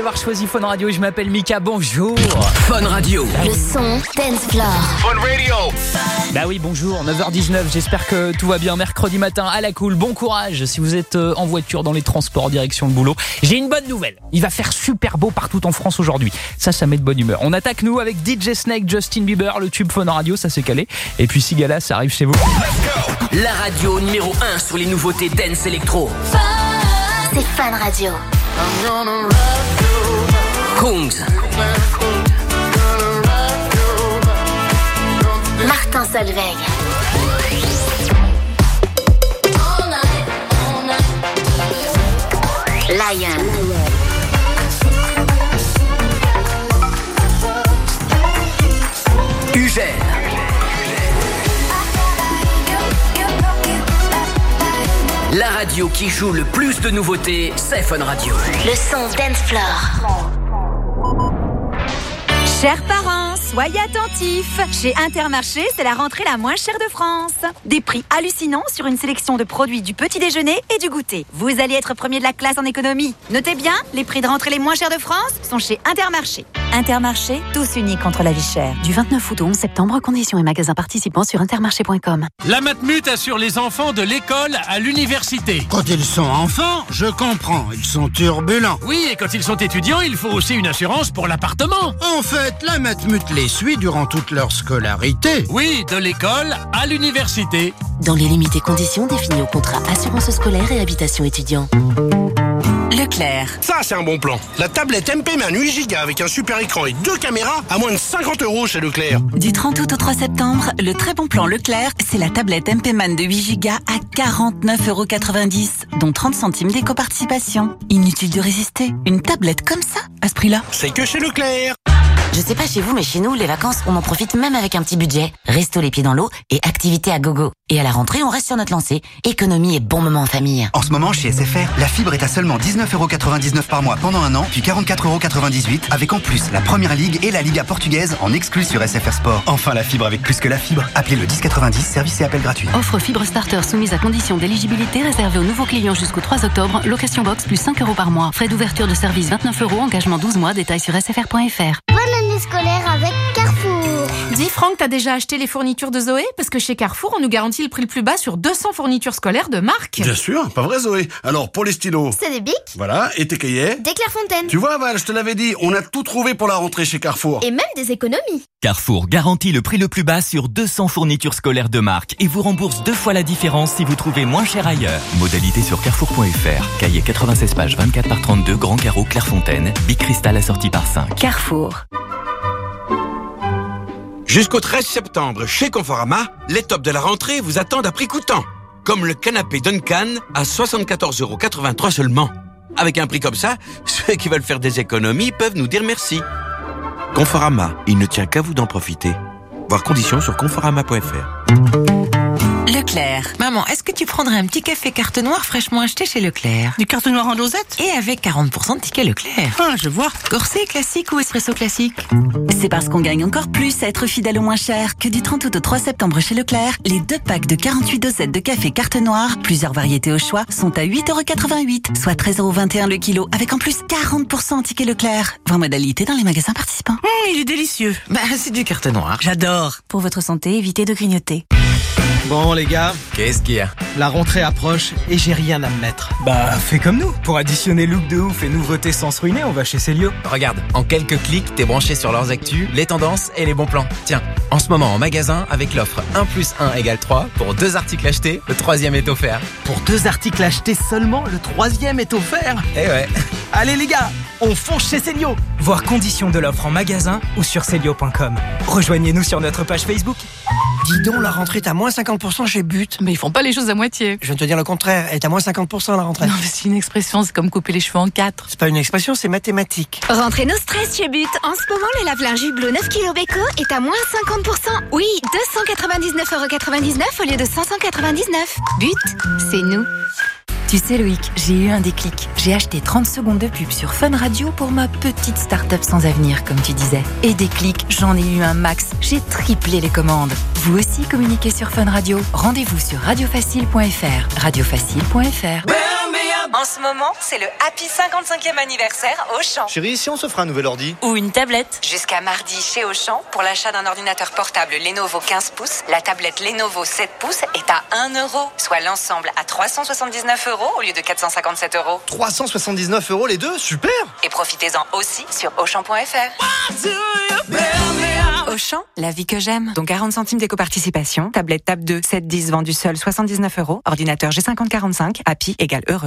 d'avoir choisi Fun Radio. Je m'appelle Mika, bonjour. Fun Radio. Le son Dance Floor. Fun Radio. Bah oui, bonjour, 9h19, j'espère que tout va bien. Mercredi matin, à la cool, bon courage si vous êtes en voiture, dans les transports, direction le boulot. J'ai une bonne nouvelle, il va faire super beau partout en France aujourd'hui. Ça met de bonne humeur. On attaque nous avec DJ Snake, Justin Bieber, le tube Fun Radio, ça s'est calé. Et puis Sigala, ça arrive chez vous. La radio numéro 1 sur les nouveautés dance électro. C'est Fun Radio. Kungs. Martin Solveig. Lion. Ugène. La radio qui joue le plus de nouveautés, c'est Fun Radio. Le son Dance Floor. Chers parents, soyez attentifs. Chez Intermarché, c'est la rentrée la moins chère de France. Des prix hallucinants sur une sélection de produits du petit déjeuner et du goûter. Vous allez être premier de la classe en économie. Notez bien, les prix de rentrée les moins chers de France sont chez Intermarché. Intermarché, tous unis contre la vie chère. Du 29 août au 11 septembre, conditions et magasins participants sur intermarché.com. La Matmut assure les enfants de l'école à l'université. Quand ils sont enfants, je comprends, ils sont turbulents. Oui, et quand ils sont étudiants, il faut aussi une assurance pour l'appartement. En fait, la Matmut les suit durant toute leur scolarité. Oui, de l'école à l'université. Dans les limites et conditions définies au contrat assurance scolaire et habitation étudiant. Leclerc. Ça, c'est un bon plan. La tablette MP Man 8 Go avec un super écran et 2 caméras à moins de 50 € chez Leclerc. Du 30 août au 3 septembre, le très bon plan Leclerc, c'est la tablette MP Man de 8 Go à 49,90 €, dont 30 centimes d'éco-participation. Inutile de résister. Une tablette comme ça, à ce prix-là. C'est que chez Leclerc. Je sais pas chez vous, mais chez nous, les vacances, on en profite même avec un petit budget. Resto les pieds dans l'eau et activités à gogo. Et à la rentrée, on reste sur notre lancée. Économie et bon moment en famille. En ce moment, chez SFR, la fibre est à seulement 19,99 € par mois pendant un an, puis 44,98 € avec en plus la Première Ligue et la Liga portugaise en exclus sur SFR Sport. Enfin, la fibre avec plus que la fibre. Appelez le 1090, service et appel gratuit. Offre fibre starter soumise à condition d'éligibilité réservée aux nouveaux clients jusqu'au 3 octobre. Location box plus 5 € par mois. Frais d'ouverture de service 29 €. Engagement 12 mois. Détails sur sfr.fr. Bonne année scolaire avec Carrefour. Dis Franck, t'as déjà acheté les fournitures de Zoé? Parce que chez Carrefour, on nous garantit le prix le plus bas sur 200 fournitures scolaires de marque. Bien sûr, pas vrai Zoé. Alors, pour les stylos. C'est des Bic. Voilà, et tes cahiers. Des Clairefontaine. Tu vois Val, je te l'avais dit, on a tout trouvé pour la rentrée chez Carrefour. Et même des économies. Carrefour garantit le prix le plus bas sur 200 fournitures scolaires de marque et vous rembourse 2 fois la différence si vous trouvez moins cher ailleurs. Modalité sur carrefour.fr. Cahier 96 pages 24 par 32, grand carreau Clairefontaine. Bic Cristal assorti par 5. Carrefour. Jusqu'au 13 septembre, chez Conforama, les tops de la rentrée vous attendent à prix coûtant. Comme le canapé Duncan à 74,83 € seulement. Avec un prix comme ça, ceux qui veulent faire des économies peuvent nous dire merci. Conforama, il ne tient qu'à vous d'en profiter. Voir conditions sur conforama.fr. Leclerc. Maman, est-ce que tu prendrais un petit café carte noire fraîchement acheté chez Leclerc? Du carte noire en dosette? Et avec 40% de tickets Leclerc. Ah, je vois. Corset classique ou espresso classique? C'est parce qu'on gagne encore plus à être fidèle au moins cher que du 30 août au 3 septembre chez Leclerc, les 2 packs de 48 dosettes de café carte noire, plusieurs variétés au choix, sont à 8,88 €, soit 13,21 € le kilo, avec en plus 40% en tickets Leclerc. Voir modalité dans les magasins participants. Il est délicieux. Bah, c'est du carte noire. J'adore. Pour votre santé, évitez de grignoter. Bon les gars, qu'est-ce qu'il y a? La rentrée approche et j'ai rien à me mettre. Bah fais comme nous. Pour additionner look de ouf et nouveautés sans se ruiner, on va chez Célio. Regarde, en quelques clics, t'es branché sur leurs actus, les tendances et les bons plans. Tiens, en ce moment en magasin, avec l'offre 1 + 1 = 3, pour 2 articles achetés, le 3e est offert. Pour 2 articles achetés seulement, le 3e est offert. Eh ouais. Allez les gars, on fonce chez Célio. Voir conditions de l'offre en magasin ou sur Célio.com. Rejoignez-nous sur notre page Facebook. Dis donc, la rentrée est à moins 50% chez But. Mais ils font pas les choses à moitié. Je viens de te dire le contraire, elle est à moins 50% la rentrée. Non mais c'est une expression, c'est comme couper les cheveux en 4. C'est pas une expression, c'est mathématique. Rentrez nos stress chez But. En ce moment, le lave-linge Hublot 9 kg Beko est à moins 50%. Oui, 299,99 € au lieu de 599. But, c'est nous. Tu sais Loïc, j'ai eu un déclic. J'ai acheté 30 secondes de pub sur Fun Radio pour ma petite start-up sans avenir, comme tu disais. Et des clics, j'en ai eu un max. J'ai triplé les commandes. Vous aussi communiquez sur Fun Radio. Rendez-vous sur radiofacile.fr. Radiofacile.fr. En ce moment, c'est le Happy 55e anniversaire Auchan. Chérie, si on se fera un nouvel ordi? Ou une tablette. Jusqu'à mardi chez Auchan, pour l'achat d'un ordinateur portable Lenovo 15 pouces, la tablette Lenovo 7 pouces est à 1 €, soit l'ensemble à 379 € au lieu de 457 €. 379 € les deux, super! Et profitez-en aussi sur Auchan.fr. Auchan, la vie que j'aime. Donc 40 centimes d'éco-participation, tablette Tab 2, 7/10 vendu seul 79 €, ordinateur G5045, Happy égale heureux.